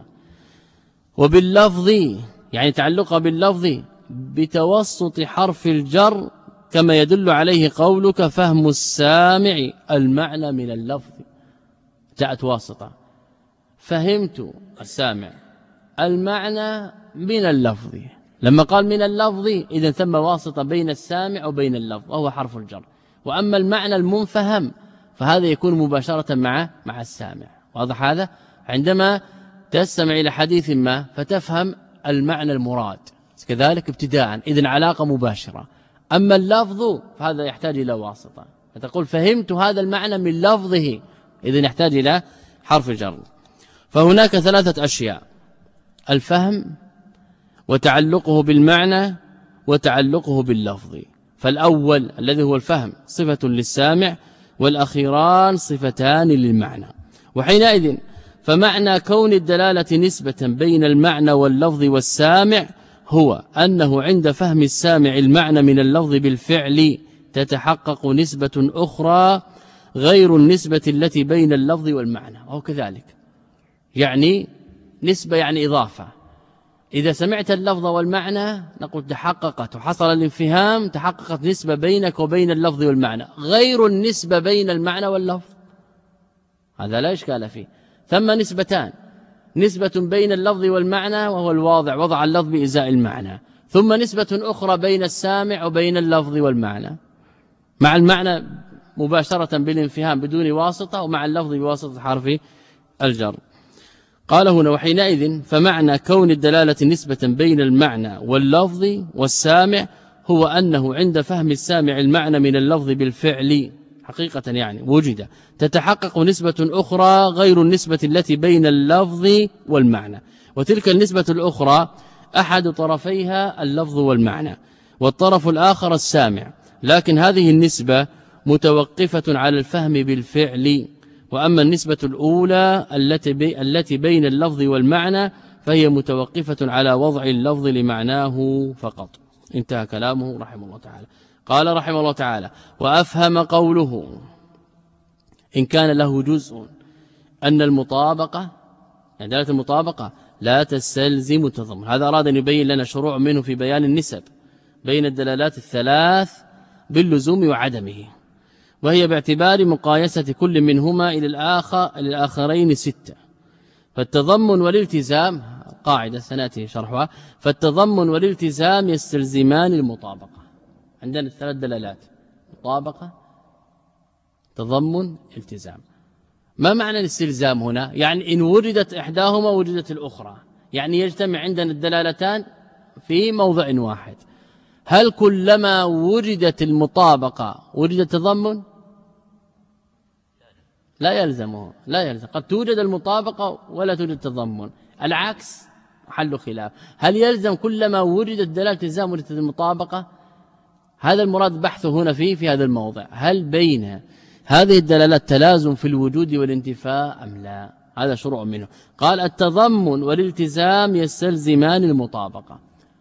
وباللفظ يعني تعلق باللفظ بتوسط حرف الجر، كما يدل عليه قولك فهم السامع المعنى من اللفظ، جاءت واسطة، فهمت السامع المعنى من اللفظ. لما قال من اللفظ إذا ثم واسطة بين السامع وبين اللفظ وهو حرف الجر. وأما المعنى المنفهم فهذا يكون مباشرة مع مع السامع. واضح هذا؟ عندما تستمع إلى حديث ما فتفهم المعنى المراد كذلك ابتداء، إذن علاقة مباشرة. أما اللفظ فهذا يحتاج إلى واسطة، فتقول فهمت هذا المعنى من لفظه، إذن يحتاج إلى حرف جر. فهناك ثلاثة أشياء: الفهم وتعلقه بالمعنى وتعلقه باللفظ. فالأول الذي هو الفهم صفة للسامع، والأخيران صفتان للمعنى. وحينئذ فمعنى كون الدلالة نسبة بين المعنى واللفظ والسامع هو أنه عند فهم السامع المعنى من اللفظ بالفعل تتحقق نسبة أخرى غير النسبة التي بين اللفظ والمعنى، وهو كذلك، يعني نسبة يعني إضافة. إذا سمعت اللفظ والمعنى نقول تحققت وحصل الانفهام، تحققت نسبة بينك وبين اللفظ والمعنى غير النسبة بين المعنى واللفظ، هذا لا إشكال فيه. ثم نسبتان: نسبة بين اللفظ والمعنى وهو الواضع وضع اللفظ بإزاء المعنى، ثم نسبة أخرى بين السامع وبين اللفظ والمعنى، مع المعنى مباشرة بالانفهام بدون واسطة، ومع اللفظ بواسطة حرف الجر. قال هنا وحينئذ فمعنى كون الدلالة نسبة بين المعنى واللفظ والسامع هو أنه عند فهم السامع المعنى من اللفظ بالفعل حقيقة يعني وجد تتحقق نسبة أخرى غير النسبة التي بين اللفظ والمعنى، وتلك النسبة الأخرى أحد طرفيها اللفظ والمعنى والطرف الآخر السامع، لكن هذه النسبة متوقفة على الفهم بالفعل، وأما النسبة الأولى التي بي التي بين اللفظ والمعنى فهي متوقفة على وضع اللفظ لمعناه فقط. انتهى كلامه رحمه الله تعالى. قال رحمه الله تعالى: وأفهم قوله إن كان له جزء أن المطابقة يعني دلالة المطابقة لا تستلزم التضمن. هذا أراد أن يبين لنا شروع منه في بيان النسب بين الدلالات الثلاث باللزوم وعدمه، وهي باعتبار مقايسة كل منهما إلى الآخر إلى الآخرين ستة. فالتضمن والالتزام قاعدة سنأتي شرحها، فالتضمن والالتزام يستلزمان المطابقة. عندنا الثلاث دلالات: مطابقة، تضمن، التزام. ما معنى الاستلزام هنا؟ يعني إن وجدت إحداهما وجدت الأخرى، يعني يجتمع عندنا الدلالتان في موضع واحد. هل كلما وجدت المطابقة وجد التضمن؟ لا يلزمه، لا يلزم. قد توجد المطابقة ولا توجد التضمن، العكس محل خلاف. هل يلزم كلما وجدت دلالة التزام وجدت المطابقة؟ هذا المراد بحثه هنا فيه في هذا الموضع. هل بين هذه الدلالات تلازم في الوجود والانتفاء أم لا؟ هذا شروع منه. قال: التضمن والالتزام يستلزمان المطابقة.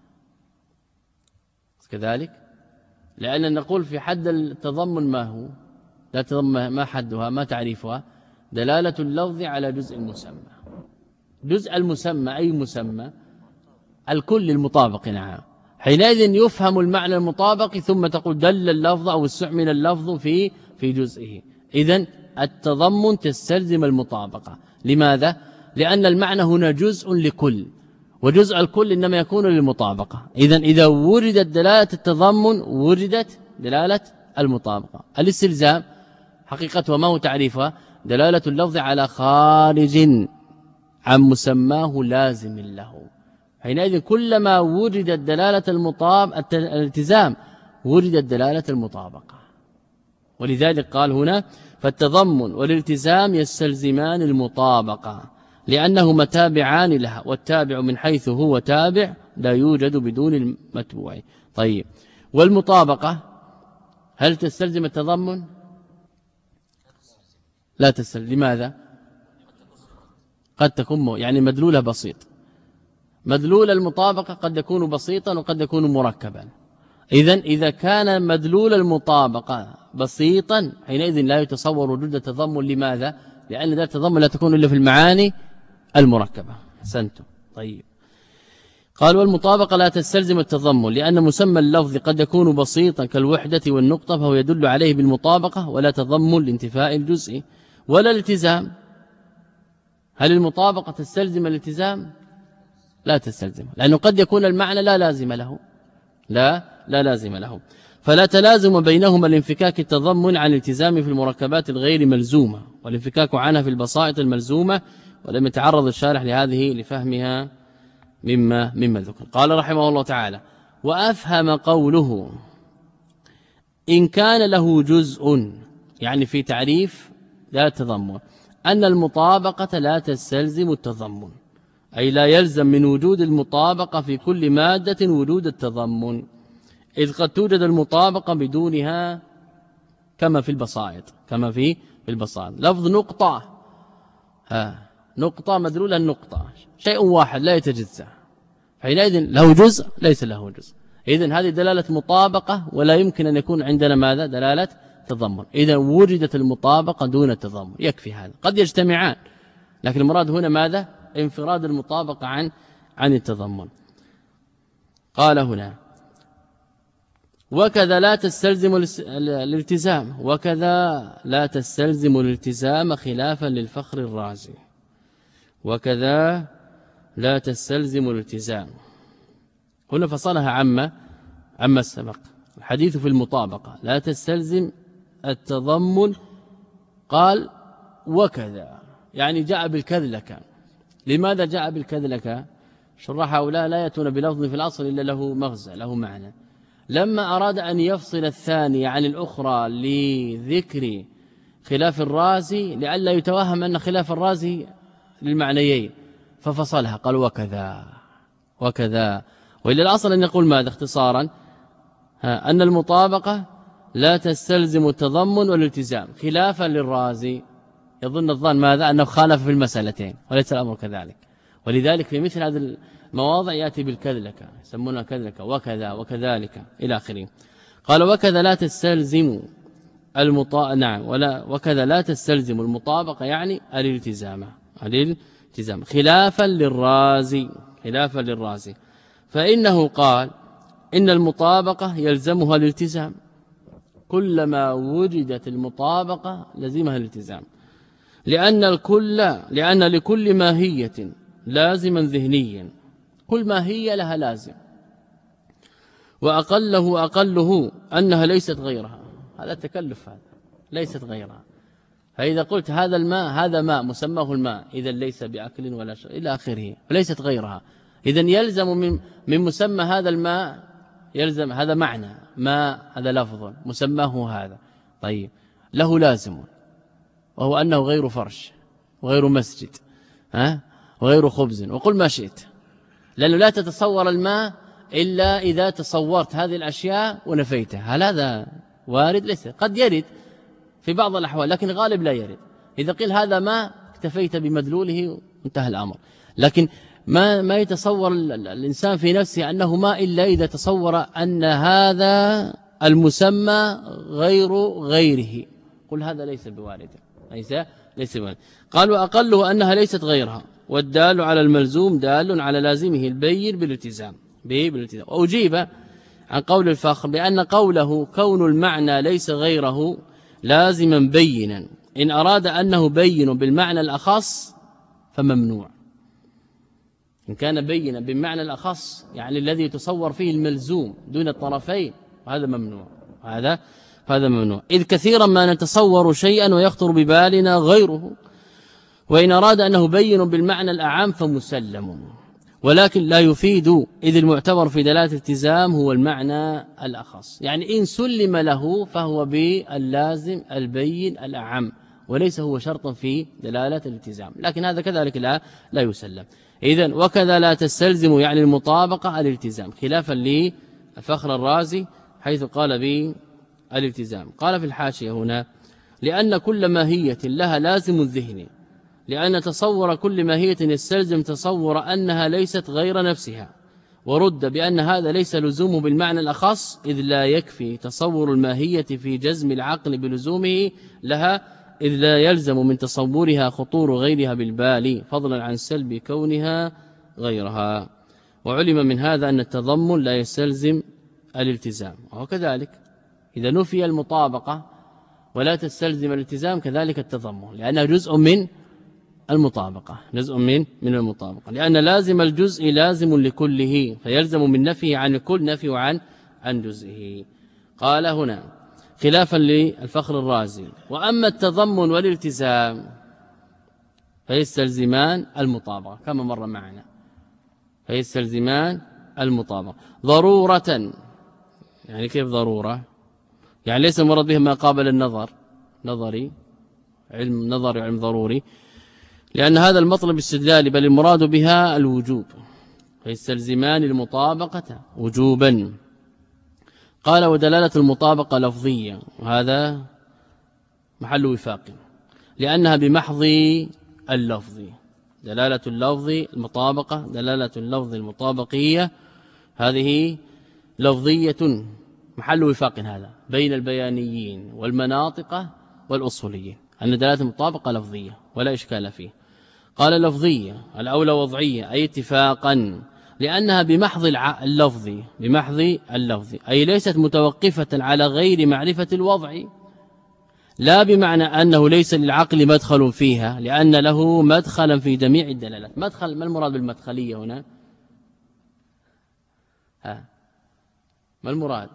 كذلك لأن نقول في حد التضمن ما هو؟ لا تضمن ما حدها ما تعريفها؟ دلالة اللفظ على جزء المسمى. جزء المسمى أي مسمى؟ الكل المطابق. نعم، حينئذ يفهم المعنى المطابق ثم تقول دل اللفظ أو استعمل اللفظ في في جزئه. إذن التضمن تستلزم المطابقة. لماذا؟ لأن المعنى هنا جزء لكل، وجزء الكل إنما يكون للمطابقة. إذن إذا وردت دلالة التضمن وردت دلالة المطابقة. الاستلزام حقيقة وما هو تعريفها؟ دلالة اللفظ على خارج عن مسماه لازم له. حينئذ كلما وجدت دلالة المطابقة الالتزام وجدت دلالة المطابقة. ولذلك قال هنا: فالتضمن والالتزام يستلزمان المطابقة لأنهما تابعان لها، والتابع من حيث هو تابع لا يوجد بدون المتبوع. طيب، والمطابقة هل تستلزم التضمن؟ لا تستلزم. لماذا؟ قد تكون يعني مدلولها بسيط. مدلول المطابقة قد يكون بسيطا وقد يكون مركبا. إذن إذا كان مدلول المطابقة بسيطا حينئذ لا يتصور وجود التضمن. لماذا؟ لأن ذات التضمن لا تكون إلا في المعاني المركبة. أحسنتم. طيب، قال: والمطابقة لا تستلزم التضمن لأن مسمى اللفظ قد يكون بسيطا كالوحدة والنقطة فهو يدل عليه بالمطابقة ولا تضمن لانتفاء الجزء. ولا الالتزام. هل المطابقة تستلزم الالتزام؟ لا تستلزم، لأنه قد يكون المعنى لا لازم له. لا لا لازم له، فلا تلازم بينهما الانفكاك التضمن عن الالتزام في المركبات الغير ملزومة والانفكاك عنها في البسائط الملزومة، ولم يتعرض الشارح لهذه لفهمها مما مما ذكر. قال رحمه الله تعالى: وأفهم قوله إن كان له جزء، يعني في تعريف لا تضمن، أن المطابقة لا تستلزم التضمن، أي لا يلزم من وجود المطابقة في كل مادة وجود التضمن، إذ قد توجد المطابقة بدونها كما في البسائط كما في البسائط. لفظ نقطة، ها نقطة مدلولة النقطة شيء واحد لا يتجزأ، حينئذ له جزء ليس له جزء. إذن هذه دلالة مطابقة ولا يمكن أن يكون عندنا ماذا؟ دلالة تضمن. إذا وجدت المطابقة دون التضمن يكفي هذا. قد يجتمعان لكن المراد هنا ماذا؟ انفراد المطابقة عن عن التضمن. قال هنا: وكذا لا تستلزم الالتزام، وكذا لا تستلزم الالتزام خلافا للفخر الرازي. وكذا لا تستلزم الالتزام هنا فصلها عما عما السبق. الحديث في المطابقة لا تستلزم التضمن. قال: وكذا يعني جاء بالكذلك. لماذا جاء بالكذلك؟ شرح هؤلاء لا يأتون بلفظ في الأصل إلا له مغزى له معنى. لما أراد أن يفصل الثانية عن الأخرى لذكر خلاف الرازي لئلا يتوهم أن خلاف الرازي للمعنيين ففصلها قال وكذا وكذا. وإلى الأصل أن يقول ماذا اختصارا أن المطابقة لا تستلزم التضمن والالتزام خلافا للرازي. يظن الظن ماذا أنه خالف في المسألتين وليس الأمر كذلك. ولذلك في مثل هذه المواضع يأتي بالكذلكة يسمونها كذلكة وكذا وكذلك إلى آخره. قال وكذا لا تستلزم المطا نعم ولا وكذا لا تستلزم المطابقة يعني الالتزام الالتزام خلافا للرازي خلافا للرازي فإنه قال إن المطابقة يلزمها الالتزام كلما وجدت المطابقة لزمها الالتزام لأن الكل لأن لكل ماهية لازما ذهنيا كل ماهية لها لازم وأقله أقله أنها ليست غيرها. هذا التكلف هذا ليست غيرها. فإذا قلت هذا الماء هذا ماء مسماه الماء إذا ليس بأكل ولا شيء إلى آخره وليست غيرها. إذا يلزم من من مسمى هذا الماء يلزم هذا معنى ماء هذا لفظ مسماه هذا طيب له لازم وهو أنه غير فرش وغير مسجد ها وغير خبز وقل ما شئت لأنه لا تتصور الماء إلا إذا تصورت هذه الأشياء ونفيتها. هل هذا وارد؟ ليس. قد يرد في بعض الأحوال لكن غالب لا يرد. إذا قيل هذا ماء اكتفيت بمدلوله وانتهى الأمر. لكن ما ما يتصور الإنسان في نفسه أنه ماء إلا إذا تصور أن هذا المسمى غير غيره. قل هذا ليس بوارد ليس ليس بوارد. قالوا أقله أنها ليست غيرها والدال على الملزوم دال على لازمه البين بالالتزام به بالالتزام. وأجيب عن قول الفخر بأن قوله كون المعنى ليس غيره لازما بينا إن أراد أنه بين بالمعنى الأخص فممنوع. إن كان بينا بالمعنى الأخص يعني الذي يتصور فيه الملزوم دون الطرفين هذا ممنوع هذا هذا ممنوع إذ كثيرا ما نتصور شيئا ويخطر ببالنا غيره وإن أراد أنه بين بالمعنى الأعام فمسلم ولكن لا يفيد إذ المعتبر في دلالة الالتزام هو المعنى الأخص. يعني إن سلم له فهو باللازم البين الأعم وليس هو شرطا في دلالة الالتزام لكن هذا كذلك لا لا يسلم. إذن وكذا لا تستلزم يعني المطابقة الالتزام خلافا للفخر الرازي حيث قال بالالتزام. قال في الحاشية هنا لأن كل ماهية لها لازم الذهن لأن تصور كل ماهية يستلزم تصور أنها ليست غير نفسها ورد بأن هذا ليس لزومه بالمعنى الأخص إذ لا يكفي تصور الماهية في جزم العقل بلزومه لها إذ لا يلزم من تصورها خطور غيرها بالبال فضلا عن سلب كونها غيرها. وعلم من هذا أن التضمن لا يستلزم الالتزام وكذلك إذا نفي المطابقة ولا تستلزم الالتزام كذلك التضمن لأنه جزء من المطابقة جزء من من المطابقة لأن لازم الجزء لازم لكله فيلزم من نفيه عن الكل نفي عن عن جزئه. قال هنا خلافا للفخر الرازي وأما التضمن والالتزام فيستلزمان المطابقة كما مر معنا فيستلزمان المطابقة ضرورة. يعني كيف ضرورة؟ يعني ليس المراد به ما قابل النظر نظري علم نظري علم ضروري لأن هذا المطلب استدلالي بل المراد بها الوجوب فيستلزمان المطابقة وجوبا. قال ودلالة المطابقة لفظية وهذا محل وفاق لأنها بمحض اللفظ دلالة اللفظ المطابقة دلالة اللفظ المطابقية هذه لفظية محل وفاق هذا بين البيانيين والمناطق والأصوليين أن دلالة المطابقة لفظية ولا إشكال فيه. قال لفظية الأولى وضعية أي اتفاقا لأنها بمحض اللفظ بمحض اللفظ أي ليست متوقفة على غير معرفة الوضع لا بمعنى أنه ليس للعقل مدخل فيها لأن له مدخلا في جميع الدلالات. مدخل ما المراد بالمدخلية هنا؟ ها ما المراد؟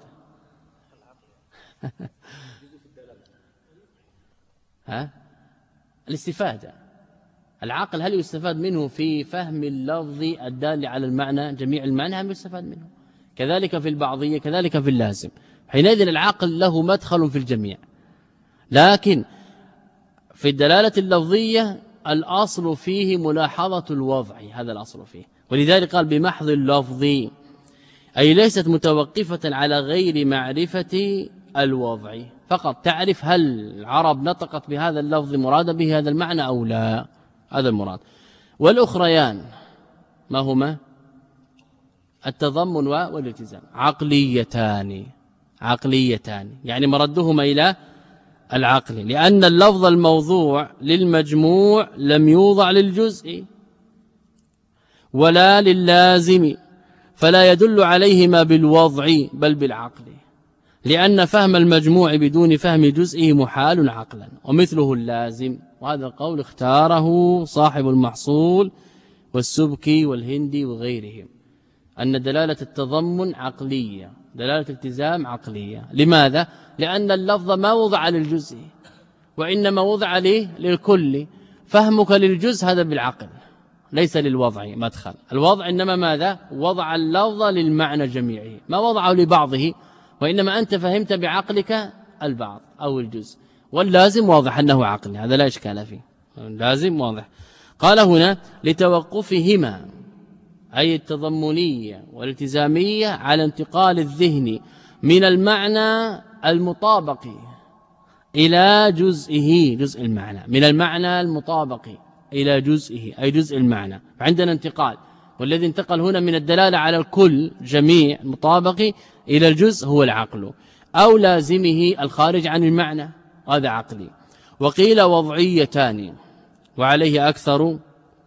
ها الاستفادة. العقل هل يستفاد منه في فهم اللفظ الدال على المعنى جميع المعنى هم يستفاد منه كذلك في البعضية كذلك في اللازم. حينئذ العقل له مدخل في الجميع، لكن في الدلالة اللفظية الأصل فيه ملاحظة الوضع، هذا الأصل فيه. ولذلك قال بمحض اللفظ، أي ليست متوقفة على غير معرفة الوضع فقط، تعرف هل العرب نطقت بهذا اللفظ مراد به هذا المعنى أو لا، هذا المراد. والأخريان ما هما؟ التضمن والالتزام، عقليتان عقليتان يعني مردهما إلى العقل، لأن اللفظ الموضوع للمجموع لم يوضع للجزء ولا لللازم، فلا يدل عليهما بالوضع بل بالعقل، لأن فهم المجموع بدون فهم جزئه محال عقلا، ومثله اللازم. وهذا القول اختاره صاحب المحصول والسبكي والهندي وغيرهم، أن دلالة التضمن عقلية، دلالة الالتزام عقلية. لماذا؟ لأن اللفظ ما وضع للجزء وإنما وضع له للكل، فهمك للجزء هذا بالعقل ليس للوضع مدخل. الوضع إنما ماذا؟ وضع اللفظ للمعنى جميعه، ما وضعه لبعضه، وإنما أنت فهمت بعقلك البعض أو الجزء. واللازم واضح أنه عقل، هذا لا إشكال فيه، لازم واضح. قال هنا لتوقفهما، أي التضمنية والالتزامية، على انتقال الذهن من المعنى المطابق إلى جزئه، جزء المعنى، من المعنى المطابق إلى جزئه أي جزء المعنى، فعندنا انتقال. والذي انتقل هنا من الدلالة على الكل جميع المطابق إلى الجزء هو العقل، أو لازمه الخارج عن المعنى، هذا عقلي. وقيل وضعيتان، وعليه أكثر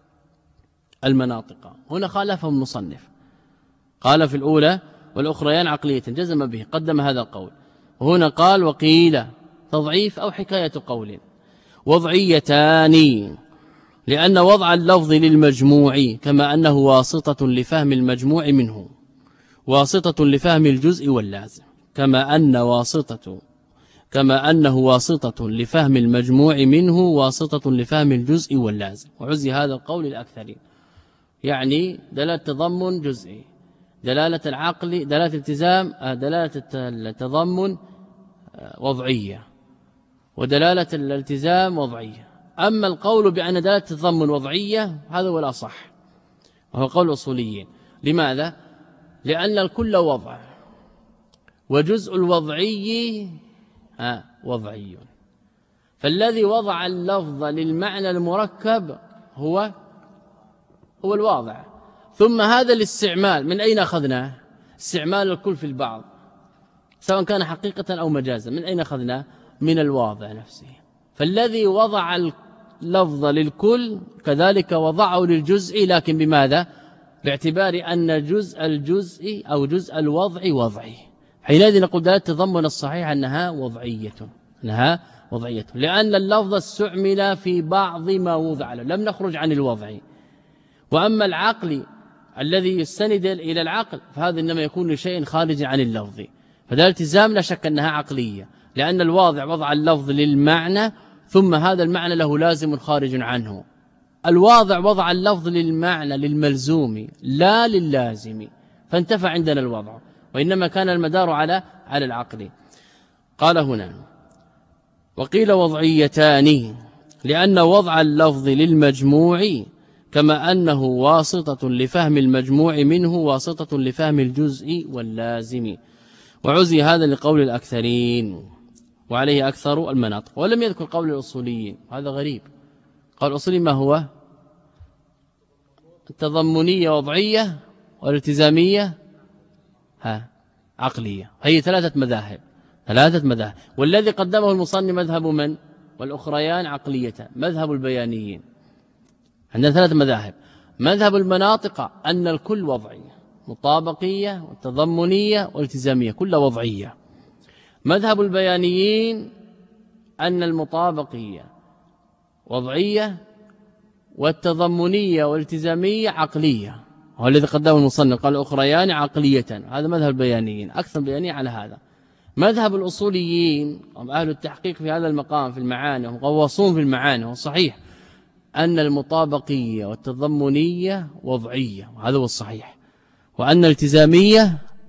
المناطق. هنا خالفه المصنف، قال في الأولى والأخريان عقلية، جزم به، قدم هذا القول. وهنا قال وقيل تضعيف أو حكاية قول. وضعيتان لأن وضع اللفظ للمجموع كما أنه واسطة لفهم المجموع منه واسطة لفهم الجزء واللازم، كما أن واسطة كما أنه واسطة لفهم المجموع منه واسطة لفهم الجزء واللازم. وعزي هذا القول الأكثرين، يعني دلالة التضمن جزئي، دلالة العقل دلالة الالتزام، دلالة التضمن وضعية، ودلالة الالتزام وضعية. أما القول بأن دلالة التضمن وضعية هذا هو الأصح، وهو قول الأصوليين. لماذا؟ لأن الكل وضع، وجزء الوضعي وضعي، فالذي وضع اللفظ للمعنى المركب هو هو الواضع. ثم هذا الاستعمال من أين أخذناه؟ استعمال الكل في البعض سواء كان حقيقة أو مجازا، من أين أخذناه؟ من الواضع نفسه. فالذي وضع اللفظ للكل كذلك وضعه للجزء، لكن بماذا؟ باعتبار أن جزء الجزء أو جزء الوضع وضعي. حينئذ نقول دلالة التضمن الصحيح أنها وضعية، أنها وضعية، لأن اللفظ استعمل في بعض ما وضع له، لم نخرج عن الوضع. وأما العقل الذي يستند إلى العقل فهذا إنما يكون لشيء خارج عن اللفظ، فدلالة الالتزام لا شك أنها عقلية، لأن الواضع وضع اللفظ للمعنى، ثم هذا المعنى له لازم خارج عنه. الواضع وضع اللفظ للمعنى للملزوم لا لللازم، فانتفى عندنا الوضع، وإنما كان المدار على على العقل. قال هنا وقيل وضعيتان لأن وضع اللفظ للمجموع كما أنه واسطة لفهم المجموع منه واسطة لفهم الجزء واللازم. وعزي هذا لقول الأكثرين، وعليه أكثر المناطق. ولم يذكر قول الأصوليين، هذا غريب. قول الأصولي ما هو؟ التضمنية وضعية والالتزامية ها عقلية. هي ثلاثة مذاهب، ثلاثة مذاهب. والذي قدمه المصنف مذهب من؟ والأخريان عقلية، مذهب البيانيين. عندنا ثلاث مذاهب. مذهب المناطق أن الكل وضعية، مطابقية والتضمنية والالتزامية كلها وضعية. مذهب البيانيين أن المطابقية وضعية والتضمنية والالتزامية عقلية، وهو الذي قدمه المصنف قال أخريان عقلية. هذا مذهب البيانيين، أكثر البيانيين على هذا. مذهب الأصوليين هم أهل التحقيق في هذا المقام في المعاني، هم غواصون في المعاني، والصحيح أن المطابقية والتضمنية وضعية، وهذا هو الصحيح، وأن الالتزامية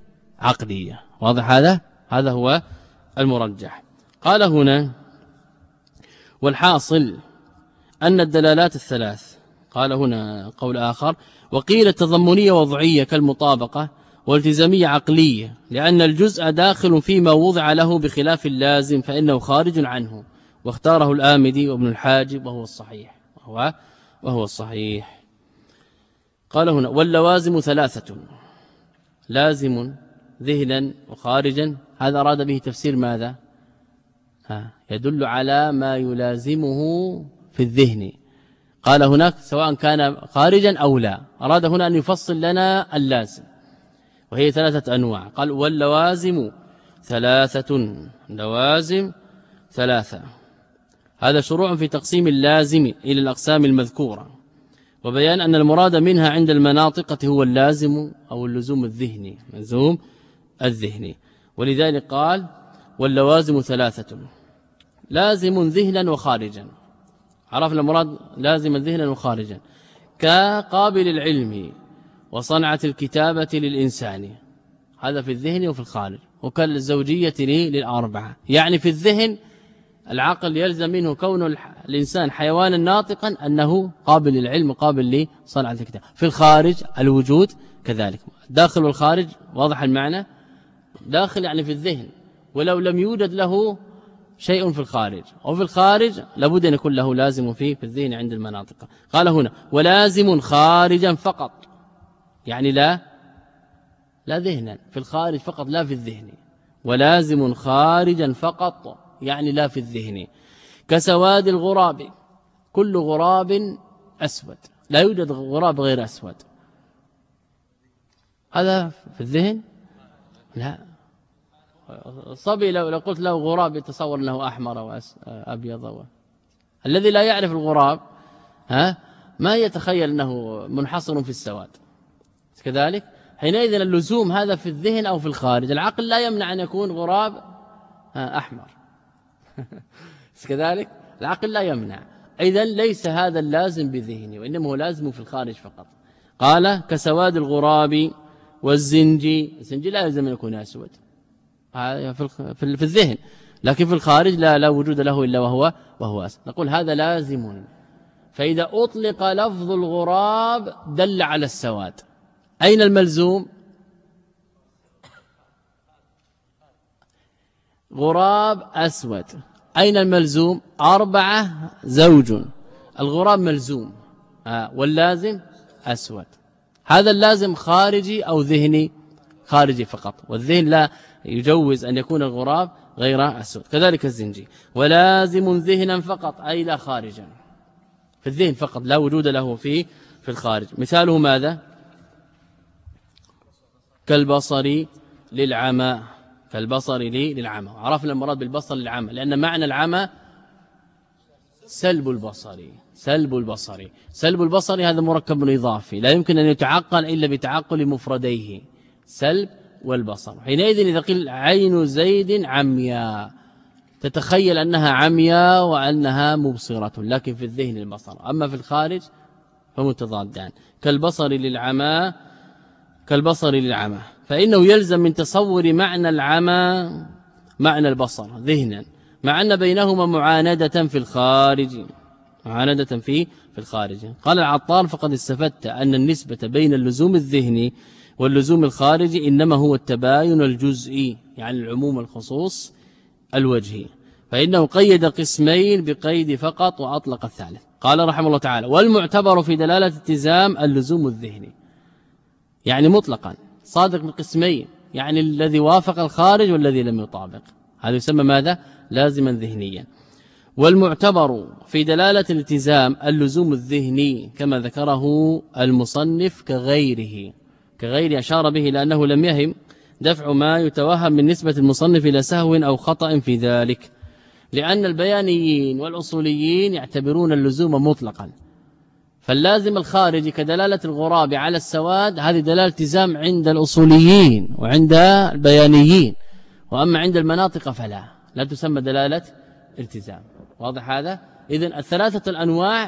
عقلية. واضح هذا؟ هذا هو المرجح. قال هنا والحاصل أن الدلالات الثلاث، قال هنا قول آخر وقيل تضمنية وضعية كالمطابقة، والتزامية عقلية لأن الجزء داخل فيما وضع له بخلاف اللازم فإنه خارج عنه، واختاره الآمدي وابن الحاجب وهو الصحيح وهو, وهو الصحيح. قال هنا واللوازم ثلاثة، لازم ذهنا وخارجا، هذا أراد به تفسير ماذا؟ ها يدل على ما يلازمه في الذهن. قال هناك سواء كان خارجا أو لا، أراد هنا أن يفصل لنا اللازم وهي ثلاثة أنواع. قال واللوازم ثلاثة، لوازم ثلاثة. هذا شروع في تقسيم اللازم إلى الأقسام المذكورة، وبيان أن المراد منها عند المناطقة هو اللازم أو اللزوم الذهني، لزوم الذهني. ولذلك قال واللوازم ثلاثة، لازم ذهنا وخارجا. عرفنا المراد لازم ذهنا وخارجا كقابل العلم وصنعة الكتابة للإنسان، هذا في الذهن وفي الخارج. وكالزوجية للأربعة، يعني في الذهن العقل يلزم منه كون الإنسان حيوانا ناطقا أنه قابل للعلم وقابل لصنعة الكتاب. في الخارج الوجود كذلك، داخل والخارج واضح المعنى، داخل يعني في الذهن ولو لم يوجد له شيء في الخارج، وفي الخارج لابد أن يكون له لازم فيه في الذهن عند المناطق. قال هنا ولازم خارجا فقط، يعني لا لا ذهنا في الخارج فقط لا في الذهن، ولازم خارجا فقط يعني لا في الذهن. كسواد الغراب، كل غراب أسود، لا يوجد غراب غير أسود، هذا في الذهن لا. صبي لو قلت له غراب يتصور انه احمر وابيض، الذي لا يعرف الغراب ها ما يتخيل انه منحصر في السواد كذلك. حينئذ اللزوم هذا في الذهن او في الخارج، العقل لا يمنع ان يكون غراب احمر كذلك، العقل لا يمنع. اذا ليس هذا اللازم بذهني وانما هو لازم في الخارج فقط. قال كسواد الغراب والزنجي، الزنجي لا يلزم ان يكون اسود في في الذهن، لكن في الخارج لا لا وجود له الا وهو وهو اسود. نقول هذا لازم. فاذا اطلق لفظ الغراب دل على السواد، اين الملزوم؟ غراب اسود، اين الملزوم؟ اربعه زوج، الغراب ملزوم واللازم اسود. هذا اللازم خارجي او ذهني؟ خارجي فقط، والذهن لا يجوز أن يكون الغراب غير أسود. كذلك الزنجي ولازم ذهنا فقط أي لا خارجا، في الذهن فقط لا وجود له فيه في الخارج. مثاله ماذا؟ كالبصر للعمى، كالبصر للعمى. عرفنا المراد بالبصر للعمى لأن معنى العمى سلب البصر، سلب البصر سلب البصر هذا مركب إضافي لا يمكن أن يتعقل إلا بتعقل مفرديه، سلب والبصر. حينئذ إذا قيل عين زيد عمياء تتخيل أنها عمياء وأنها مبصرة، لكن في الذهن البصر، أما في الخارج فمتضادان. كالبصر للعمى، كالبصر للعمى، فإنه يلزم من تصور معنى العمى معنى البصر ذهنا، مع أن بينهما معاندة في الخارج، معاندة في في الخارج. قال العطار فقد استفدت أن النسبة بين اللزوم الذهني واللزوم الخارجي إنما هو التباين الجزئي، يعني العموم الخصوص الوجهي، فإنه قيد قسمين بقيد فقط وأطلق الثالث. قال رحمه الله تعالى والمعتبر في دلالة التزام اللزوم الذهني، يعني مطلقا صادق بقسمين، يعني الذي وافق الخارج والذي لم يطابق، هذا يسمى ماذا؟ لازما ذهنيا. والمعتبر في دلالة الالتزام اللزوم الذهني كما ذكره المصنف كغيره، كغير أشار به لأنه لم يهم دفع ما يتوهم من نسبة المصنف إلى سهو أو خطأ في ذلك، لأن البيانيين والأصوليين يعتبرون اللزوم مطلقا، فاللازم الخارجي كدلالة الغراب على السواد هذه دلالة التزام عند الأصوليين وعند البيانيين، وأما عند المناطق فلا لا تسمى دلالة التزام. واضح هذا؟ إذن الثلاثة الأنواع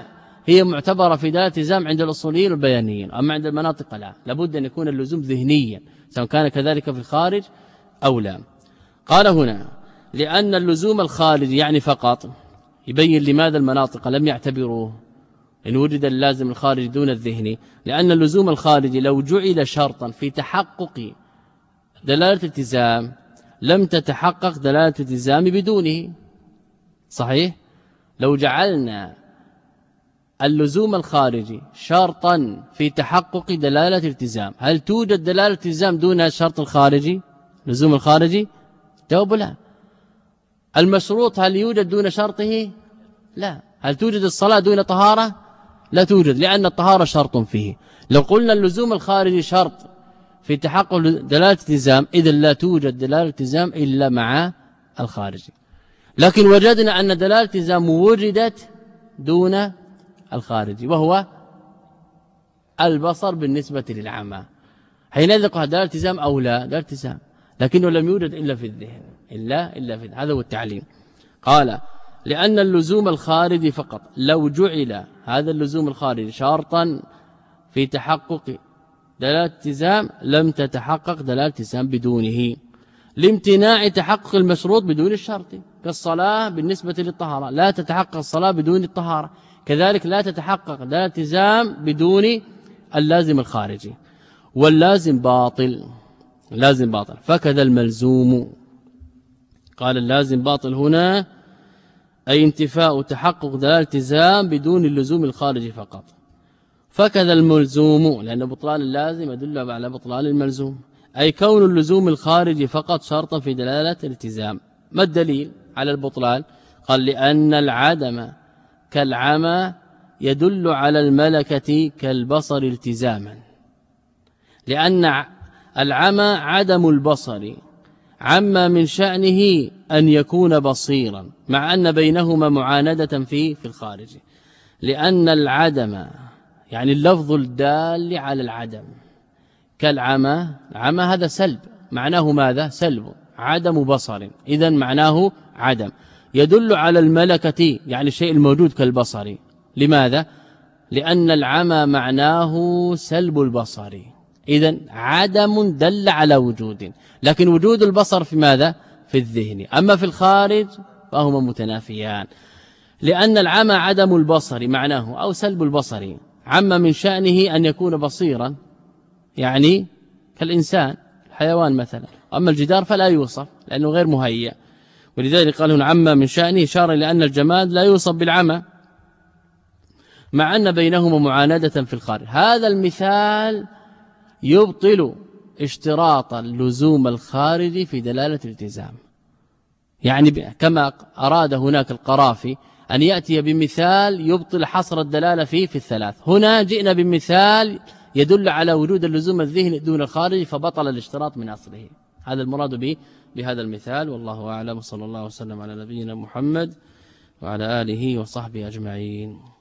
هي معتبرة في دلالة التزام عند الأصوليين والبيانيين، أما عند المناطق لا، لابد أن يكون اللزوم ذهنيا سواء كان كذلك في الخارج أو لا. قال هنا لأن اللزوم الخارج يعني فقط، يبين لماذا المناطق لم يعتبروه إن وجد اللازم الخارج دون الذهني، لأن اللزوم الخارجي لو جعل شرطا في تحقق دلالة التزام لم تتحقق دلالة التزام بدونه. صحيح؟ لو جعلنا اللزوم الخارجي شرطا في تحقق دلالة التزام، هل توجد دلالة التزام دون الشرط الخارجي لزوم الخارجي؟ جواب لا. المشروط هل يوجد دون شرطه؟ لا. هل توجد الصلاة دون طهارة؟ لا توجد، لأن الطهارة شرط فيه. لو قلنا اللزوم الخارجي شرط في تحقق دلالة التزام إذن لا توجد دلالة التزام إلا مع الخارجي. لكن وجدنا أن دلالة التزام وجدت دون الخارجي وهو البصر بالنسبة للعمى، حينئذ قال دلالة التزام أو لا؟ دلالة التزام، لكنه لم يوجد إلا في الذهن، إلا إلا في الذهن. هذا هو التعليم. قال لأن اللزوم الخارجي فقط لو جعل هذا اللزوم الخارجي شرطا في تحقق دلالة التزام لم تتحقق دلالة التزام بدونه، لامتناع تحقق المشروط بدون الشرط، كالصلاة بالنسبة للطهارة لا تتحقق الصلاة بدون الطهارة، كذلك لا تتحقق دلالة التزام بدون اللازم الخارجي. واللازم باطل، لازم باطل فكذا الملزوم. قال اللازم باطل هنا أي انتفاء تحقق دلالة التزام بدون اللزوم الخارجي فقط، فكذا الملزوم، لأن بطلان اللازم يدل على بطلان الملزوم، أي كون اللزوم الخارجي فقط شرطا في دلالة الالتزام. ما الدليل على البطلان؟ قال لأن العدم كالعمى يدل على الملكة كالبصر التزاما، لأن العمى عدم البصر عما من شأنه أن يكون بصيرا مع أن بينهما معاندة في في الخارج، لأن العدم يعني اللفظ الدال على العدم كالعمى، العمى هذا سلب، معناه ماذا؟ سلب، عدم بصر، إذن معناه عدم، يدل على الملكة يعني الشيء الموجود كالبصر. لماذا؟ لأن العمى معناه سلب البصر، إذن عدم دل على وجود، لكن وجود البصر في ماذا؟ في الذهن، أما في الخارج فهما متنافيان، لأن العمى عدم البصر معناه أو سلب البصر عما من شأنه أن يكون بصيرا، يعني كالإنسان الحيوان مثلا، أما الجدار فلا يوصف لأنه غير مهيأ، ولذلك قال هنا عما من شأنه إشارة لأن الجماد لا يوصف بالعمى مع أن بينهما معاندة في الخارج. هذا المثال يبطل اشتراط اللزوم الخارجي في دلالة الالتزام، يعني كما أراد هناك القرافي أن يأتي بمثال يبطل حصر الدلالة فيه في الثلاث، هنا جئنا بمثال يدل على وجود اللزوم الذهني دون الخارج فبطل الاشتراط من أصله. هذا المراد به بهذا المثال، والله أعلم، صلى الله وسلم على نبينا محمد وعلى آله وصحبه أجمعين.